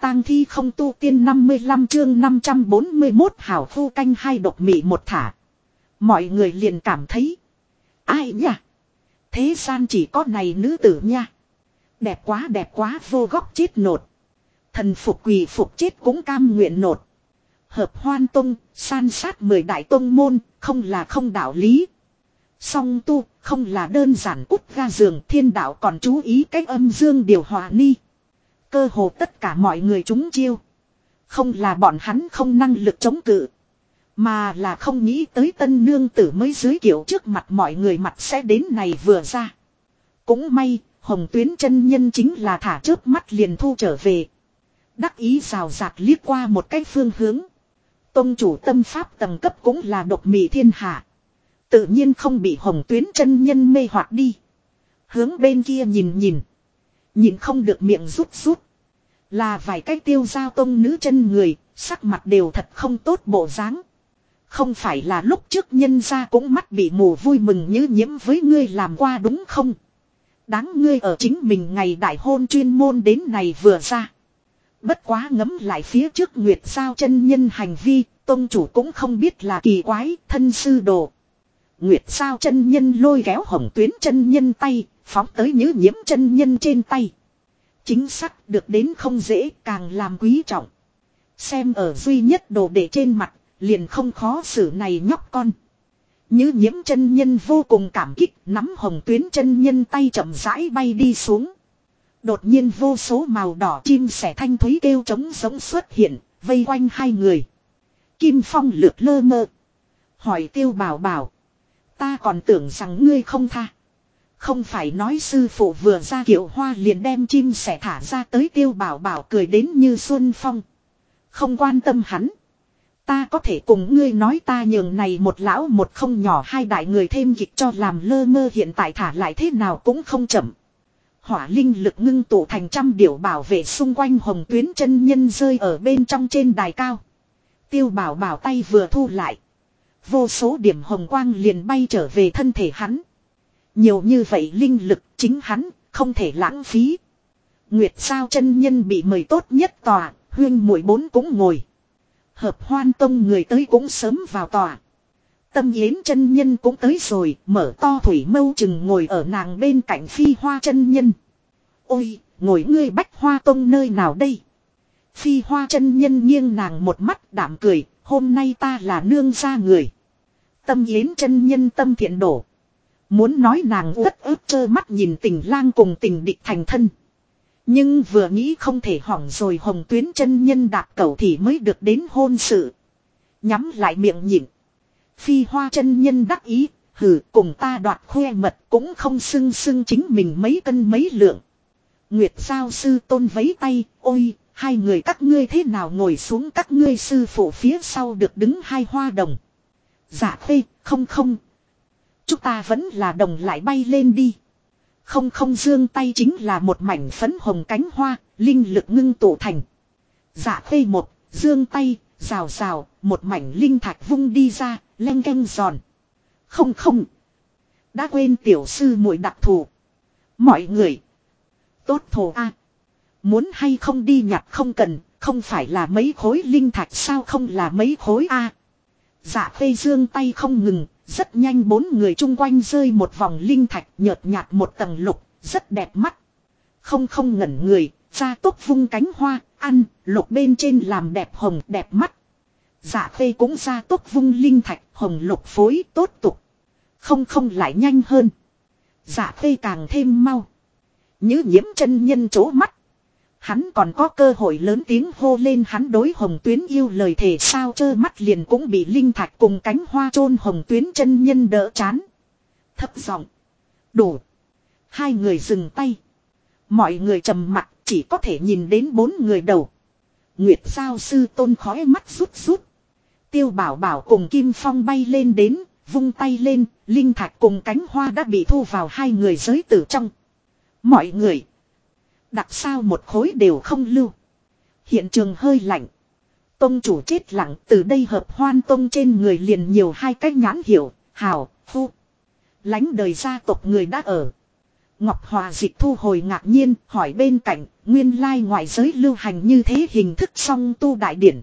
tang thi không tu tiên 55 chương 541 hảo thu canh hai độc mị một thả. Mọi người liền cảm thấy. Ai nhỉ? Thế gian chỉ có này nữ tử nha. Đẹp quá vô góc chết nột. Thần phục quỳ phục chết cũng cam nguyện nột. Hợp Hoan Tông, san sát 10 đại tông môn, không là không đạo lý. Song tu, không là đơn giản cút ga giường, thiên đạo còn chú ý cách âm dương điều hòa ni. Cơ hồ tất cả mọi người trúng chiêu. Không là bọn hắn không năng lực chống cự. Mà là không nghĩ tới tân nương tử mới dưới kiểu trước mặt mọi người mặt sẽ đến này vừa ra. Cũng may, Hồng Tuyến chân nhân chính là thả chớp mắt liền thu trở về. Đắc ý rào rạt liếc qua một cái phương hướng. Tông chủ tâm pháp tầng cấp cũng là độc mị thiên hạ. Tự nhiên không bị Hồng Tuyến chân nhân mê hoặc đi. Hướng bên kia nhìn. Nhìn không được miệng rút. Là vài cái tiêu giao tông nữ chân người, sắc mặt đều thật không tốt bộ dáng. Không phải là lúc trước nhân gia cũng mắt bị mù vui mừng như nhiễm với ngươi làm qua đúng không? Đáng ngươi ở chính mình ngày đại hôn chuyên môn đến này vừa ra. Bất quá ngấm lại phía trước Nguyệt Giao chân nhân hành vi, tông chủ cũng không biết là kỳ quái, thân sư đồ. Nguyệt Giao chân nhân lôi kéo Hồng Tuyến chân nhân tay, phóng tới Như Nhiễm chân nhân trên tay. Chính xác được đến không dễ, càng làm quý trọng. Xem ở duy nhất đồ để trên mặt, liền không khó xử này nhóc con. Như Nhiễm chân nhân vô cùng cảm kích, nắm Hồng Tuyến chân nhân tay chậm rãi bay đi xuống. Đột nhiên vô số màu đỏ chim sẻ thanh thúy kêu trống giống xuất hiện, vây quanh hai người. Kim Phong lược lơ mơ. Hỏi Tiêu Bảo Bảo. Ta còn tưởng rằng ngươi không tha. Không phải nói sư phụ vừa ra kiệu hoa liền đem chim sẻ thả ra tới. Tiêu Bảo Bảo cười đến như xuân phong. Không quan tâm hắn. Ta có thể cùng ngươi nói ta nhường này một lão một không nhỏ hai đại người thêm dịch cho làm lơ mơ hiện tại thả lại thế nào cũng không chậm. Hỏa linh lực ngưng tụ thành trăm điểu bảo vệ xung quanh Hồng Tuyến chân nhân rơi ở bên trong trên đài cao. Tiêu Bảo Bảo tay vừa thu lại. Vô số điểm hồng quang liền bay trở về thân thể hắn. Nhiều như vậy linh lực chính hắn không thể lãng phí. Nguyệt Sao chân nhân bị mời tốt nhất tòa, huyên muội bốn cũng ngồi. Hợp Hoan Tông người tới cũng sớm vào tòa. Tâm Yến chân nhân cũng tới rồi, mở to thủy mâu chừng ngồi ở nàng bên cạnh Phi Hoa chân nhân. Ôi, ngồi ngươi Bách Hoa Tông nơi nào đây? Phi Hoa chân nhân nghiêng nàng một mắt đạm cười, hôm nay ta là nương gia người. Tâm Yến chân nhân tâm thiện đổ. Muốn nói nàng uất ức trơ mắt nhìn Tình Lang cùng Tình Địch thành thân. Nhưng vừa nghĩ không thể hỏng rồi Hồng Tuyến chân nhân đạp cẩu thì mới được đến hôn sự. Nhắm lại miệng nhịn. Phi Hoa chân nhân đắc ý, hừ cùng ta đoạt khoe mật cũng không xưng chính mình mấy cân mấy lượng. Nguyệt Giao sư tôn vấy tay, ôi, hai người các ngươi thế nào ngồi xuống các ngươi sư phụ phía sau được đứng hai hoa đồng. Dạ phê, không. Chúng ta vẫn là đồng lại bay lên đi. Không dương tay chính là một mảnh phấn hồng cánh hoa, linh lực ngưng tụ thành. Dạ phê một, dương tay, rào, một mảnh linh thạch vung đi ra, leng keng giòn. Không. Đã quên tiểu sư muội đặc thù. Mọi người. Tốt thổ a. Muốn hay không đi nhặt không cần, không phải là mấy khối linh thạch sao không là mấy khối a. Dạ phê dương tay không ngừng, rất nhanh bốn người chung quanh rơi một vòng linh thạch nhợt nhạt một tầng lục, rất đẹp mắt. Không ngẩn người, ra tốt vung cánh hoa, ăn, lục bên trên làm đẹp hồng đẹp mắt. Dạ phê cũng ra tốt vung linh thạch, hồng lục phối tốt tục. Không lại nhanh hơn. Dạ phê càng thêm mau. Như Nhiễm chân nhân chố mắt. Hắn còn có cơ hội lớn tiếng hô lên hắn đối Hồng Tuyến yêu lời thề sao trơ mắt liền cũng bị linh thạch cùng cánh hoa chôn Hồng Tuyến chân nhân đỡ chán. Thấp giọng. Đủ. Hai người dừng tay. Mọi người trầm mặt chỉ có thể nhìn đến bốn người đầu. Nguyệt Giao sư tôn khói mắt rút. Tiêu Bảo Bảo cùng Kim Phong bay lên đến, vung tay lên, linh thạch cùng cánh hoa đã bị thu vào hai người giới tử trong. Mọi người. Đặc sao một khối đều không lưu. Hiện trường hơi lạnh. Tông chủ chết lặng từ đây Hợp Hoan Tông trên người liền nhiều hai cái nhãn hiệu, hào, phu. Lánh đời gia tộc người đã ở. Ngọc Hòa Dịch thu hồi ngạc nhiên hỏi bên cạnh, Nguyên lai ngoại giới lưu hành như thế hình thức song tu đại điển.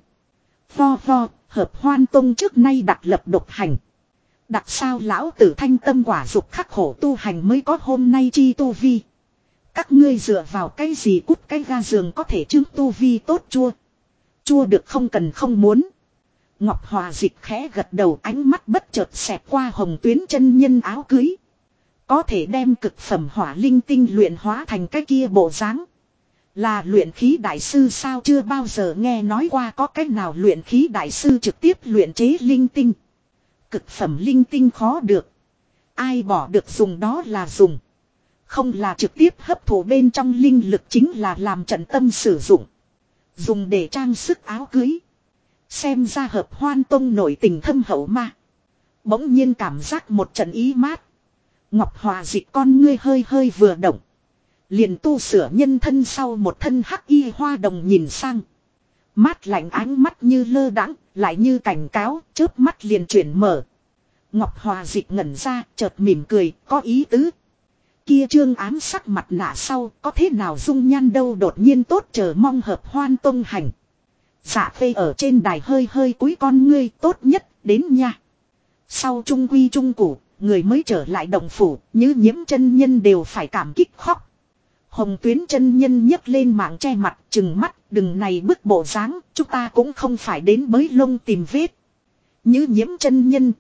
Hợp Hoan Tông trước nay đặt lập độc hành. Đặt sao lão tử thanh tâm quả dục khắc khổ tu hành mới có hôm nay chi tu vi. Các ngươi dựa vào cái gì cút cái ga giường có thể chứng tu vi tốt chua. Chua được không cần không muốn. Ngọc Hòa Dịch khẽ gật đầu, ánh mắt bất chợt xẹt qua Hồng Tuyến chân nhân áo cưới. Có thể đem cực phẩm hỏa linh tinh luyện hóa thành cái kia bộ dáng. Là luyện khí đại sư sao, chưa bao giờ nghe nói qua có cách nào luyện khí đại sư trực tiếp luyện chế linh tinh. Cực phẩm linh tinh khó được. Ai bỏ được dùng đó là dùng. Không là trực tiếp hấp thụ bên trong linh lực chính là làm trận tâm sử dụng. Dùng để trang sức áo cưới. Xem ra Hợp Hoan Tông nổi tình thâm hậu mà. Bỗng nhiên cảm giác một trận ý mát. Ngọc Hòa Dịch con ngươi hơi hơi vừa động. Liền tu sửa nhân thân sau một thân hắc y hoa đồng nhìn sang. Mát lạnh ánh mắt như lơ đãng, lại như cảnh cáo, chớp mắt liền chuyển mở. Ngọc Hòa Dịch ngẩn ra, chợt mỉm cười, có ý tứ. Kia trương ám sắc mặt nạ sau, có thế nào dung nhan đâu, đột nhiên tốt chờ mong Hợp Hoan Tông hành. Dạ Phê ở trên đài hơi hơi cúi con ngươi, tốt nhất, đến nha. Sau trung quy trung củ, người mới trở lại động phủ, như Nhiễm chân nhân đều phải cảm kích khóc. Hồng Tuyến chân nhân nhấc lên mạng che mặt, trừng mắt, đừng này bức bộ dáng, chúng ta cũng không phải đến bới lông tìm vết. Như Nhiễm chân nhân,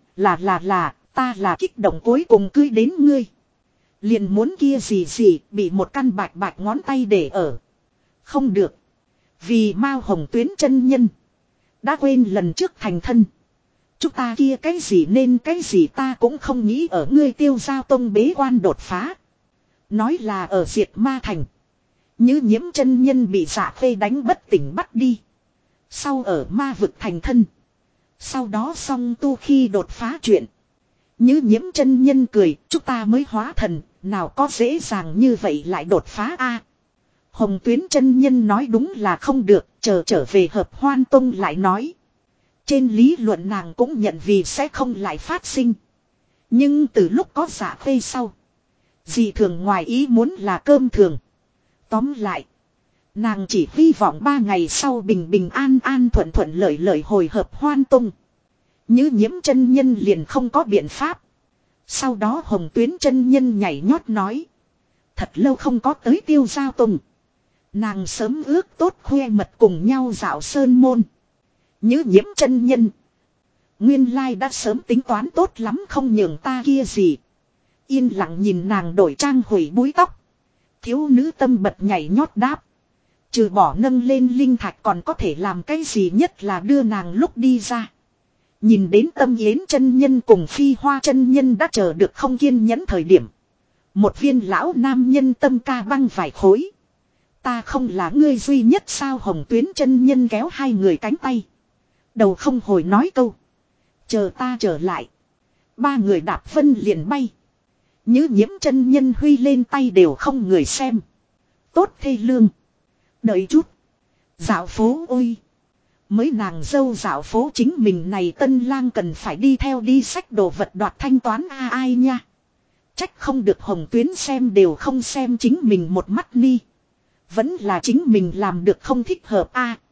ta là kích động cuối cùng cưới đến ngươi. Liền muốn kia gì, bị một căn bạch ngón tay để ở. Không được. Vì Mao Hồng Tuyến chân nhân. Đã quên lần trước thành thân. Chúng ta kia cái gì nên cái gì ta cũng không nghĩ ở ngươi Tiêu Giao Tông bế quan đột phá. Nói là ở Diệt Ma Thành. Như Nhiễm chân nhân bị Dạ Phê đánh bất tỉnh bắt đi. Sau ở ma vực thành thân. Sau đó song tu khi đột phá chuyện. Như Nhiễm chân nhân cười, chúng ta mới hóa thần, nào có dễ dàng như vậy lại đột phá a. Hồng Tuyến chân nhân nói đúng là không được, trở về Hợp Hoan Tông lại nói. Trên lý luận nàng cũng nhận vì sẽ không lại phát sinh. Nhưng từ lúc có Dạ Phê sau, dị thường ngoài ý muốn là cơm thường. Tóm lại, nàng chỉ hy vọng 3 ngày sau bình an thuận lợi hồi Hợp Hoan Tông. Như Nhiễm chân nhân liền không có biện pháp. Sau đó Hồng Tuyến chân nhân nhảy nhót nói. Thật lâu không có tới Tiêu Giao Tông. Nàng sớm ước tốt khoe mật cùng nhau dạo sơn môn. Như Nhiễm chân nhân. Nguyên lai đã sớm tính toán tốt lắm không nhường ta kia gì. Yên lặng nhìn nàng đổi trang hủy búi tóc. Thiếu nữ tâm bật nhảy nhót đáp. Trừ bỏ nâng lên linh thạch còn có thể làm cái gì, nhất là đưa nàng lúc đi ra. Nhìn đến Tâm Yến chân nhân cùng Phi Hoa chân nhân đã chờ được không kiên nhẫn thời điểm. Một viên lão nam nhân tâm ca băng vài khối. Ta không là ngươi duy nhất sao? Hồng Tuyến chân nhân kéo hai người cánh tay. Đầu không hồi nói câu. Chờ ta trở lại. 3 người đạp vân liền bay. Như Nhiễm chân nhân huy lên tay đều không người xem. Tốt thê lương. Đợi chút. Dạo phố ôi. Mới nàng dâu dạo phố chính mình này tân lang cần phải đi theo đi xách đồ vật đoạt thanh toán ai nha. Trách không được Hồng Tuyến xem đều không xem chính mình một mắt ni. Vẫn là chính mình làm được không thích hợp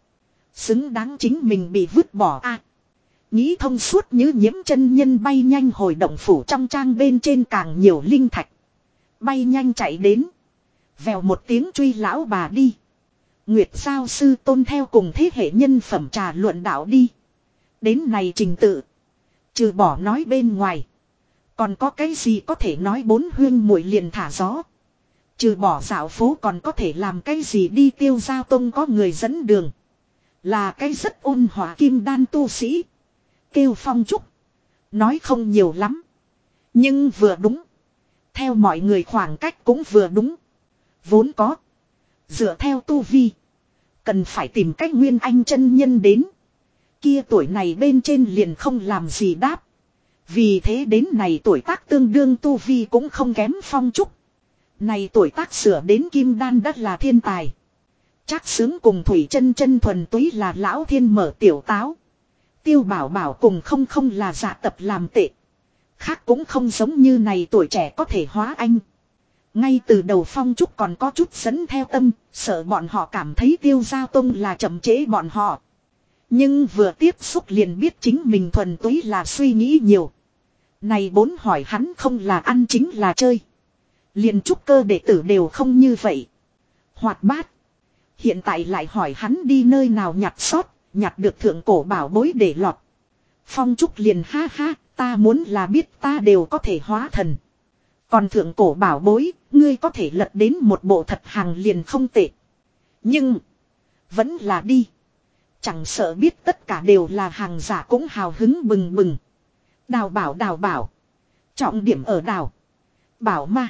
xứng đáng chính mình bị vứt bỏ Nghĩ thông suốt Như Nhiễm chân nhân bay nhanh hồi động phủ trong trang bên trên càng nhiều linh thạch. Bay nhanh chạy đến. Vèo một tiếng truy lão bà đi. Nguyệt Giao sư tôn theo cùng thế hệ nhân phẩm trà luận đạo đi. Đến này trình tự. Trừ bỏ nói bên ngoài. Còn có cái gì có thể nói, 4 huyên muội liền thả gió. Trừ bỏ dạo phố còn có thể làm cái gì đi. Tiêu Giao Tông có người dẫn đường. Là cái rất ôn hòa kim đan tu sĩ. Kêu Phong Trúc. Nói không nhiều lắm. Nhưng vừa đúng. Theo mọi người khoảng cách cũng vừa đúng. Vốn có. Dựa theo tu vi. Cần phải tìm cách Nguyên Anh chân nhân đến. Kia tuổi này bên trên liền không làm gì đáp. Vì thế đến này tuổi tác tương đương tu vi cũng không kém Phong Trúc. Này tuổi tác sửa đến kim đan đất là thiên tài. Trác Sướng cùng Thủy Chân Chân thuần túy là lão thiên mở tiểu táo. Tiêu Bảo Bảo cùng không là dạ tập làm tệ. Khác cũng không giống như này tuổi trẻ có thể hóa anh. Ngay từ đầu Phong Trúc còn có chút dẫn theo tâm, sợ bọn họ cảm thấy Tiêu Giao Tông là chậm trễ bọn họ. Nhưng vừa tiếp xúc liền biết chính mình thuần túy là suy nghĩ nhiều. Này bốn hỏi hắn không là ăn chính là chơi. Liền trúc cơ đệ tử đều không như vậy. Hoạt bát. Hiện tại lại hỏi hắn đi nơi nào nhặt sót, nhặt được thượng cổ bảo bối để lọt. Phong Trúc liền ha ha, ta muốn là biết ta đều có thể hóa thần. Còn thượng cổ bảo bối, ngươi có thể lật đến một bộ thật hàng liền không tệ. Nhưng, vẫn là đi. Chẳng sợ biết tất cả đều là hàng giả cũng hào hứng bừng bừng. Đào bảo. Trọng điểm ở đào. Bảo ma.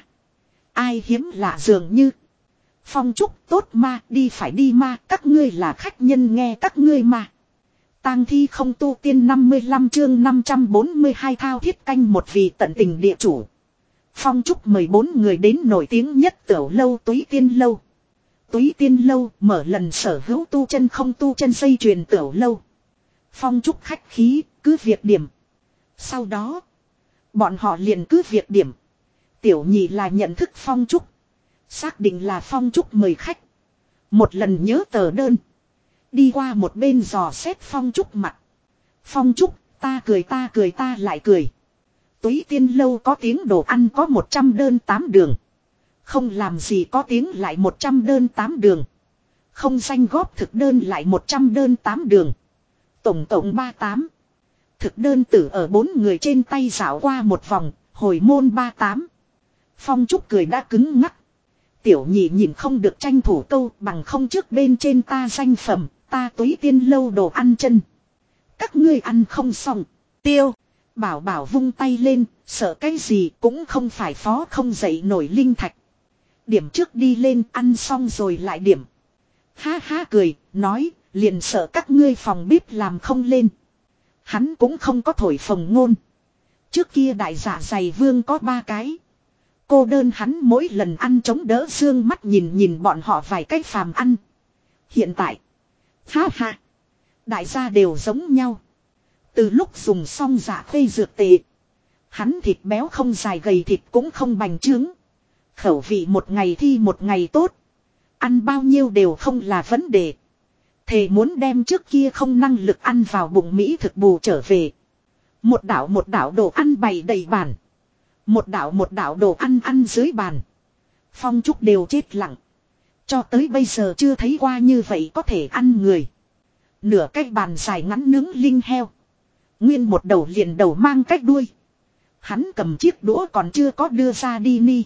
Ai hiếm lạ dường như. Phong Trúc tốt ma, đi phải đi ma, các ngươi là khách nhân nghe các ngươi ma. Tang thi không tu tiên 55 chương 542 thao thiết canh một vì tận tình địa chủ. Phong Trúc mời 4 người đến nổi tiếng nhất tiểu lâu Túy Tiên Lâu. Túy Tiên Lâu mở lần sở hữu tu chân không tu chân dây truyền tiểu lâu. Phong Trúc khách khí, cứ việc điểm. Sau đó, bọn họ liền cứ việc điểm. Tiểu nhị là nhận thức Phong Trúc. Xác định là Phong Trúc mời khách. Một lần nhớ tờ đơn. Đi qua một bên dò xét Phong Trúc mặt. Phong Trúc, ta cười ta lại cười. Túy Tiên Lâu có tiếng đồ ăn có 100 đơn 8 đường. Không làm gì có tiếng lại 100 đơn 8 đường. Không danh góp thực đơn lại 100 đơn 8 đường. Tổng cộng 38. Thực đơn tử ở 4 người trên tay dạo qua một vòng, hồi môn 38. Phong Trúc cười đã cứng ngắc. Tiểu nhị nhìn không được tranh thủ câu bằng không trước bên trên ta danh phẩm, ta Túy Tiên Lâu đồ ăn chân. Các ngươi ăn không xong, tiêu. Bảo vung tay lên, sợ cái gì cũng không phải phó không dậy nổi linh thạch. Điểm trước đi lên ăn xong rồi lại điểm. Ha ha cười, nói, liền sợ các ngươi phòng bếp làm không lên. Hắn cũng không có thổi phồng ngôn. Trước kia đại giả dày vương có 3 cái. Cô đơn hắn mỗi lần ăn chống đỡ dương mắt nhìn bọn họ vài cái phàm ăn. Hiện tại, ha ha, đại gia đều giống nhau. Từ lúc dùng xong dạ khê dược tệ, hắn thịt béo không dài gầy thịt cũng không bành trướng. Khẩu vị một ngày thi một ngày tốt. Ăn bao nhiêu đều không là vấn đề. Thề muốn đem trước kia không năng lực ăn vào bụng Mỹ thực bù trở về. Một đảo đồ ăn bày đầy bàn. Một đảo đồ ăn dưới bàn. Phong Trúc đều chết lặng. Cho tới bây giờ chưa thấy qua như vậy có thể ăn người. Nửa cái bàn dài ngắn nướng linh heo. Nguyên một đầu liền đầu mang cách đuôi. Hắn cầm chiếc đũa còn chưa có đưa ra đi ni.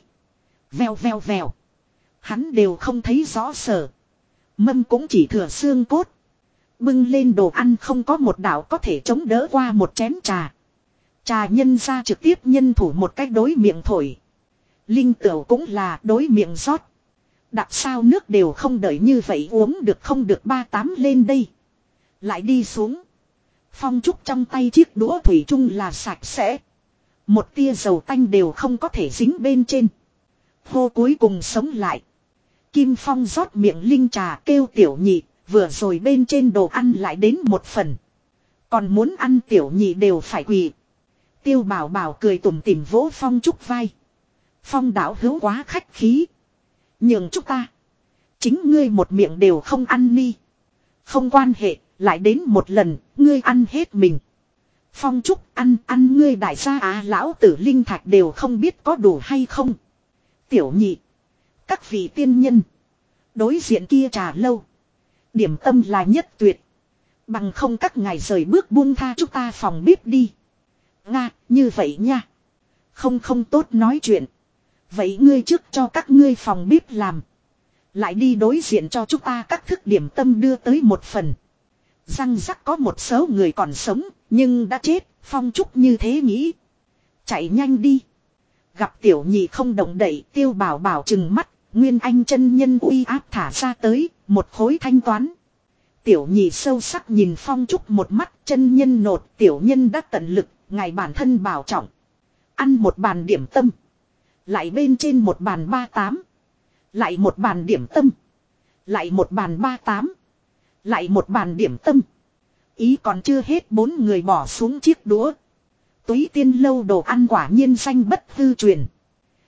Vèo. Hắn đều không thấy rõ sở. Mâm cũng chỉ thừa xương cốt. Bưng lên đồ ăn không có một đảo có thể chống đỡ qua một chén trà. Trà nhân ra trực tiếp nhân thủ một cách đối miệng thổi. Linh tửu cũng là đối miệng rót. Đặc sao nước đều không đợi như vậy uống được không được 38 lên đây. Lại đi xuống. Phong Trúc trong tay chiếc đũa thủy chung là sạch sẽ. Một tia dầu tanh đều không có thể dính bên trên. Hô cuối cùng sống lại. Kim Phong rót miệng linh trà kêu tiểu nhị. Vừa rồi bên trên đồ ăn lại đến một phần. Còn muốn ăn tiểu nhị đều phải quỳ. Tiêu Bảo cười tủm tỉm vỗ Phong Trúc vai. Phong đạo hữu quá khách khí. Nhường Trúc ta. Chính ngươi một miệng đều không ăn ni. Không quan hệ, lại đến một lần, ngươi ăn hết mình. Phong Trúc ăn ngươi đại gia lão tử linh thạch đều không biết có đủ hay không. Tiểu nhị. Các vị tiên nhân. Đối diện kia trà lâu. Điểm tâm là nhất tuyệt. Bằng không các ngài rời bước buông tha chúng ta phòng bếp đi. Nga, như vậy nha. Không tốt nói chuyện. Vậy ngươi trước cho các ngươi phòng bếp làm. Lại đi đối diện cho chúng ta các thức điểm tâm đưa tới một phần. Răng rắc có một số người còn sống, nhưng đã chết, Phong Trúc như thế nghĩ. Chạy nhanh đi. Gặp tiểu nhị không động đậy, Tiêu Bảo trừng mắt, Nguyên Anh chân nhân uy áp thả ra tới, một khối thanh toán. Tiểu nhị sâu sắc nhìn Phong Trúc một mắt, chân nhân nột, tiểu nhân đã tận lực, ngài bản thân bảo trọng. Ăn một bàn điểm tâm. Lại bên trên một bàn 38. Lại một bàn điểm tâm. Lại một bàn 38. Lại một bàn điểm tâm. Ý còn chưa hết 4 người bỏ xuống chiếc đũa. Túy Tiên Lâu đồ ăn quả nhiên danh bất hư truyền.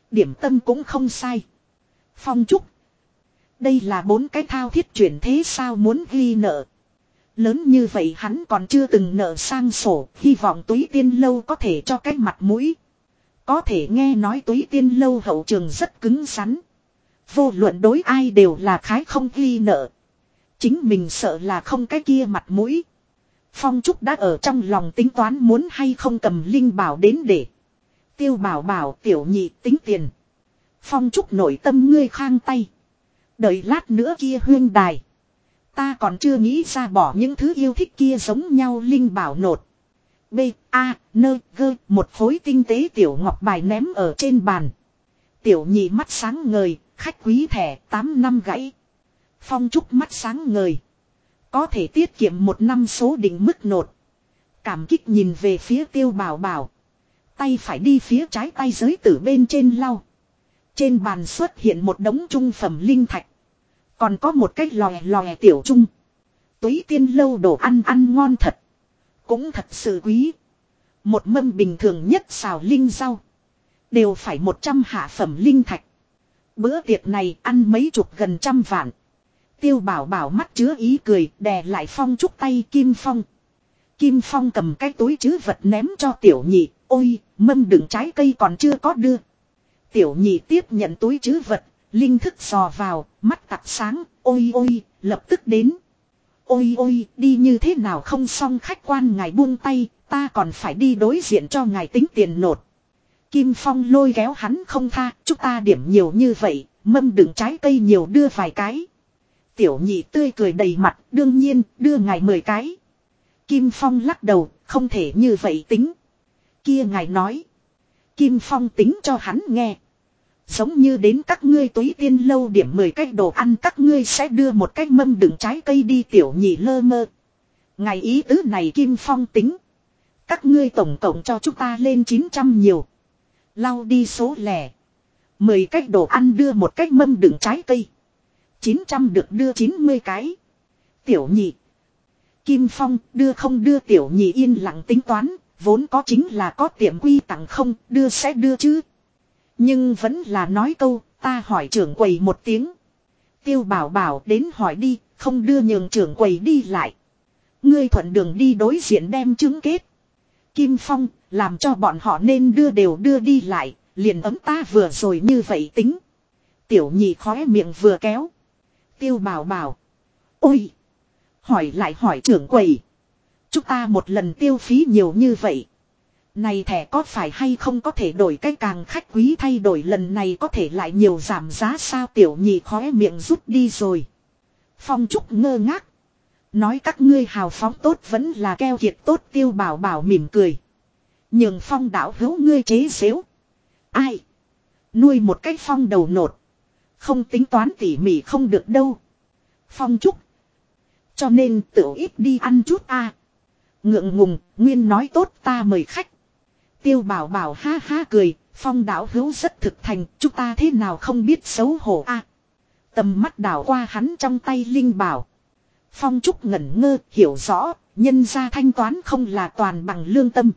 Điểm tâm cũng không sai. Phong Trúc. Đây là 4 cái thao thiết chuyển thế sao muốn ghi nợ. Lớn như vậy hắn còn chưa từng nợ sang sổ. Hy vọng Túy Tiên Lâu có thể cho cái mặt mũi. Có thể nghe nói Túy Tiên Lâu hậu trường rất cứng rắn. Vô luận đối ai đều là khái không ghi nợ. Chính mình sợ là không cái kia mặt mũi. Phong Trúc đã ở trong lòng tính toán muốn hay không cầm linh bảo đến để. Tiêu Bảo bảo tiểu nhị tính tiền. Phong Trúc nội tâm ngươi khang tay. Đợi lát nữa kia huyên đài. Ta còn chưa nghĩ ra bỏ những thứ yêu thích kia giống nhau linh bảo nột. B, A, N, G, một khối tinh tế tiểu ngọc bài ném ở trên bàn. Tiểu nhị mắt sáng ngời, khách quý thẻ 8 năm gãy. Phong Trúc mắt sáng ngời. Có thể tiết kiệm 1 năm số định mức nột. Cảm kích nhìn về phía Tiêu Bảo bảo. Tay phải đi phía trái tay giới tử bên trên lau. Trên bàn xuất hiện một đống trung phẩm linh thạch. Còn có một cái lòe lòe tiểu trung. Túy Tiên Lâu đồ ăn ăn ngon thật. Cũng thật sự quý. Một mâm bình thường nhất xào linh rau. Đều phải 100 hạ phẩm linh thạch. Bữa tiệc này ăn mấy chục gần 100 vạn. Tiêu Bảo bảo mắt chứa ý cười đè lại Phong Trúc tay Kim Phong. Kim Phong cầm cái túi trữ vật ném cho tiểu nhị. Ôi, mâm đựng trái cây còn chưa có đưa. Tiểu nhị tiếp nhận túi trữ vật, linh thức dò vào, mắt tặc sáng, ôi ôi, lập tức đến. Ôi ôi, đi như thế nào không xong khách quan ngài buông tay, ta còn phải đi đối diện cho ngài tính tiền nột. Kim Phong lôi kéo hắn không tha, chúng ta điểm nhiều như vậy, mâm đựng trái cây nhiều đưa vài cái. Tiểu nhị tươi cười đầy mặt, đương nhiên, đưa ngài 10 cái. Kim Phong lắc đầu, không thể như vậy tính. Kia ngài nói. Kim Phong tính cho hắn nghe. Giống như đến các ngươi Túy Tiên Lâu điểm 10 cái đồ ăn các ngươi sẽ đưa một cái mâm đựng trái cây đi tiểu nhị lơ mơ. Ngài ý tứ này Kim Phong tính. Các ngươi tổng cộng cho chúng ta lên 900 nhiều. Lau đi số lẻ. 10 cái đồ ăn đưa một cái mâm đựng trái cây. 900 được đưa 90 cái. Tiểu nhị. Kim Phong đưa không đưa tiểu nhị yên lặng tính toán. Vốn có chính là có tiệm quy tặng không đưa sẽ đưa chứ. Nhưng vẫn là nói câu ta hỏi trưởng quầy một tiếng. Tiêu Bảo bảo đến hỏi đi. Không đưa nhường trưởng quầy đi lại. Ngươi thuận đường đi đối diện đem chứng kết. Kim Phong làm cho bọn họ nên đưa đều đưa đi lại. Liền ấm ta vừa rồi như vậy tính. Tiểu nhị khóe miệng vừa kéo. Tiêu Bảo bảo. Ôi. Hỏi lại hỏi trưởng quầy. Chúng ta một lần tiêu phí nhiều như vậy. Này thẻ có phải hay không có thể đổi cái càng khách quý thay đổi lần này có thể lại nhiều giảm giá sao tiểu nhị khóe miệng rút đi rồi. Phong Trúc ngơ ngác. Nói các ngươi hào phóng tốt vẫn là keo kiệt tốt Tiêu Bảo bảo mỉm cười. Nhưng Phong đạo hữu ngươi chế xếu. Ai? Nuôi một cái phong đầu nột. Không tính toán tỉ mỉ không được đâu. Phong Trúc. Cho nên tự ít đi ăn chút a. Ngượng ngùng, nguyên nói tốt ta mời khách. Tiêu Bảo bảo ha ha cười, Phong đạo hữu rất thực thành, chúng ta thế nào không biết xấu hổ a. Tầm mắt đảo qua hắn trong tay linh bảo. Phong Trúc ngẩn ngơ, hiểu rõ, nhân ra thanh toán không là toàn bằng lương tâm.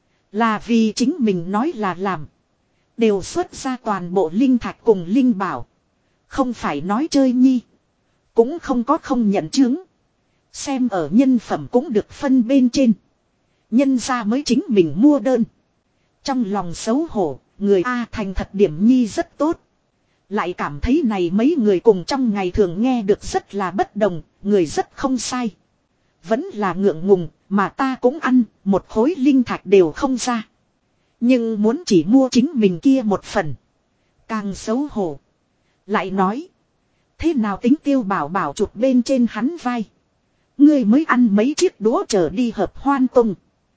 Là vì chính mình nói là làm. Đều xuất ra toàn bộ linh thạch cùng linh bảo. Không phải nói chơi nhi. Cũng không có không nhận chứng. Xem ở nhân phẩm cũng được phân bên trên. Nhân ra mới chính mình mua đơn. Trong lòng xấu hổ, người A thành thật điểm nhi rất tốt. Lại cảm thấy này mấy người cùng trong ngày thường nghe được rất là bất đồng, người rất không sai. Vẫn là ngượng ngùng, mà ta cũng ăn, một khối linh thạch đều không ra. Nhưng muốn chỉ mua chính mình kia một phần. Càng xấu hổ. Lại nói. Thế nào tính Tiêu Bảo bảo chụp bên trên hắn vai. Ngươi mới ăn mấy chiếc đũa trở đi hợp hoan tùng.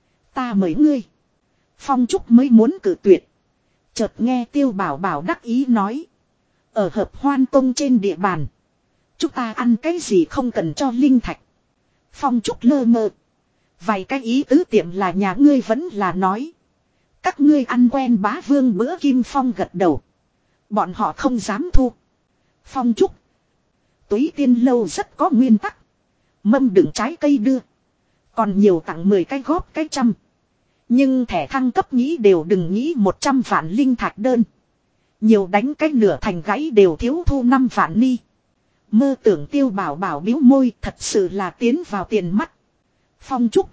Ta mời ngươi. Phong Trúc mới muốn cử tuyệt. Chợt nghe Tiêu Bảo bảo đắc ý nói. Ở hợp hoan tông trên địa bàn. Chúng ta ăn cái gì không cần cho linh thạch. Phong Trúc lơ mơ. Vài cái ý tứ tiệm là nhà ngươi vẫn là nói. Các ngươi ăn quen bá vương bữa Kim Phong gật đầu. Bọn họ không dám thu. Phong Trúc. Túy Tiên Lâu rất có nguyên tắc. Mâm đựng trái cây đưa. Còn nhiều tặng 10 cái góp cái trăm. Nhưng thẻ thăng cấp nghĩ đều đừng nghĩ 100 vạn linh thạch đơn. Nhiều đánh cái nửa thành gãy đều thiếu thu 5 vạn ni. Mơ tưởng Tiêu Bảo Bảo bĩu môi, thật sự là tiến vào tiền mắt. Phong Trúc.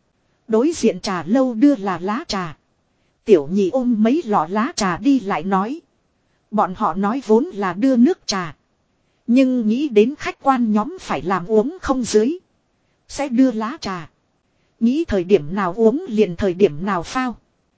Đối diện trà lâu đưa là lá trà. Tiểu nhị ôm mấy lọ lá trà đi lại nói. Bọn họ nói vốn là đưa nước trà. Nhưng nghĩ đến khách quan nhóm phải làm uống không dưới. Sẽ đưa lá trà. Nghĩ thời điểm nào uống liền thời điểm nào phao.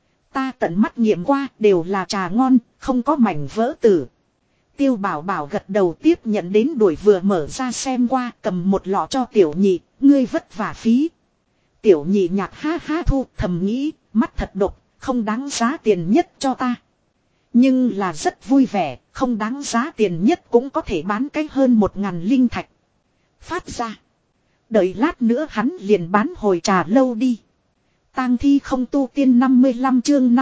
Ta tận mắt nghiệm qua đều là trà ngon, không có mảnh vỡ tử. Tiêu Bảo Bảo gật đầu tiếp nhận đến đuổi vừa mở ra xem qua, cầm một lọ cho tiểu nhị, ngươi vất vả phí. Tiểu nhị nhạt ha ha thu, thầm nghĩ, mắt thật độc, không đáng giá tiền nhất cho ta. Nhưng là rất vui vẻ, không đáng giá tiền nhất cũng có thể bán cái hơn 1000 linh thạch. Phát ra. Đợi lát nữa hắn liền bán hồi trà lâu đi. Tang thi không tu tiên 55 chương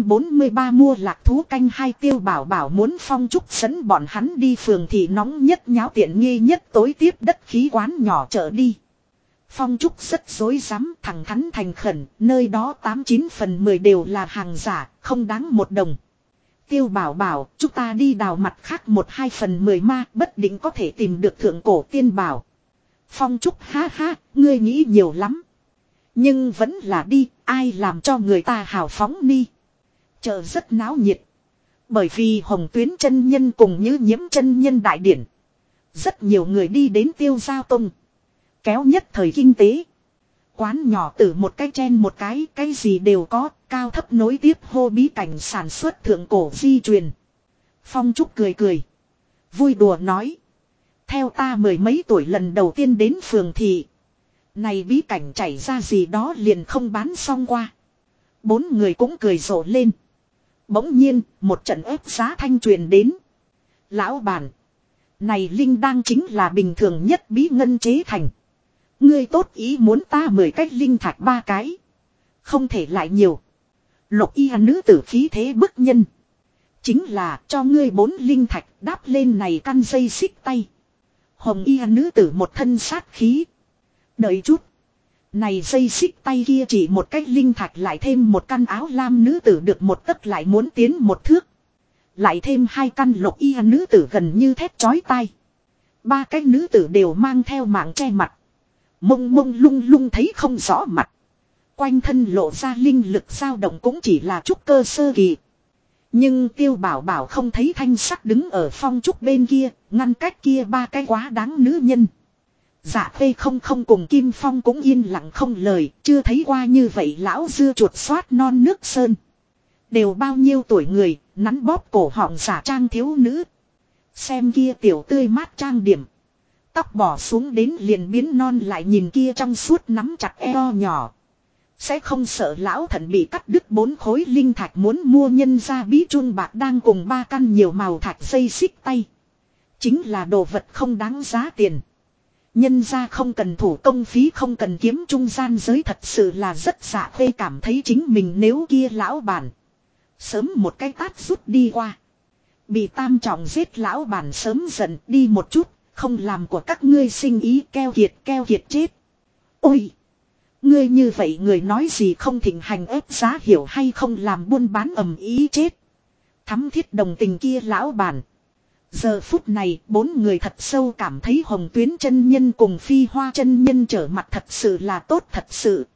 543 mua lạc thú canh hai. Tiêu Bảo Bảo muốn Phong Trúc dẫn bọn hắn đi phường thị nóng nhất nháo tiện nghi nhất tối tiếp đất khí quán nhỏ chợ đi. Phong Trúc rất dối rắm, thẳng thắn thành khẩn, nơi đó 89 phần 10 đều là hàng giả, không đáng một đồng. Tiêu Bảo Bảo, chúng ta đi đào mặt khác 1-2 phần 10 ma, bất định có thể tìm được thượng cổ tiên bảo. Phong Trúc ha ha, ngươi nghĩ nhiều lắm. Nhưng vẫn là đi, ai làm cho người ta hào phóng đi. Chợ rất náo nhiệt. Bởi vì Hồng Tuyến chân nhân cùng Như Nhiễm chân nhân đại điển. Rất nhiều người đi đến Tiêu Giao Tông. Kéo nhất thời kinh tế. Quán nhỏ từ một cái chen một cái gì đều có, cao thấp nối tiếp hô bí cảnh sản xuất thượng cổ di truyền. Phong Trúc cười cười. Vui đùa nói. Theo ta 10 mấy tuổi lần đầu tiên đến phường thị. Này bí cảnh chảy ra gì đó liền không bán xong qua. 4 người cũng cười rộ lên. Bỗng nhiên, một trận ép giá thanh truyền đến. Lão bản. Này linh đang chính là bình thường nhất bí ngân chế thành. Ngươi tốt ý muốn ta 10 cách linh thạch 3 cái. Không thể lại nhiều. Lục y nữ tử khí thế bức nhân. Chính là cho ngươi 4 linh thạch đáp lên này căn dây xích tay. Hồng y nữ tử một thân sát khí. Đợi chút. Này dây xích tay kia chỉ một cách linh thạch lại thêm một căn áo lam nữ tử được một tấc lại muốn tiến một thước. Lại thêm 2 căn lục y nữ tử gần như thét chói tai. 3 cái nữ tử đều mang theo mạng che mặt. Mông mông lung lung thấy không rõ mặt. Quanh thân lộ ra linh lực dao động cũng chỉ là trúc cơ sơ kỳ. Nhưng Tiêu Bảo Bảo không thấy thanh sắc đứng ở Phong Trúc bên kia, ngăn cách kia 3 cái quá đáng nữ nhân. Dạ Phê không cùng Kim Phong cũng yên lặng không lời, chưa thấy qua như vậy lão dưa chuột xoát non nước sơn. Đều bao nhiêu tuổi người, nắn bóp cổ họng giả trang thiếu nữ. Xem kia tiểu tươi mát trang điểm. Tóc bỏ xuống đến liền biến non lại nhìn kia trong suốt nắm chặt eo nhỏ. Sẽ không sợ lão thận bị cắt đứt 4 khối linh thạch muốn mua nhân ra bí chun bạc đang cùng 3 căn nhiều màu thạch dây xích tay. Chính là đồ vật không đáng giá tiền. Nhân ra không cần thủ công phí không cần kiếm trung gian giới thật sự là rất dạ phê cảm thấy chính mình nếu kia lão bản. Sớm một cái tát rút đi qua. Bị tam trọng giết lão bản sớm giận đi một chút. Không làm của các ngươi sinh ý keo kiệt chết. Ôi! Ngươi như vậy người nói gì không thịnh hành ép giá hiểu hay không làm buôn bán ầm ý chết. Thắm thiết đồng tình kia lão bản. Giờ phút này 4 người thật sâu cảm thấy Hồng Tuyến chân nhân cùng Phi Hoa chân nhân trở mặt thật sự là tốt thật sự.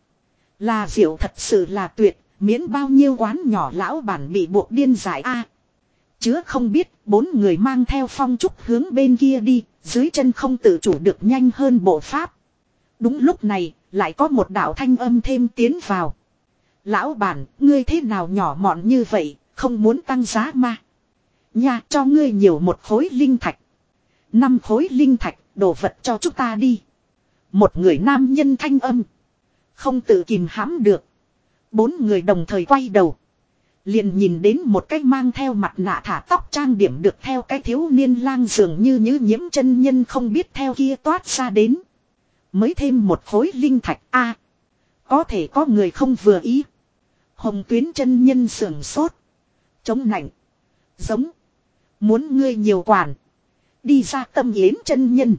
Là diệu thật sự là tuyệt, miễn bao nhiêu quán nhỏ lão bản bị buộc điên giải a. Chứa không biết 4 người mang theo Phong Trúc hướng bên kia đi, dưới chân không tự chủ được nhanh hơn bộ pháp. Đúng lúc này, lại có một đạo thanh âm thêm tiến vào. Lão bản, ngươi thế nào nhỏ mọn như vậy, không muốn tăng giá mà. Nhà cho ngươi nhiều 1 khối linh thạch. 5 khối linh thạch, đồ vật cho chúng ta đi. Một người nam nhân thanh âm. Không tự kìm hãm được. 4 người đồng thời quay đầu. Liền nhìn đến một cái mang theo mặt nạ thả tóc trang điểm được theo cái thiếu niên lang dường như Nhiễm chân nhân không biết theo kia toát ra đến. Mới thêm 1 khối linh thạch a. Có thể có người không vừa ý. Hồng Tuyến chân nhân sưởng sốt. Chống nạnh. Giống. Muốn ngươi nhiều quản. Đi ra Tâm Yến chân nhân.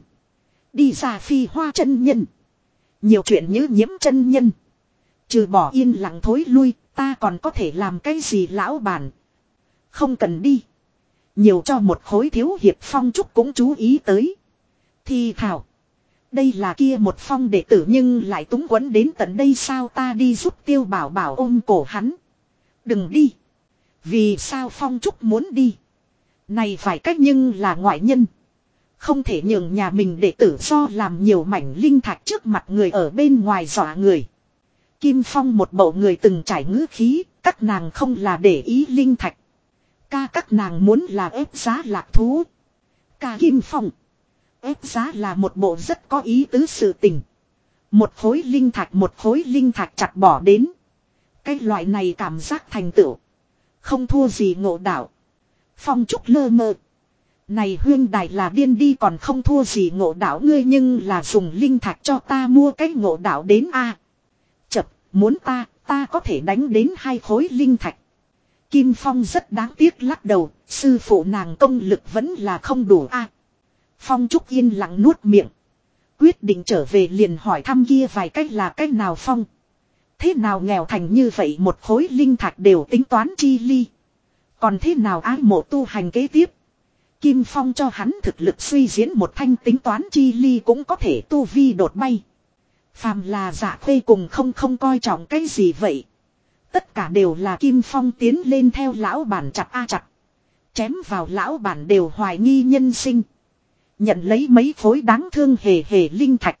Đi ra Phi Hoa chân nhân. Nhiều chuyện như Nhiễm chân nhân. Trừ bỏ yên lặng thối lui, ta còn có thể làm cái gì lão bản. Không cần đi. Nhiều cho một khối thiếu hiệp Phong Trúc cũng chú ý tới. Thì thảo. Đây là kia một phong đệ tử nhưng lại túng quẫn đến tận đây sao ta đi giúp Tiêu Bảo Bảo ôm cổ hắn. Đừng đi. Vì sao Phong Trúc muốn đi. Này phải cách nhưng là ngoại nhân. Không thể nhường nhà mình đệ tử do làm nhiều mảnh linh thạch trước mặt người ở bên ngoài dọa người. Kim Phong một bộ người từng trải ngữ khí, các nàng không là để ý linh thạch. Các nàng muốn là ép giá lạc thú. Kim Phong. Ép giá là một bộ rất có ý tứ sự tình. Một khối linh thạch chặt bỏ đến. Cái loại này cảm giác thành tựu. Không thua gì Ngộ Đạo. Phong Trúc lơ mơ. Này huyên đài là điên đi còn không thua gì Ngộ Đạo ngươi nhưng là dùng linh thạch cho ta mua cái Ngộ Đạo đến a. Chập, muốn ta có thể đánh đến 2 khối linh thạch. Kim Phong rất đáng tiếc lắc đầu, sư phụ nàng công lực vẫn là không đủ a. Phong Trúc yên lặng nuốt miệng. Quyết định trở về liền hỏi thăm kia vài cách là cách nào Phong. Thế nào nghèo thành như vậy một khối linh thạch đều tính toán chi ly. Còn thế nào ái mộ tu hành kế tiếp. Kim Phong cho hắn thực lực suy diễn một thanh tính toán chi ly cũng có thể tu vi đột bay. Phàm là Dạ Khê cùng không coi trọng cái gì vậy. Tất cả đều là Kim Phong tiến lên theo lão bản chặt chặt. Chém vào lão bản đều hoài nghi nhân sinh. Nhận lấy mấy khối đáng thương hề hề linh thạch.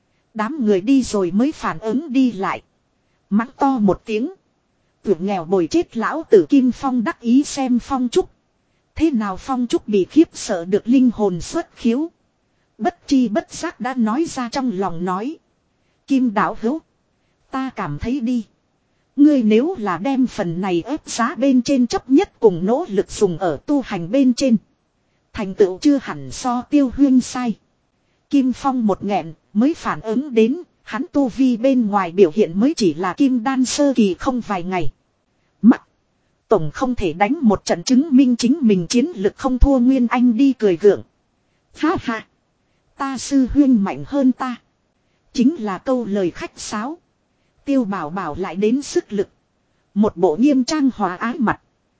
Đám người đi rồi mới phản ứng đi lại. Mắng to một tiếng. Tưởng nghèo bồi chết lão tử Kim Phong đắc ý xem Phong Trúc. Thế nào Phong Trúc bị khiếp sợ được linh hồn xuất khiếu. Bất chi bất giác đã nói ra trong lòng nói. Kim đạo hữu. Ta cảm thấy đi. Ngươi nếu là đem phần này ép giá bên trên chấp nhất cùng nỗ lực dùng ở tu hành bên trên. Thành tựu chưa hẳn so Tiêu Huyên sai. Kim Phong một nghẹn mới phản ứng đến. Hắn tu vi bên ngoài biểu hiện mới chỉ là kim đan sơ kỳ không vài ngày. Mặc. Tổng không thể đánh một trận chứng minh chính mình chiến lực không thua Nguyên Anh đi cười gượng. Ha ha. Ta sư huyên mạnh hơn ta. Chính là câu lời khách sáo. Tiêu Bảo Bảo lại đến sức lực. Một bộ nghiêm trang hòa ái mặt.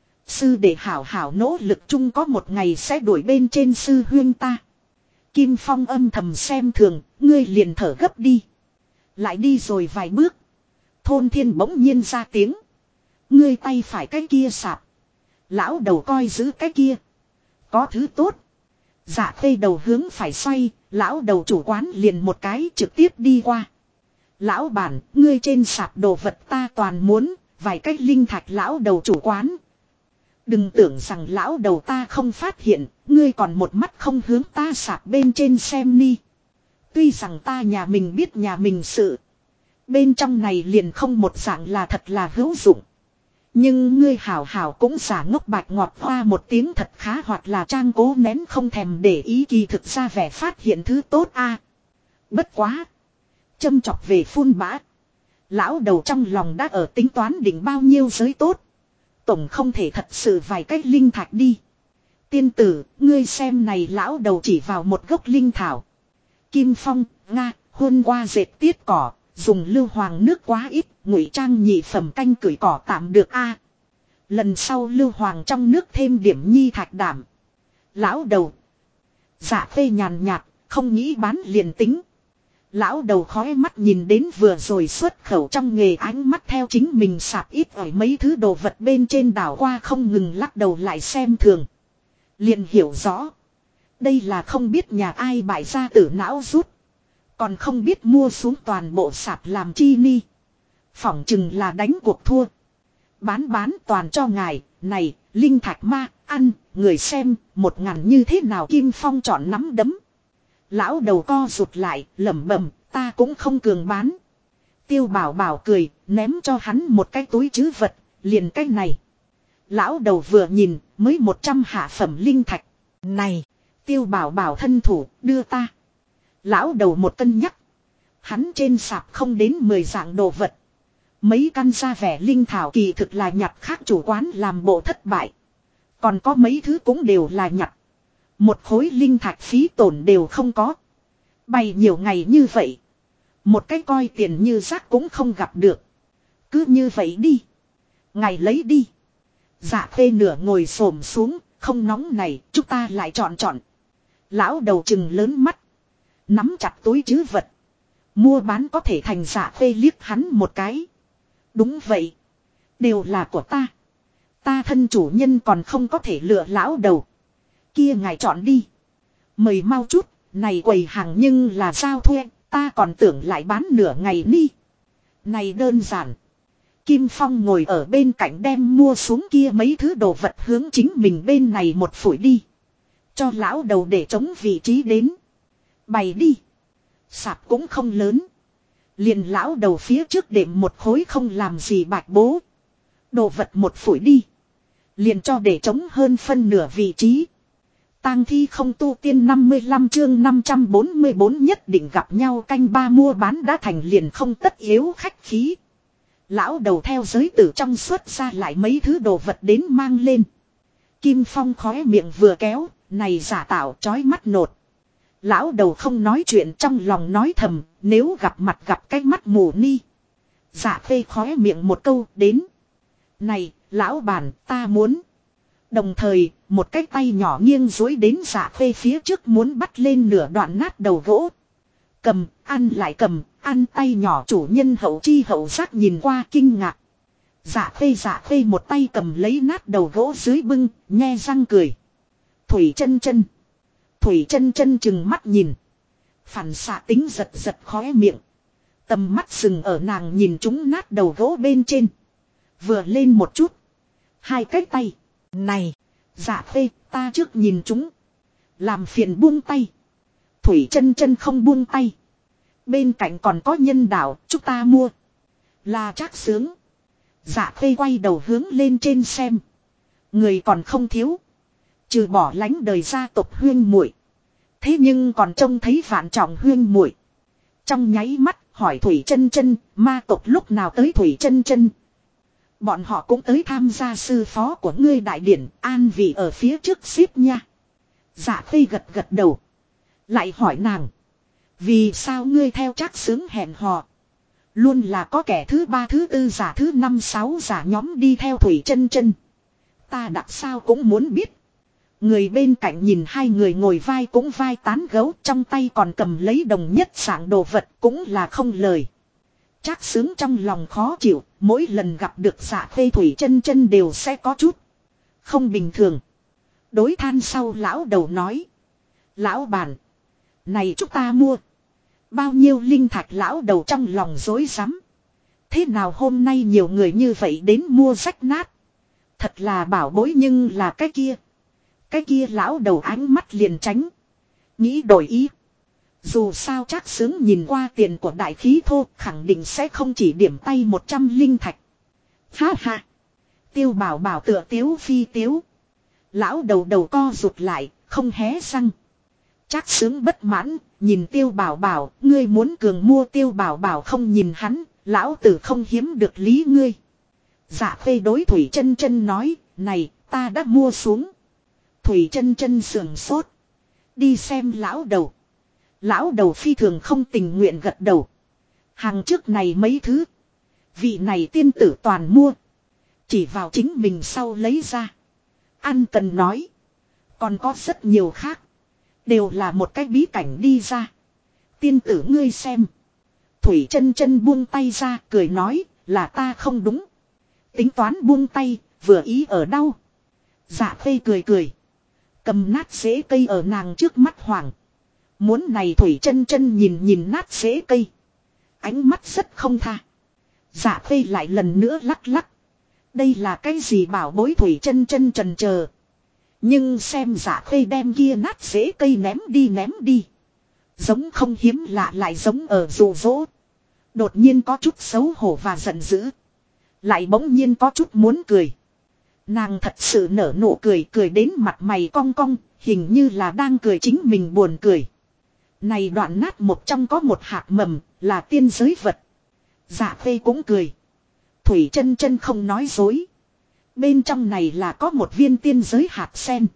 Sư để hảo hảo nỗ lực chung có một ngày sẽ đuổi bên trên sư huyên ta. Kim Phong âm thầm xem thường, ngươi liền thở gấp đi. Lại đi rồi vài bước. Thôn Thiên bỗng nhiên ra tiếng. Ngươi tay phải cái kia sạp. Lão đầu coi giữ cái kia. Có thứ tốt. Dạ Khê đầu hướng phải xoay. Lão đầu chủ quán liền một cái trực tiếp đi qua. Lão bản, ngươi trên sạp đồ vật ta toàn muốn. Vài cách linh thạch lão đầu chủ quán. Đừng tưởng rằng lão đầu ta không phát hiện. Ngươi còn một mắt không hướng ta sạp bên trên xem ni. Tuy rằng ta nhà mình biết nhà mình sự. Bên trong này liền không một dạng là thật là hữu dụng. Nhưng ngươi hảo hảo cũng giả ngốc bạch ngọt hoa một tiếng thật khá hoặc là trang cố nén không thèm để ý kỳ thực ra vẻ phát hiện thứ tốt a. Bất quá. Châm chọc về phun bã. Lão đầu trong lòng đã ở tính toán định bao nhiêu giới tốt. Tổng không thể thật sự vài cách linh thạch đi. Tiên tử, ngươi xem này lão đầu chỉ vào một gốc linh thảo. Kim Phong, Nga, hôn qua dệt tiết cỏ, dùng lưu hoàng nước quá ít, ngụy trang nhị phẩm canh cưỡi cỏ tạm được a. Lần sau lưu hoàng trong nước thêm điểm nhi thạch đảm. Lão đầu. Dạ Khê nhàn nhạt, không nghĩ bán liền tính. Lão đầu khói mắt nhìn đến vừa rồi xuất khẩu trong nghề ánh mắt theo chính mình sạp ít ỏi mấy thứ đồ vật bên trên đảo qua không ngừng lắc đầu lại xem thường. Liền hiểu rõ. Đây là không biết nhà ai bại ra tử não rút. Còn không biết mua xuống toàn bộ sạp làm chi ni. Phỏng chừng là đánh cuộc thua. Bán toàn cho ngài, này, linh thạch ma, ăn, người xem, 1000 như thế nào Kim Phong chọn nắm đấm. Lão đầu co rụt lại, lẩm bẩm, ta cũng không cường bán. Tiêu Bảo Bảo cười, ném cho hắn một cái túi trữ vật, liền cái này. Lão đầu vừa nhìn, mới 100 hạ phẩm linh thạch. Này, Tiêu Bảo Bảo thân thủ, đưa ta. Lão đầu một cân nhắc. Hắn trên sạp không đến 10 dạng đồ vật. Mấy căn ra vẻ linh thảo kỳ thực là nhặt khác chủ quán làm bộ thất bại. Còn có mấy thứ cũng đều là nhặt. Một khối linh thạch phí tổn đều không có. Bày nhiều ngày như vậy. Một cái coi tiền như rác cũng không gặp được. Cứ như vậy đi. Ngày lấy đi. Dạ Khê nửa ngồi xổm xuống, không nóng này, chúng ta lại chọn. Lão đầu trừng lớn mắt. Nắm chặt túi trữ vật. Mua bán có thể thành Dạ Khê liếc hắn một cái. Đúng vậy. Đều là của ta. Ta thân chủ nhân còn không có thể lựa lão đầu. Kia ngài chọn đi. Mời mau chút, này quầy hàng nhưng là giao thuê, ta còn tưởng lại bán nửa ngày ni. Này đơn giản. Kim Phong ngồi ở bên cạnh đem mua xuống kia mấy thứ đồ vật hướng chính mình bên này một phủi đi. Cho lão đầu để chống vị trí đến. Bày đi. Sạp cũng không lớn. Liền lão đầu phía trước đệm một khối không làm gì bạch bố. Đồ vật một phủi đi. Liền cho để chống hơn phân nửa vị trí. Tang thi không tu tiên 55 chương 544 nhất định gặp nhau canh ba mua bán đã thành liền không tất yếu khách khí. Lão đầu theo giới tử trong xuất ra lại mấy thứ đồ vật đến mang lên. Kim Phong khóe miệng vừa kéo, này giả tạo chói mắt nột. Lão đầu không nói chuyện trong lòng nói thầm, nếu gặp mặt gặp cái mắt mù ni. Dạ Khê khóe miệng một câu đến. Này, lão bản, ta muốn. Đồng thời, một cái tay nhỏ nghiêng dối đến Dạ Khê phía trước muốn bắt lên nửa đoạn nát đầu gỗ. Cầm, ăn lại ăn tay nhỏ chủ nhân hậu chi hậu giác nhìn qua kinh ngạc. Dạ Khê một tay cầm lấy nát đầu gỗ dưới bưng, nhe răng cười. Thủy chân chân chừng mắt nhìn. Phản xạ tính giật giật khóe miệng. Tầm mắt sừng ở nàng nhìn chúng nát đầu gỗ bên trên. Vừa lên một chút. Hai cái tay. Này, Dạ Khê, ta trước nhìn chúng. Làm phiền buông tay. Thủy chân chân không buông tay. Bên cạnh còn có nhân đạo, chúng ta mua. Là Trác Sướng. Dạ Khê quay đầu hướng lên trên xem. Người còn không thiếu. Trừ bỏ lánh đời gia tộc Huyên muội. Thế nhưng còn trông thấy Vạn Trọng Huyên muội. Trong nháy mắt hỏi Thủy chân chân, ma tộc lúc nào tới Thủy chân chân. Bọn họ cũng tới tham gia sư phó của ngươi đại điển, an vị ở phía trước xếp nha. Dạ Khê gật gật đầu. Lại hỏi nàng. Vì sao ngươi theo Trác Sướng hẹn hò. Luôn là có kẻ thứ ba thứ tư giả thứ năm sáu giả nhóm đi theo Thủy chân chân. Ta đặc sao cũng muốn biết. Người bên cạnh nhìn hai người ngồi vai cũng vai tán gấu, trong tay còn cầm lấy đồng nhất dạng đồ vật cũng là không lời. Trác Sướng trong lòng khó chịu, mỗi lần gặp được Dạ Khê Thủy chân chân đều sẽ có chút không bình thường. Đối than sau lão đầu nói. Lão bản. Này chúng ta mua. Bao nhiêu linh thạch lão đầu trong lòng rối rắm. Thế nào hôm nay nhiều người như vậy đến mua rách nát. Thật là bảo bối nhưng là cái kia. Cái kia lão đầu ánh mắt liền tránh. Nghĩ đổi ý. Dù sao Trác Sướng nhìn qua tiền của đại khí thô khẳng định sẽ không chỉ điểm tay 100 linh thạch. Ha ha. Tiêu bảo bảo tựa tiếu phi tiếu. Lão đầu đầu co rụt lại, không hé răng. Trác Sướng bất mãn, nhìn Tiêu bảo bảo, ngươi muốn cường mua Tiêu bảo bảo không nhìn hắn, lão tử không hiếm được lý ngươi. Dạ Khê đối Thủy chân chân nói, này, ta đã mua xuống. Thủy chân chân sườn sốt. Đi xem lão đầu. Lão đầu phi thường không tình nguyện gật đầu. Hàng trước này mấy thứ. Vị này tiên tử toàn mua. Chỉ vào chính mình sau lấy ra. Ăn cần nói. Còn có rất nhiều khác. Đều là một cái bí cảnh đi ra. Tiên tử ngươi xem. Thủy chân chân buông tay ra cười nói là ta không đúng. Tính toán buông tay vừa ý ở đâu. Dạ Khê cười cười. Cầm nát rễ cây ở nàng trước mắt hoàng. Muốn này Thủy chân chân nhìn nhìn nát rễ cây. Ánh mắt rất không tha. Dạ Khê lại lần nữa lắc lắc. Đây là cái gì bảo bối Thủy chân chân trần chờ. Nhưng xem Dạ Khê đem kia nát rễ cây ném đi. Giống không hiếm lạ lại giống ở dụ dỗ. Đột nhiên có chút xấu hổ và giận dữ. Lại bỗng nhiên có chút muốn cười. Nàng thật sự nở nụ cười đến mặt mày cong cong, hình như là đang cười chính mình buồn cười. Này đoạn nát một trong có một hạt mầm, là tiên giới vật. Dạ Khê cũng cười. Thủy chân chân không nói dối. Bên trong này là có một viên tiên giới hạt sen.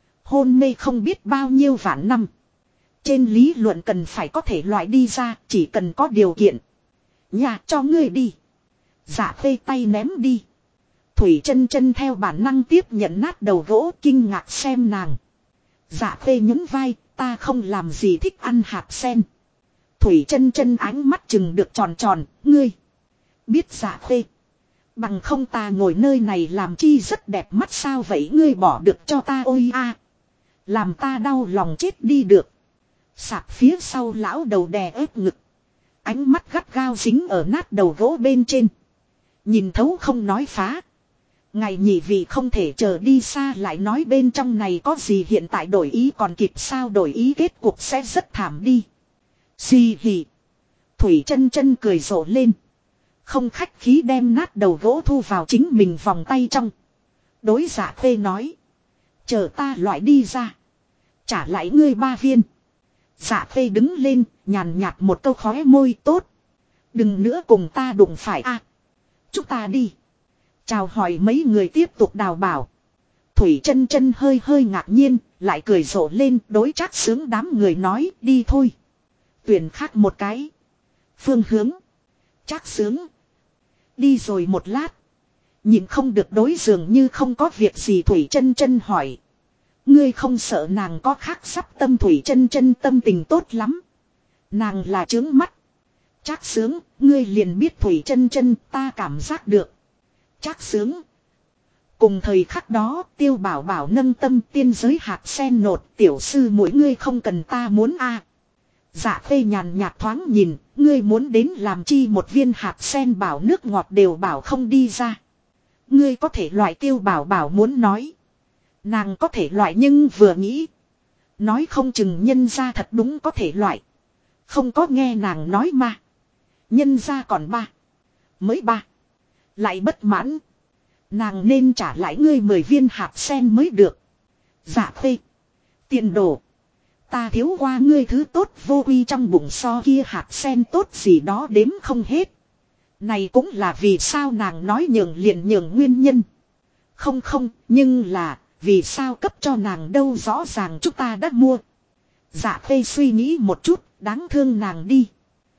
Hôn mê không biết bao nhiêu vạn năm. Trên lý luận cần phải có thể loại đi ra, chỉ cần có điều kiện. Nhà cho ngươi đi. Dạ Khê tay ném đi. Thủy chân chân theo bản năng tiếp nhận nát đầu gỗ, kinh ngạc xem nàng. Dạ Khê nhún vai, ta không làm gì thích ăn hạt sen. Thủy chân chân ánh mắt chừng được tròn tròn, ngươi biết Dạ Khê. Bằng không ta ngồi nơi này làm chi rất đẹp mắt sao vậy, ngươi bỏ được cho ta ôi a. Làm ta đau lòng chết đi được. Sạp phía sau lão đầu đè ép ngực. Ánh mắt gắt gao dính ở nát đầu gỗ bên trên. Nhìn thấu không nói phá. Ngày nhị vị không thể chờ đi xa lại nói bên trong này có gì, hiện tại đổi ý còn kịp sao, đổi ý kết cuộc sẽ rất thảm đi. Xì hì. Thủy chân chân cười rộ lên. Không khách khí đem nát đầu gỗ thu vào chính mình vòng tay trong. Đối Dạ Khê nói. Chờ ta loại đi ra. Trả lại ngươi 3 viên. Dạ Khê đứng lên, nhàn nhạt một câu, khóe môi, tốt. Đừng nữa cùng ta đụng phải a. Chúng ta đi. Chào hỏi mấy người tiếp tục đào bảo. Thủy chân chân hơi hơi ngạc nhiên, lại cười rộ lên, đối Trác Sướng đám người nói, đi thôi. Tuyển khác một cái phương hướng. Trác Sướng đi rồi một lát, nhìn không được đối dường như không có việc gì Thủy chân chân hỏi. Ngươi không sợ nàng có khác sắp tâm? Thủy chân chân tâm tình tốt lắm. Nàng là trướng mắt. Trác Sướng, ngươi liền biết Thủy chân chân, ta cảm giác được. Trác Sướng. Cùng thời khắc đó, Tiêu Bảo Bảo nâng tâm, tiên giới hạt sen nột, tiểu sư mỗi ngươi không cần ta muốn a. Dạ Khê nhàn nhạt thoáng nhìn, ngươi muốn đến làm chi, một viên hạt sen bảo nước ngọt đều bảo không đi ra. Ngươi có thể loại. Tiêu Bảo Bảo muốn nói. Nàng có thể loại nhưng vừa nghĩ. Nói không chừng nhân ra thật đúng có thể loại. Không có nghe nàng nói mà. Nhân ra còn 3. Mới 3. Lại bất mãn. Nàng nên trả lại ngươi 10 viên hạt sen mới được. Dạ Khê. Tiền đồ. Ta thiếu qua ngươi thứ tốt vô quy, trong bụng so kia hạt sen tốt gì đó đếm không hết. Này cũng là vì sao nàng nói nhường liền nhường nguyên nhân. Không không, nhưng là vì sao cấp cho nàng đâu, rõ ràng chúng ta đã mua. Dạ Khê suy nghĩ một chút, đáng thương nàng đi.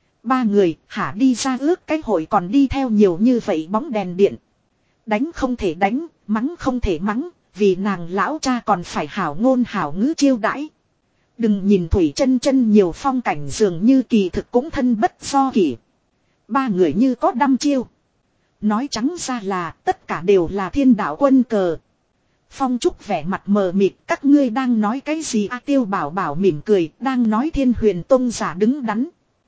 3 người hả đi ra ước cái hội còn đi theo nhiều như vậy bóng đèn điện. Đánh không thể đánh, mắng không thể mắng, vì nàng lão cha còn phải hảo ngôn hảo ngữ chiêu đãi. Đừng nhìn Thủy chân chân nhiều phong cảnh dường như kỳ thực cũng thân bất do kỷ. 3 người như có đăm chiêu. Nói trắng ra là tất cả đều là thiên đạo quân cờ. Phong Trúc vẻ mặt mờ mịt, các ngươi đang nói cái gì a? Tiêu Bảo Bảo mỉm cười, đang nói Thiên Huyền Tông giả đứng đắn.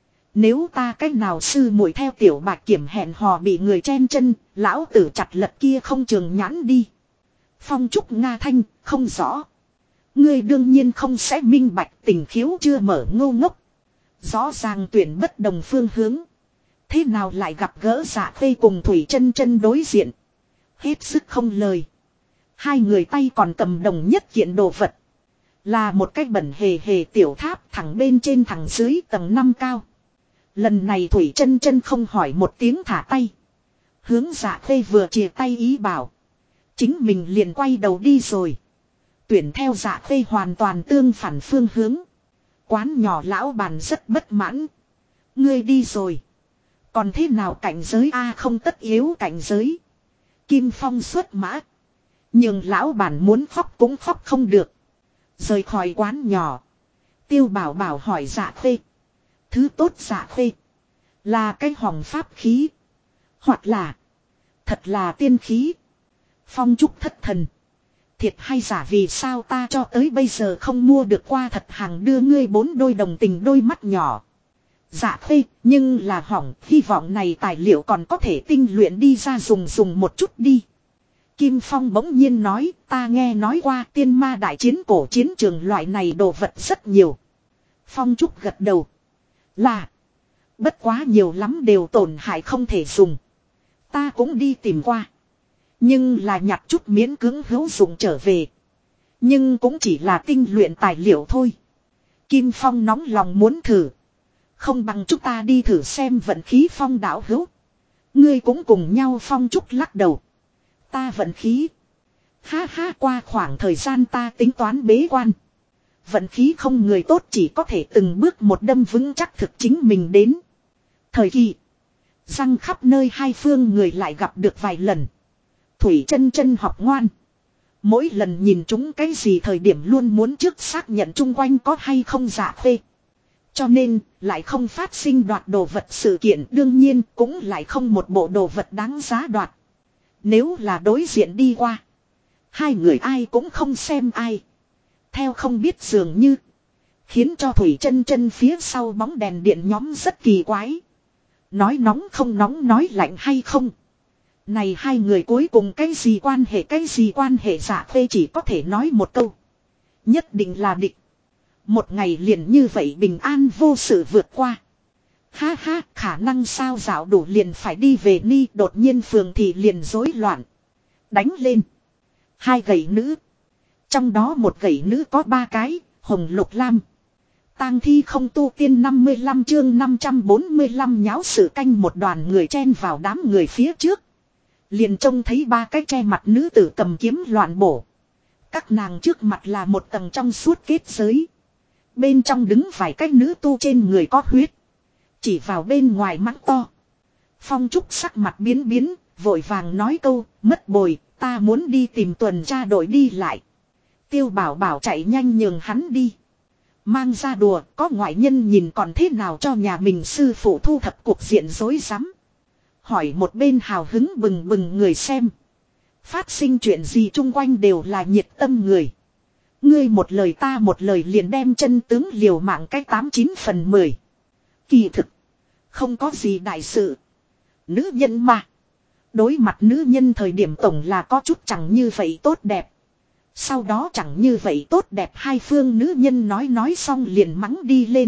Nếu ta cách nào sư muội theo Tiểu Bạch Kiểm hẹn hò bị người chen chân, lão tử chặt lật kia không trường nhãn đi. Phong Trúc nga thanh, không rõ. Ngươi đương nhiên không sẽ minh bạch, tình khiếu chưa mở ngô ngốc. Rõ ràng tuyển bất đồng phương hướng. Thế nào lại gặp gỡ Dạ Khê cùng Thủy chân chân đối diện. Hết sức không lời. 2 người tay còn cầm đồng nhất kiện đồ vật. Là một cái bẩn hề hề tiểu tháp, thẳng bên trên thẳng dưới tầng 5 cao. Lần này Thủy chân chân không hỏi một tiếng thả tay. Hướng Dạ Khê vừa chìa tay ý bảo. Chính mình liền quay đầu đi rồi. Tuyển theo Dạ Khê hoàn toàn tương phản phương hướng. Quán nhỏ lão bàn rất bất mãn. Ngươi đi rồi. Còn thế nào cảnh giới a? Không tất yếu cảnh giới. Kim Phong xuất mã. Nhưng lão bản muốn khóc cũng khóc không được. Rời khỏi quán nhỏ. Tiêu Bảo Bảo hỏi Dạ Khê. Thứ tốt Dạ Khê. Là cái hồng pháp khí. Hoặc là. Thật là tiên khí. Phong Trúc thất thần. Thiệt hay giả, vì sao ta cho tới bây giờ không mua được qua thật hàng, đưa ngươi 4 đôi đồng tình đôi mắt nhỏ. Dạ Khê, nhưng là hỏng, hy vọng này tài liệu còn có thể tinh luyện đi ra, dùng một chút đi. Kim Phong bỗng nhiên nói, ta nghe nói qua tiên ma đại chiến cổ chiến trường loại này đồ vật rất nhiều. Phong Trúc gật đầu. Là. Bất quá nhiều lắm đều tổn hại không thể dùng. Ta cũng đi tìm qua. Nhưng là nhặt chút miễn cưỡng hữu dụng trở về. Nhưng cũng chỉ là tinh luyện tài liệu thôi. Kim Phong nóng lòng muốn thử. Không bằng chúng ta đi thử xem vận khí. Phong đạo hữu. Ngươi cũng cùng nhau. Phong Trúc lắc đầu. Ta vận khí. Ha ha, qua khoảng thời gian ta tính toán bế quan. Vận khí không người tốt chỉ có thể từng bước một đâm vững chắc thực chính mình đến. Thời kỳ. Răng khắp nơi hai phương người lại gặp được vài lần. Thủy chân chân học ngoan. Mỗi lần nhìn chúng cái gì thời điểm luôn muốn trước xác nhận chung quanh có hay không dạ phê. Cho nên, lại không phát sinh đoạt đồ vật sự kiện, đương nhiên cũng lại không một bộ đồ vật đáng giá đoạt. Nếu là đối diện đi qua, hai người ai cũng không xem ai. Theo không biết dường như, khiến cho Thủy chân chân phía sau bóng đèn điện nhóm rất kỳ quái. Nói nóng không nóng, nói lạnh hay không. Này hai người cuối cùng cái gì quan hệ dạ phê chỉ có thể nói một câu. Nhất định là địch. Một ngày liền như vậy bình an vô sự vượt qua. Ha ha, khả năng sao dạo đủ liền phải đi về ni, đột nhiên phường thị liền rối loạn. Đánh lên. Hai gậy nữ. Trong đó một gậy nữ có ba cái, hồng lục lam. Tang thi không tu tiên 55 chương 545 nháo sự canh một đoàn người chen vào đám người phía trước. Liền trông thấy ba cái che mặt nữ tử cầm kiếm loạn bổ. Các nàng trước mặt là một tầng trong suốt kết giới. Bên trong đứng vài cái nữ tu trên người có huyết. Chỉ vào bên ngoài mắng to. Phong Trúc sắc mặt biến biến, vội vàng nói câu, mất bồi, ta muốn đi tìm tuần tra đội đi lại. Tiêu Bảo Bảo chạy nhanh nhường hắn đi. Mang ra đùa, có ngoại nhân nhìn còn thế nào cho nhà mình sư phụ thu thập cuộc diện rối rắm. Hỏi một bên hào hứng bừng bừng người xem. Phát sinh chuyện gì chung quanh đều là nhiệt tâm người. Ngươi một lời ta một lời liền đem chân tướng liều mạng cách 89/10. Kỳ thực, không có gì đại sự. Nữ nhân mà. Đối mặt nữ nhân thời điểm tổng là có chút chẳng như vậy tốt đẹp. Sau đó chẳng như vậy tốt đẹp, hai phương nữ nhân nói xong liền mắng đi lên.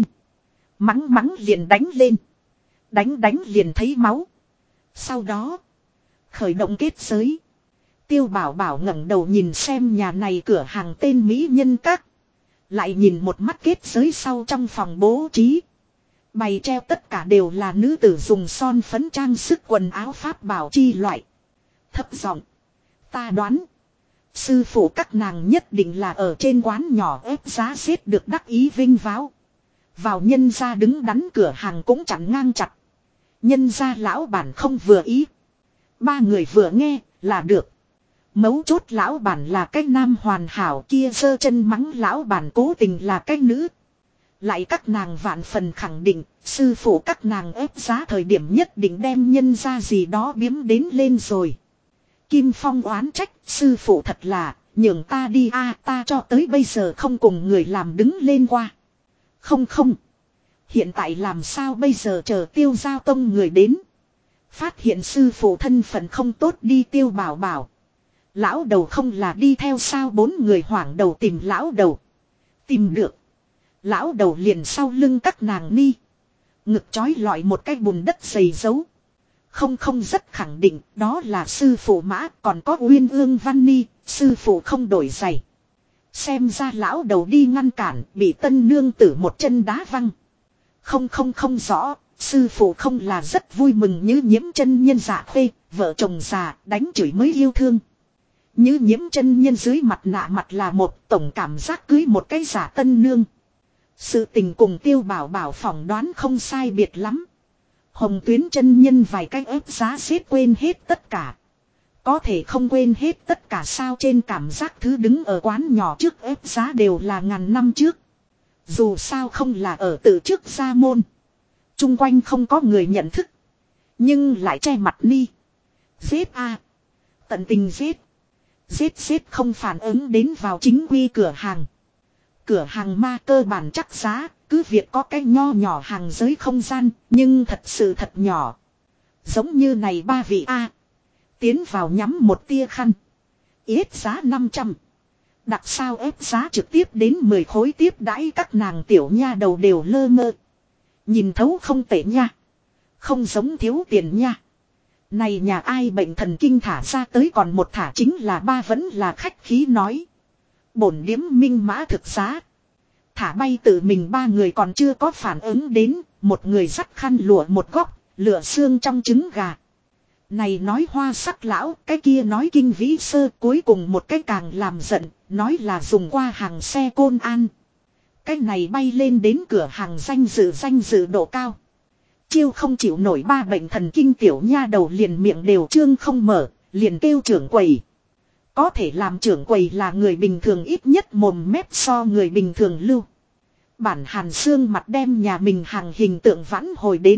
Mắng liền đánh lên. Đánh liền thấy máu. Sau đó, khởi động kết giới. Tiêu Bảo Bảo ngẩng đầu nhìn xem nhà này cửa hàng tên Mỹ Nhân Các. Lại nhìn một mắt kết giới sau trong phòng bố trí. Bày treo tất cả đều là nữ tử dùng son phấn trang sức quần áo pháp bảo chi loại. Thấp giọng, ta đoán, sư phụ các nàng nhất định là ở trên quán nhỏ ép giá xếp được đắc ý vinh váo. Vào nhân gia đứng đắn cửa hàng cũng chặn ngang chặt. Nhân gia lão bản không vừa ý. Ba người vừa nghe là được. Mấu chốt lão bản là cái nam hoàn hảo, kia giơ chân mắng lão bản cố tình là cái nữ. Lại các nàng vạn phần khẳng định, sư phụ các nàng ép giá thời điểm nhất định đem nhân ra gì đó biếm đến lên rồi. Kim Phong oán trách, sư phụ thật là, nhường ta đi a, ta cho tới bây giờ không cùng người làm đứng lên qua. Không. Hiện tại làm sao bây giờ, chờ Tiêu Giao Tông người đến. Phát hiện sư phụ thân phận không tốt đi. Tiêu Bảo Bảo. Lão đầu không là đi theo sao, bốn người hoảng đầu tìm lão đầu. Tìm được. Lão đầu liền sau lưng các nàng ni. Ngực trói lọi một cái bùn đất dày dấu. Không rất khẳng định đó là sư phụ mã, còn có Uyên Ương Văn Ni, sư phụ không đổi giày. Xem ra lão đầu đi ngăn cản, bị tân nương tử một chân đá văng. Không rõ, sư phụ không là rất vui mừng như Nhiễm chân nhân dạ phê, vợ chồng già đánh chửi mới yêu thương. Như Nhiễm chân nhân dưới mặt nạ mặt là một, tổng cảm giác cưới một cái giả tân nương. Sự tình cùng Tiêu Bảo Bảo phỏng đoán không sai biệt lắm. Hồng Tuyến chân nhân vài cái ép giá xếp quên hết tất cả. Có thể không quên hết tất cả sao, trên cảm giác thứ đứng ở quán nhỏ trước ép giá đều là ngàn năm trước. Dù sao không là ở từ trước gia môn. Trung quanh không có người nhận thức. Nhưng lại che mặt ni. Giết a, tận tình giết. Giết không phản ứng đến vào chính quy cửa hàng. Cửa hàng ma cơ bản chắc giá, cứ việc có cái nho nhỏ hàng giới không gian, nhưng thật sự thật nhỏ. Giống như này ba vị A. Tiến vào nhắm một tia khăn. Ít giá 500. Đặc sao ép giá trực tiếp đến 10 khối tiếp đãi các nàng tiểu nha đầu đều lơ mơ. Nhìn thấu không tệ nha. Không giống thiếu tiền nha. Này nhà ai bệnh thần kinh thả ra tới còn một thả chính là ba, vẫn là khách khí nói. Bổn điếm minh mã thực giá. Thả bay tự mình ba người còn chưa có phản ứng đến, một người dắt khăn lụa một góc, lửa xương trong trứng gà. Này nói hoa sắc lão, cái kia nói kinh vĩ sơ, cuối cùng một cái càng làm giận, nói là dùng qua hàng xe Côn An. Cái này bay lên đến cửa hàng danh dự độ cao. Chiêu không chịu nổi ba bệnh thần kinh tiểu nha đầu liền miệng đều trương không mở, liền kêu trưởng quầy. Có thể làm trưởng quầy là người bình thường ít nhất mồm mép so người bình thường lưu. Bản Hàn Xương mặt đem nhà mình hàng hình tượng vãn hồi đến.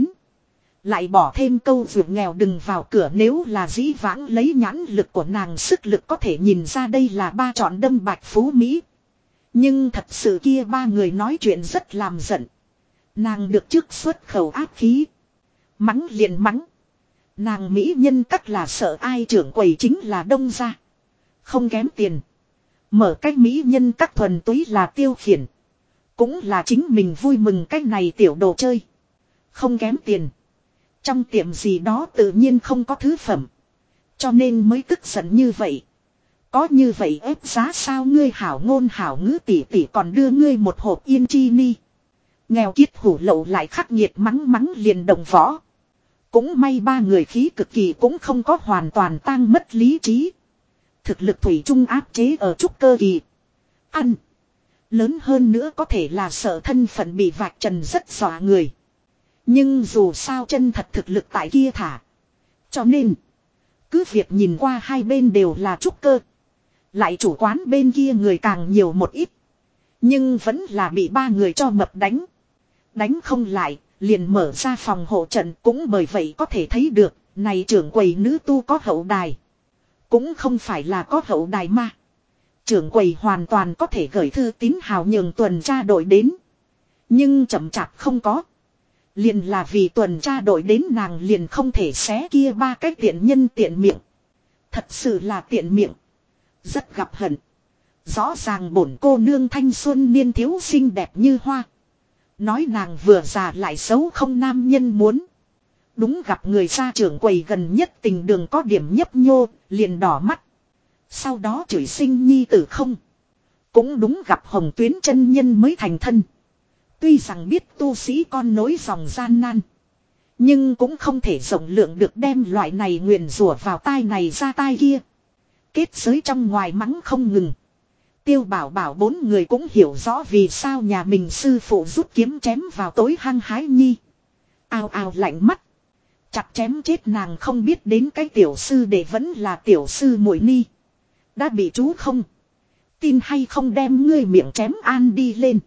Lại bỏ thêm câu vượt nghèo đừng vào cửa, nếu là dĩ vãng lấy nhãn lực của nàng sức lực có thể nhìn ra đây là ba chọn đâm bạch phú Mỹ. Nhưng thật sự kia ba người nói chuyện rất làm giận. Nàng được trước xuất khẩu ác khí. Mắng liền mắng. Nàng mỹ nhân các là sợ ai, trưởng quầy chính là đông gia. Không kém tiền. Mở cách mỹ nhân các thuần túy là tiêu khiển. Cũng là chính mình vui mừng cách này tiểu đồ chơi. Không kém tiền. Trong tiệm gì đó tự nhiên không có thứ phẩm. Cho nên mới tức giận như vậy. Có như vậy ép giá sao, ngươi hảo ngôn hảo ngữ tỷ tỷ còn đưa ngươi một hộp yên chi ni. Nghèo kiết hủ lậu lại khắc nghiệt mắng mắng liền đồng võ. Cũng may ba người khí cực kỳ cũng không có hoàn toàn tang mất lý trí. Thực lực thủy chung áp chế ở trúc cơ kỳ. Ăn. Lớn hơn nữa có thể là sợ thân phận bị vạch trần rất dọa người. Nhưng dù sao chân thật thực lực tại kia thả. Cho nên. Cứ việc nhìn qua hai bên đều là trúc cơ. Lại chủ quán bên kia người càng nhiều một ít. Nhưng vẫn là bị ba người cho mập đánh. Đánh không lại. Liền mở ra phòng hộ trận, cũng bởi vậy có thể thấy được. Này trưởng quầy nữ tu có hậu đài. Cũng không phải là có hậu đài mà. Trưởng quầy hoàn toàn có thể gửi thư tín hào nhường tuần tra đội đến. Nhưng chậm chạp không có. Liền là vì tuần tra đội đến nàng liền không thể xé kia ba cái tiện nhân tiện miệng. Thật sự là tiện miệng. Rất gặp hận. Rõ ràng bổn cô nương thanh xuân niên thiếu xinh đẹp như hoa. Nói nàng vừa già lại xấu không nam nhân muốn. Đúng gặp người ra trưởng quầy gần nhất tình đường có điểm nhấp nhô, liền đỏ mắt. Sau đó chửi sinh nhi tử không. Cũng đúng gặp Hồng Tuyến chân nhân mới thành thân. Tuy rằng biết tu sĩ con nối dòng gian nan. Nhưng cũng không thể rộng lượng được đem loại này nguyền rủa vào tai này ra tai kia. Kết giới trong ngoài mắng không ngừng. Tiêu Bảo Bảo bốn người cũng hiểu rõ vì sao nhà mình sư phụ rút kiếm chém vào tối hăng hái nhi. Ao ao lạnh mắt. Chặt chém chết nàng không biết đến cái tiểu sư để vẫn là tiểu sư muội ni. Đã bị chú không? Tin hay không đem ngươi miệng chém an đi lên.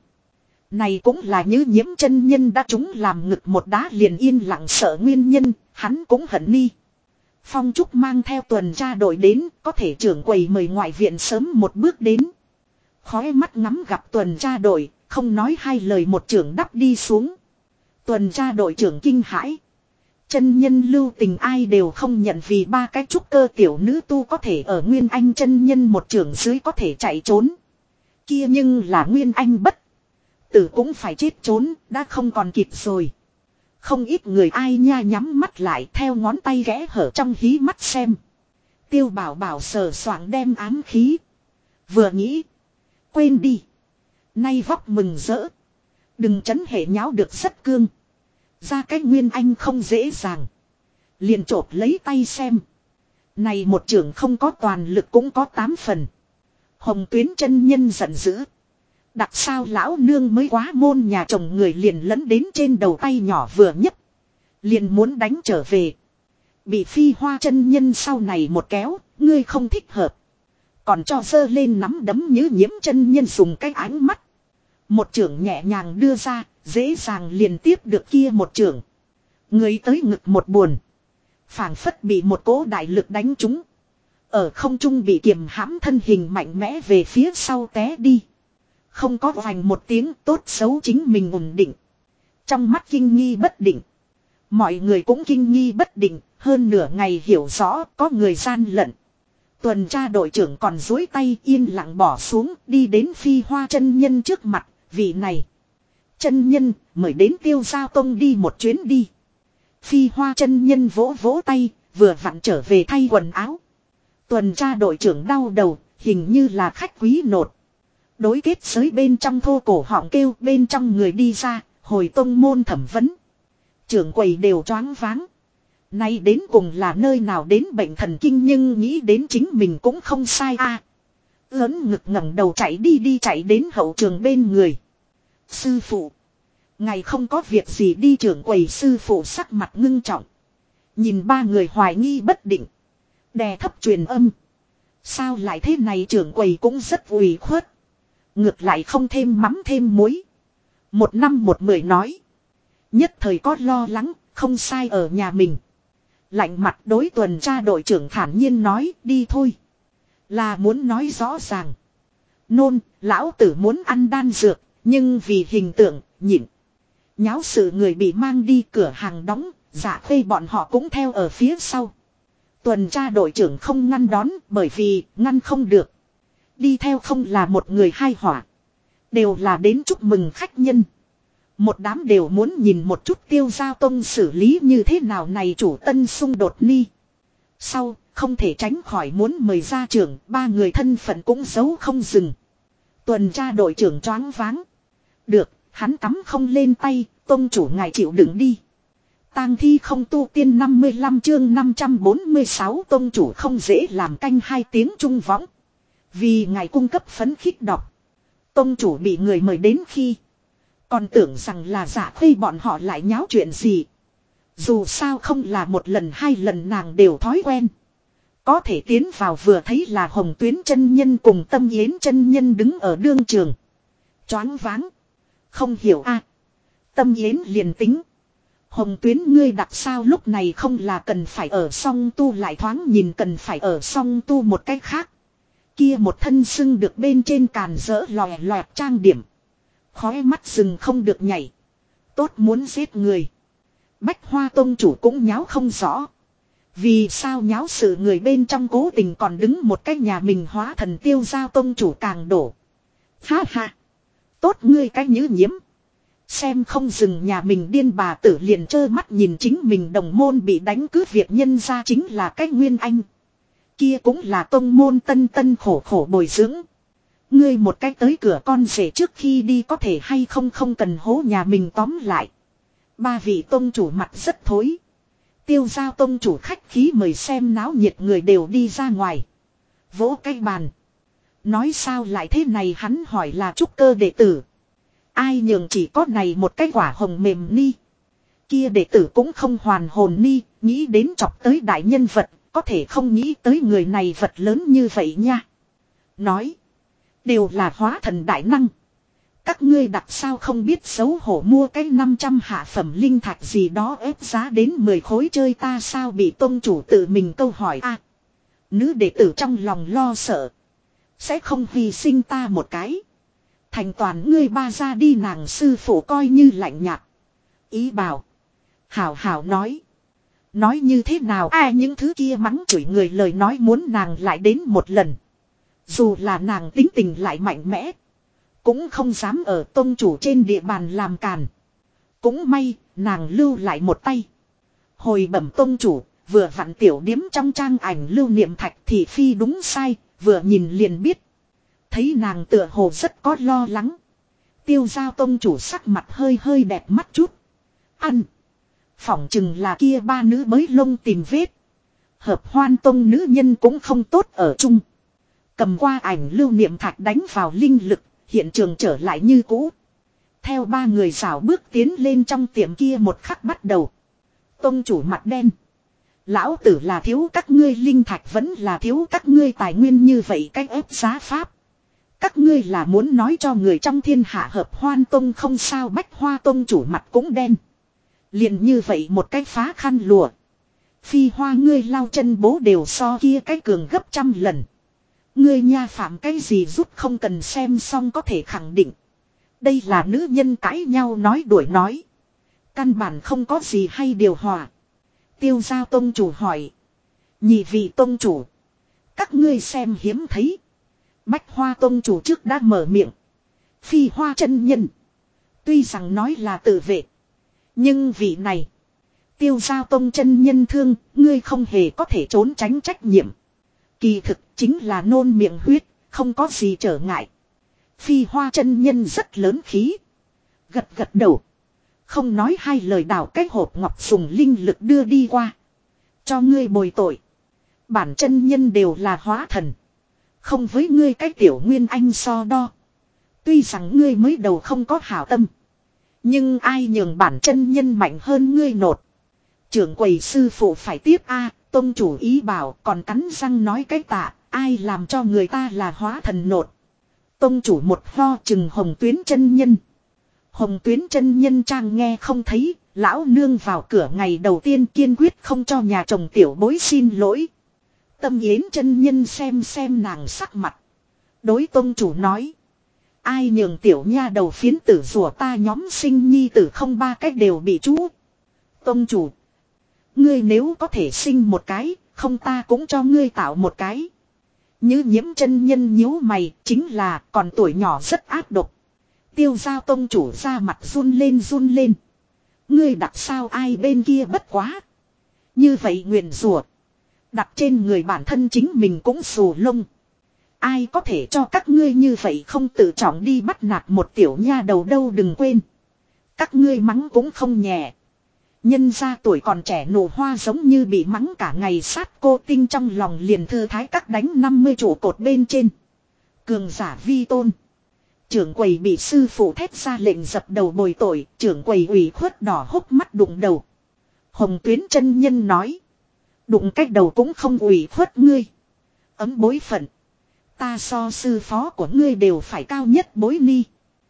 Này cũng là như nhiễm chân nhân đã trúng làm ngực một đá liền yên lặng sợ nguyên nhân, hắn cũng hận ni. Phong Trúc mang theo tuần tra đội đến, có thể trưởng quầy mời ngoại viện sớm một bước đến. Khói mắt ngắm gặp tuần tra đội, không nói hai lời một trưởng đắp đi xuống. Tuần tra đội trưởng kinh hãi. Chân nhân lưu tình ai đều không nhận vì ba cái trúc cơ tiểu nữ tu có thể ở Nguyên Anh chân nhân một trưởng dưới có thể chạy trốn. Kia nhưng là Nguyên Anh bất tử cũng phải chết trốn, đã không còn kịp rồi. Không ít người ai nha nhắm mắt lại theo ngón tay ghé hở trong hí mắt xem. Tiêu Bảo Bảo sờ soạng đem ám khí. Vừa nghĩ. Quên đi. Nay vóc mừng rỡ. Đừng chấn hệ nháo được rất cương. Ra cái Nguyên Anh không dễ dàng. Liền chộp lấy tay xem. Này một trưởng không có toàn lực cũng có 8 phần. Hồng Tuyến chân nhân giận dữ. Đặc sao lão nương mới quá môn nhà chồng người liền lấn đến trên đầu tay nhỏ vừa nhấp. Liền muốn đánh trở về. Bị Phi Hoa chân nhân sau này một kéo, ngươi không thích hợp. Còn cho sơ lên nắm đấm như nhiễm chân nhân dùng cái ánh mắt. Một trưởng nhẹ nhàng đưa ra, dễ dàng liền tiếp được kia một trưởng. Người tới ngực một buồn. Phảng phất bị một cỗ đại lực đánh trúng. Ở không trung bị kiềm hãm thân hình mạnh mẽ về phía sau té đi. Không có vành một tiếng tốt xấu chính mình ổn định. Trong mắt kinh nghi bất định. Mọi người cũng kinh nghi bất định, hơn nửa ngày hiểu rõ có người gian lận. Tuần tra đội trưởng còn duỗi tay yên lặng bỏ xuống đi đến Phi Hoa chân nhân trước mặt, vị này. Chân nhân, mời đến Tiêu Giao Tông đi một chuyến đi. Phi Hoa chân nhân vỗ vỗ tay, vừa vặn trở về thay quần áo. Tuần tra đội trưởng đau đầu, hình như là khách quý nột. Đối kết giới bên trong thô cổ họng kêu bên trong người đi ra, hồi tông môn thẩm vấn. Trưởng quầy đều choáng váng. Nay đến cùng là nơi nào đến bệnh thần kinh nhưng nghĩ đến chính mình cũng không sai a. Lớn ngực ngẩng đầu chạy đi chạy đến hậu trường bên người. Sư phụ. Ngày không có việc gì đi, trưởng quầy sư phụ sắc mặt ngưng trọng. Nhìn ba người hoài nghi bất định. Đè thấp truyền âm. Sao lại thế này, trưởng quầy cũng rất ủy khuất. Ngược lại không thêm mắm thêm muối. 1 năm 1 mười nói. Nhất thời có lo lắng, không sai ở nhà mình. Lạnh mặt đối tuần tra đội trưởng thản nhiên nói, đi thôi. Là muốn nói rõ ràng. Nôn, lão tử muốn ăn đan dược, nhưng vì hình tượng, nhịn. Nháo sự người bị mang đi, cửa hàng đóng, Dạ Khê bọn họ cũng theo ở phía sau. Tuần tra đội trưởng không ngăn đón, bởi vì ngăn không được. Đi theo không là một người hai họa. Đều là đến chúc mừng khách nhân. Một đám đều muốn nhìn một chút Tiêu Giao Tông xử lý như thế nào này chủ tân xung đột ni. Sau, không thể tránh khỏi muốn mời ra trưởng, ba người thân phận cũng giấu không dừng. Tuần tra đội trưởng choáng váng. Được, hắn cắm không lên tay, tông chủ ngài chịu đựng đi. Tang thi không tu tiên 55 chương 546 tông chủ không dễ làm canh 2 tiếng trung võng. Vì ngài cung cấp phấn khích đọc. Tông chủ bị người mời đến khi. Còn tưởng rằng là Dạ Khê bọn họ lại nháo chuyện gì. Dù sao không là một lần hai lần nàng đều thói quen. Có thể tiến vào vừa thấy là Hồng Tuyến chân nhân cùng Tâm Yến chân nhân đứng ở đương trường. Choáng váng. Không hiểu a. Tâm Yến liền tính. Hồng Tuyến ngươi đặt sao lúc này không là cần phải ở song tu lại thoáng nhìn cần phải ở song tu một cách khác. Kia một thân sưng được bên trên càn rỡ lòe loẹt trang điểm. Khói mắt rừng không được nhảy. Tốt muốn giết người. Bách Hoa Tông chủ cũng nháo không rõ. Vì sao nháo sự người bên trong cố tình còn đứng một cái nhà mình hóa thần Tiêu Giao Tông chủ càng đổ. Ha ha. Tốt ngươi cái nhứ nhiễm. Xem không dừng nhà mình điên bà tử liền trơ mắt nhìn chính mình đồng môn bị đánh cứ việc nhân ra chính là cái Nguyên Anh. Kia cũng là tông môn tân tân khổ khổ bồi dưỡng. Ngươi một cách tới cửa con rể trước khi đi có thể hay không không cần hố nhà mình tóm lại. Ba vị tông chủ mặt rất thối. Tiêu Giao tông chủ khách khí mời xem náo nhiệt người đều đi ra ngoài. Vỗ cái bàn. Nói sao lại thế này, hắn hỏi là trúc cơ đệ tử. Ai nhường chỉ có này một cái quả hồng mềm ni. Kia đệ tử cũng không hoàn hồn ni, nghĩ đến chọc tới đại nhân vật, có thể không nghĩ tới người này vật lớn như vậy nha. Nói. Đều là hóa thần đại năng. Các ngươi đặt sao không biết xấu hổ mua cái 500 hạ phẩm linh thạch gì đó ép giá đến 10 khối chơi ta sao, bị tông chủ tự mình câu hỏi a. Nữ đệ tử trong lòng lo sợ. Sẽ không hy sinh ta một cái. Thành toàn ngươi ba ra đi, nàng sư phụ coi như lạnh nhạt. Ý bảo. Hảo hảo nói. Nói như thế nào những thứ kia mắng chửi người lời nói muốn nàng lại đến một lần. Dù là nàng tính tình lại mạnh mẽ. Cũng không dám ở tông chủ trên địa bàn làm càn. Cũng may, nàng lưu lại một tay. Hồi bẩm tông chủ, vừa vặn tiểu điếm trong trang ảnh lưu niệm thạch thì phi đúng sai, vừa nhìn liền biết. Thấy nàng tựa hồ rất có lo lắng. Tiêu Giao tông chủ sắc mặt hơi hơi đẹp mắt chút. Ăn. Phỏng chừng là kia ba nữ bới lông tìm vết. Hợp Hoan tông nữ nhân cũng không tốt ở chung. Cầm qua ảnh lưu niệm thạch đánh vào linh lực, hiện trường trở lại như cũ. Theo ba người rảo bước tiến lên trong tiệm kia một khắc bắt đầu. Tông chủ mặt đen. Lão tử là thiếu các ngươi linh thạch vẫn là thiếu các ngươi tài nguyên như vậy cách ép giá pháp. Các ngươi là muốn nói cho người trong thiên hạ Hợp Hoan tông không sao. Bách Hoa tông chủ mặt cũng đen. Liền như vậy một cái phá khăn lụa. Phi Hoa ngươi lao chân bố đều so kia cái cường gấp trăm lần. Ngươi nha phạm cái gì rút không cần xem xong có thể khẳng định. Đây là nữ nhân cãi nhau nói đuổi nói. Căn bản không có gì hay điều hòa. Tiêu Giao tông chủ hỏi. Nhị vị tông chủ. Các ngươi xem hiếm thấy. Bách Hoa tông chủ trước đã mở miệng. Phi Hoa chân nhân. Tuy rằng nói là tự vệ. Nhưng vị này. Tiêu Giao tông chân nhân thương. Ngươi không hề có thể trốn tránh trách nhiệm. Kỳ thực chính là nôn miệng huyết. Không có gì trở ngại. Phi Hoa chân nhân rất lớn khí. Gật gật đầu. Không nói hai lời đảo cái hộp ngọc dùng linh lực đưa đi qua. Cho ngươi bồi tội. Bản chân nhân đều là hóa thần. Không với ngươi cái tiểu Nguyên Anh so đo. Tuy rằng ngươi mới đầu không có hảo tâm. Nhưng ai nhường bản chân nhân mạnh hơn ngươi nột. Trưởng quầy sư phụ phải tiếp Tông chủ ý bảo còn cắn răng nói cái tạ, ai làm cho người ta là hóa thần nột. Tông chủ một ho chừng Hồng Tuyến chân nhân. Hồng Tuyến chân nhân trang nghe không thấy, lão nương vào cửa ngày đầu tiên kiên quyết không cho nhà chồng tiểu bối xin lỗi. Tâm Yến chân nhân xem nàng sắc mặt. Đối tông chủ nói. Ai nhường tiểu nha đầu phiến tử rủa ta nhóm sinh nhi tử không ba cách đều bị chú. Tông chủ. Ngươi nếu có thể sinh một cái, không ta cũng cho ngươi tạo một cái. Như Nhiễm chân nhân nhíu mày, chính là còn tuổi nhỏ rất ác độc. Tiêu giao tông chủ ra mặt run lên. Ngươi đặt sao ai bên kia bất quá. Như vậy nguyền rủa đặt trên người bản thân chính mình cũng xù lông. Ai có thể cho các ngươi như vậy không tự trọng đi bắt nạt một tiểu nha đầu đâu đừng quên. Các ngươi mắng cũng không nhẹ. Nhân ra tuổi còn trẻ nổ hoa giống như bị mắng cả ngày sát cô tinh trong lòng liền thư thái các đánh 50 trụ cột bên trên. Cường giả vi tôn. Trưởng quầy bị sư phụ thét ra lệnh dập đầu bồi tội, trưởng quầy ủy khuất đỏ hốc mắt đụng đầu. Hồng Tuyến chân nhân nói. Đụng cách đầu cũng không ủy khuất ngươi. Ấm bối phận. Ta so sư phó của ngươi đều phải cao nhất bối ni.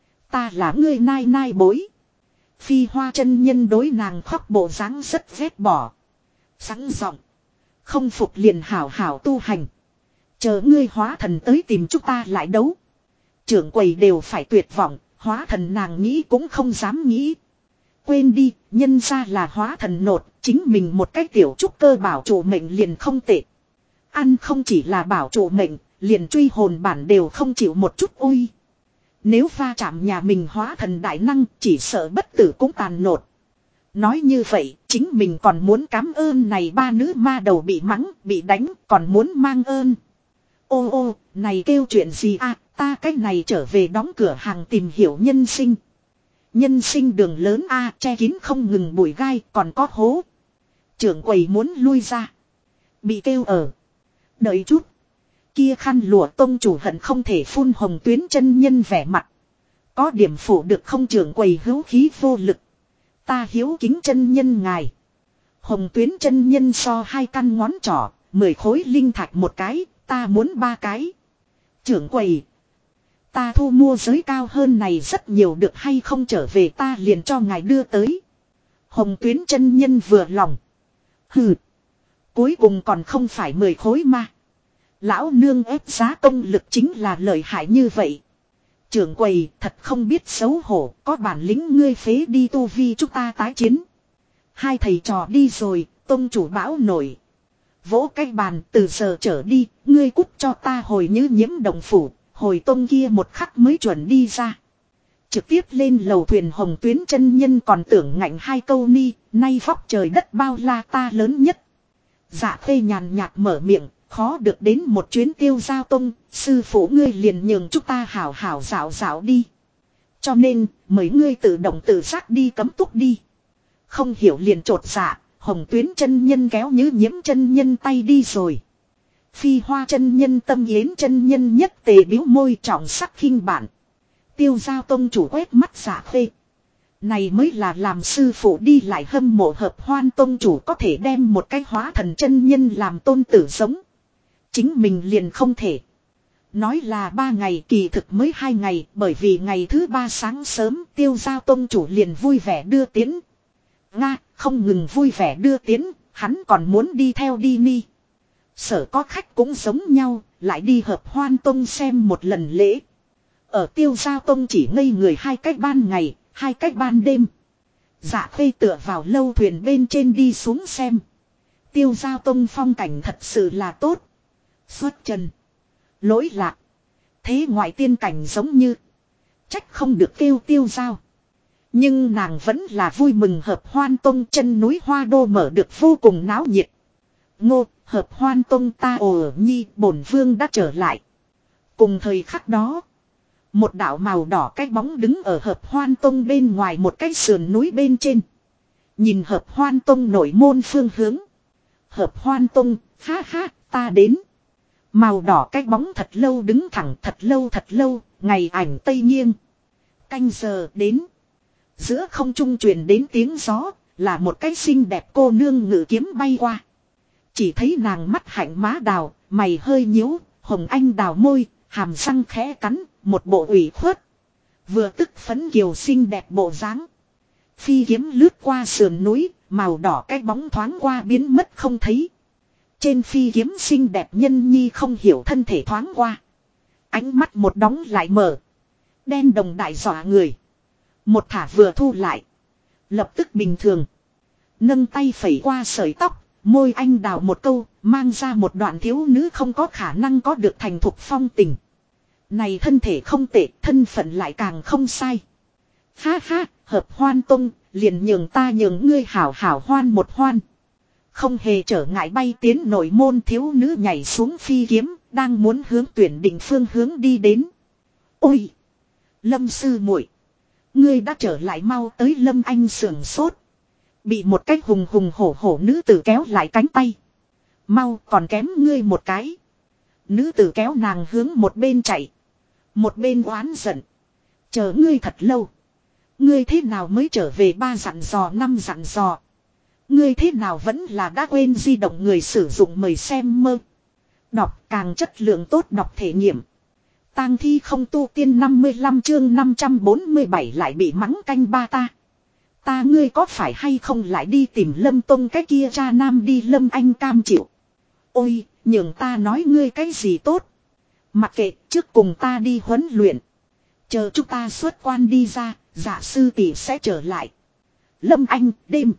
Ta là ngươi nai bối. Phi Hoa chân nhân đối nàng khóc bộ dáng rất ghét bỏ. Sẵn giọng. Không phục liền hảo tu hành. Chờ ngươi hóa thần tới tìm chúng ta lại đấu. Trưởng quầy đều phải tuyệt vọng. Hóa thần nàng nghĩ cũng không dám nghĩ. Quên đi, nhân ra là hóa thần nột. Chính mình một cái tiểu trúc cơ bảo trụ mệnh liền không tệ. Ăn không chỉ là bảo trụ mệnh, liền truy hồn bản đều không chịu một chút ui. Nếu va chạm nhà mình hóa thần đại năng chỉ sợ bất tử cũng tàn nột. Nói như vậy chính mình còn muốn cảm ơn này ba nữ ma đầu bị mắng bị đánh còn muốn mang ơn. Ô này kêu chuyện gì à ta cách này trở về đóng cửa hàng tìm hiểu nhân sinh. Nhân sinh đường lớn a che kín không ngừng bụi gai còn có hố. Trưởng quầy muốn lui ra. Bị kêu ở. Đợi chút. Kia khăn lụa tông chủ hận không thể phun Hồng Tuyến chân nhân vẻ mặt. Có điểm phủ được không trưởng quầy hữu khí vô lực. Ta hiếu kính chân nhân ngài. Hồng Tuyến chân nhân so 2 căn ngón trỏ, 10 khối linh thạch một cái, ta muốn 3 cái. Trưởng quầy. Ta thu mua giới cao hơn này rất nhiều được hay không trở về ta liền cho ngài đưa tới. Hồng Tuyến chân nhân vừa lòng. Hừ. Cuối cùng còn không phải 10 khối mà. Lão nương ép giá công lực chính là lợi hại như vậy. Trưởng quầy thật không biết xấu hổ, có bản lĩnh ngươi phế đi tu vi chúng ta tái chiến. Hai thầy trò đi rồi, tông chủ bão nổi. Vỗ cái bàn từ giờ trở đi, ngươi cút cho ta hồi Như Nhiễm đồng phủ, hồi tông kia một khắc mới chuẩn đi ra. Trực tiếp lên lầu thuyền Hồng Tuyến chân nhân còn tưởng ngạnh 2 câu ni, nay vóc trời đất bao la ta lớn nhất. Dạ Khê nhàn nhạt mở miệng. Khó được đến một chuyến tiêu giao tông, sư phụ ngươi liền nhường chúng ta hảo dạo đi. Cho nên, mời ngươi tự động tự giác đi cấm túc đi. Không hiểu liền trột dạ, Hồng Tuyến chân nhân kéo Như Nhiễm chân nhân tay đi rồi. Phi Hoa chân nhân Tâm Yến chân nhân nhất tề biếu môi trọng sắc khinh bản. Tiêu giao tông chủ quét mắt Dạ Khê. Này mới là làm sư phụ đi lại hâm mộ hợp hoan tông chủ có thể đem một cái hóa thần chân nhân làm tôn tử sống. Chính mình liền không thể. Nói là 3 ngày kỳ thực mới 2 ngày bởi vì ngày thứ 3 sáng sớm tiêu giao tông chủ liền vui vẻ đưa tiến. Nga không ngừng vui vẻ đưa tiến, hắn còn muốn đi theo đi ni. Sở có khách cũng giống nhau, lại đi hợp hoan tông xem một lần lễ. Ở tiêu giao tông chỉ ngây người 2 cách ban ngày, 2 cách ban đêm. Dạ Khê tựa vào lâu thuyền bên trên đi xuống xem. Tiêu giao tông phong cảnh thật sự là tốt. Xuất trần. Lỗi lạc. Thế ngoại tiên cảnh giống như. Trách không được kêu tiêu giao. Nhưng nàng vẫn là vui mừng hợp hoan tông chân núi Hoa Đô mở được vô cùng náo nhiệt. Ngô, hợp hoan tông ta ồ nhi bổn vương đã trở lại. Cùng thời khắc đó. Một đạo màu đỏ cái bóng đứng ở hợp hoan tông bên ngoài một cái sườn núi bên trên. Nhìn hợp hoan tông nội môn phương hướng. Hợp hoan tông, ha ha, ta đến. Màu đỏ cái bóng thật lâu đứng thẳng thật lâu, ngày ảnh tây nghiêng. Canh giờ đến. Giữa không trung truyền đến tiếng gió, là một cái xinh đẹp cô nương ngự kiếm bay qua. Chỉ thấy nàng mắt hạnh má đào, mày hơi nhíu, hồng anh đào môi, hàm răng khẽ cắn, một bộ ủy khuất. Vừa tức phấn kiều xinh đẹp bộ dáng. Phi kiếm lướt qua sườn núi, màu đỏ cái bóng thoáng qua biến mất không thấy. Trên phi kiếm xinh đẹp nhân nhi không hiểu thân thể thoáng qua. Ánh mắt một đóng lại mở. Đen đồng đại dọa người. Một thả vừa thu lại. Lập tức bình thường. Nâng tay phẩy qua sợi tóc. Môi anh đào một câu. Mang ra một đoạn thiếu nữ không có khả năng có được thành thục phong tình. Này thân thể không tệ. Thân phận lại càng không sai. Ha ha. Hợp hoan tung. Liền nhường ta nhường ngươi hảo hảo hoan một hoan. Không hề trở ngại bay tiến nội môn thiếu nữ nhảy xuống phi kiếm. Đang muốn hướng tuyển định phương hướng đi đến. Ôi! Lâm sư muội, ngươi đã trở lại mau tới. Lâm Anh sưởng sốt. Bị một cái hùng hùng hổ hổ nữ tử kéo lại cánh tay. Mau còn kém ngươi một cái. Nữ tử kéo nàng hướng một bên chạy. Một bên oán giận. Chờ ngươi thật lâu. Ngươi thế nào mới trở về 3 dặn dò 5 dặn dò. Ngươi thế nào vẫn là đã quên di động người sử dụng mời xem mơ. Đọc càng chất lượng tốt đọc thể nghiệm. Tang thi không tu tiên 55 chương 547 lại bị mắng canh ba ta. Ta ngươi có phải hay không lại đi tìm Lâm Tông cái kia cha nam đi. Lâm Anh cam chịu. Ôi, nhường ta nói ngươi cái gì tốt. Mặc kệ, trước cùng ta đi huấn luyện. Chờ chúng ta xuất quan đi ra, dạ sư tỷ sẽ trở lại. Lâm Anh, đêm.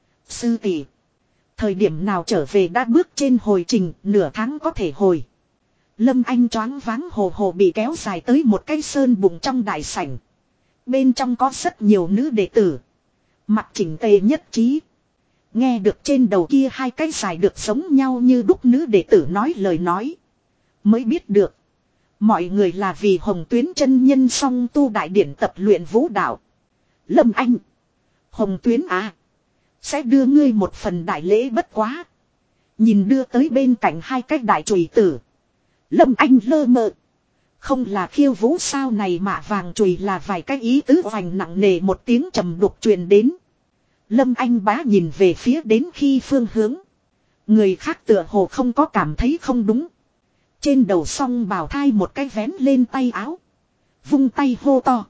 Sư tỷ. Thời điểm nào trở về đã bước trên hồi trình, nửa tháng có thể hồi. Lâm Anh choáng váng hồ hồ bị kéo dài tới một cái sơn bụng trong đại sảnh. Bên trong có rất nhiều nữ đệ tử. Mặt chỉnh tề nhất trí. Nghe được trên đầu kia hai cái dài được giống nhau như đúc nữ đệ tử nói lời nói. Mới biết được. Mọi người là vì Hồng Tuyến chân nhân song tu đại điển tập luyện vũ đạo. Lâm Anh. Hồng Tuyến à. Sẽ đưa ngươi một phần đại lễ bất quá. Nhìn đưa tới bên cạnh hai cái đại chùy tử. Lâm Anh lơ mơ. Không là khiêu vũ sao này mạ vàng chùy là vài cái ý tứ hoành nặng nề một tiếng trầm đục truyền đến. Lâm Anh bá nhìn về phía đến khi phương hướng. Người khác tựa hồ không có cảm thấy không đúng. Trên đầu song bào thai một cái vén lên tay áo. Vung tay hô to.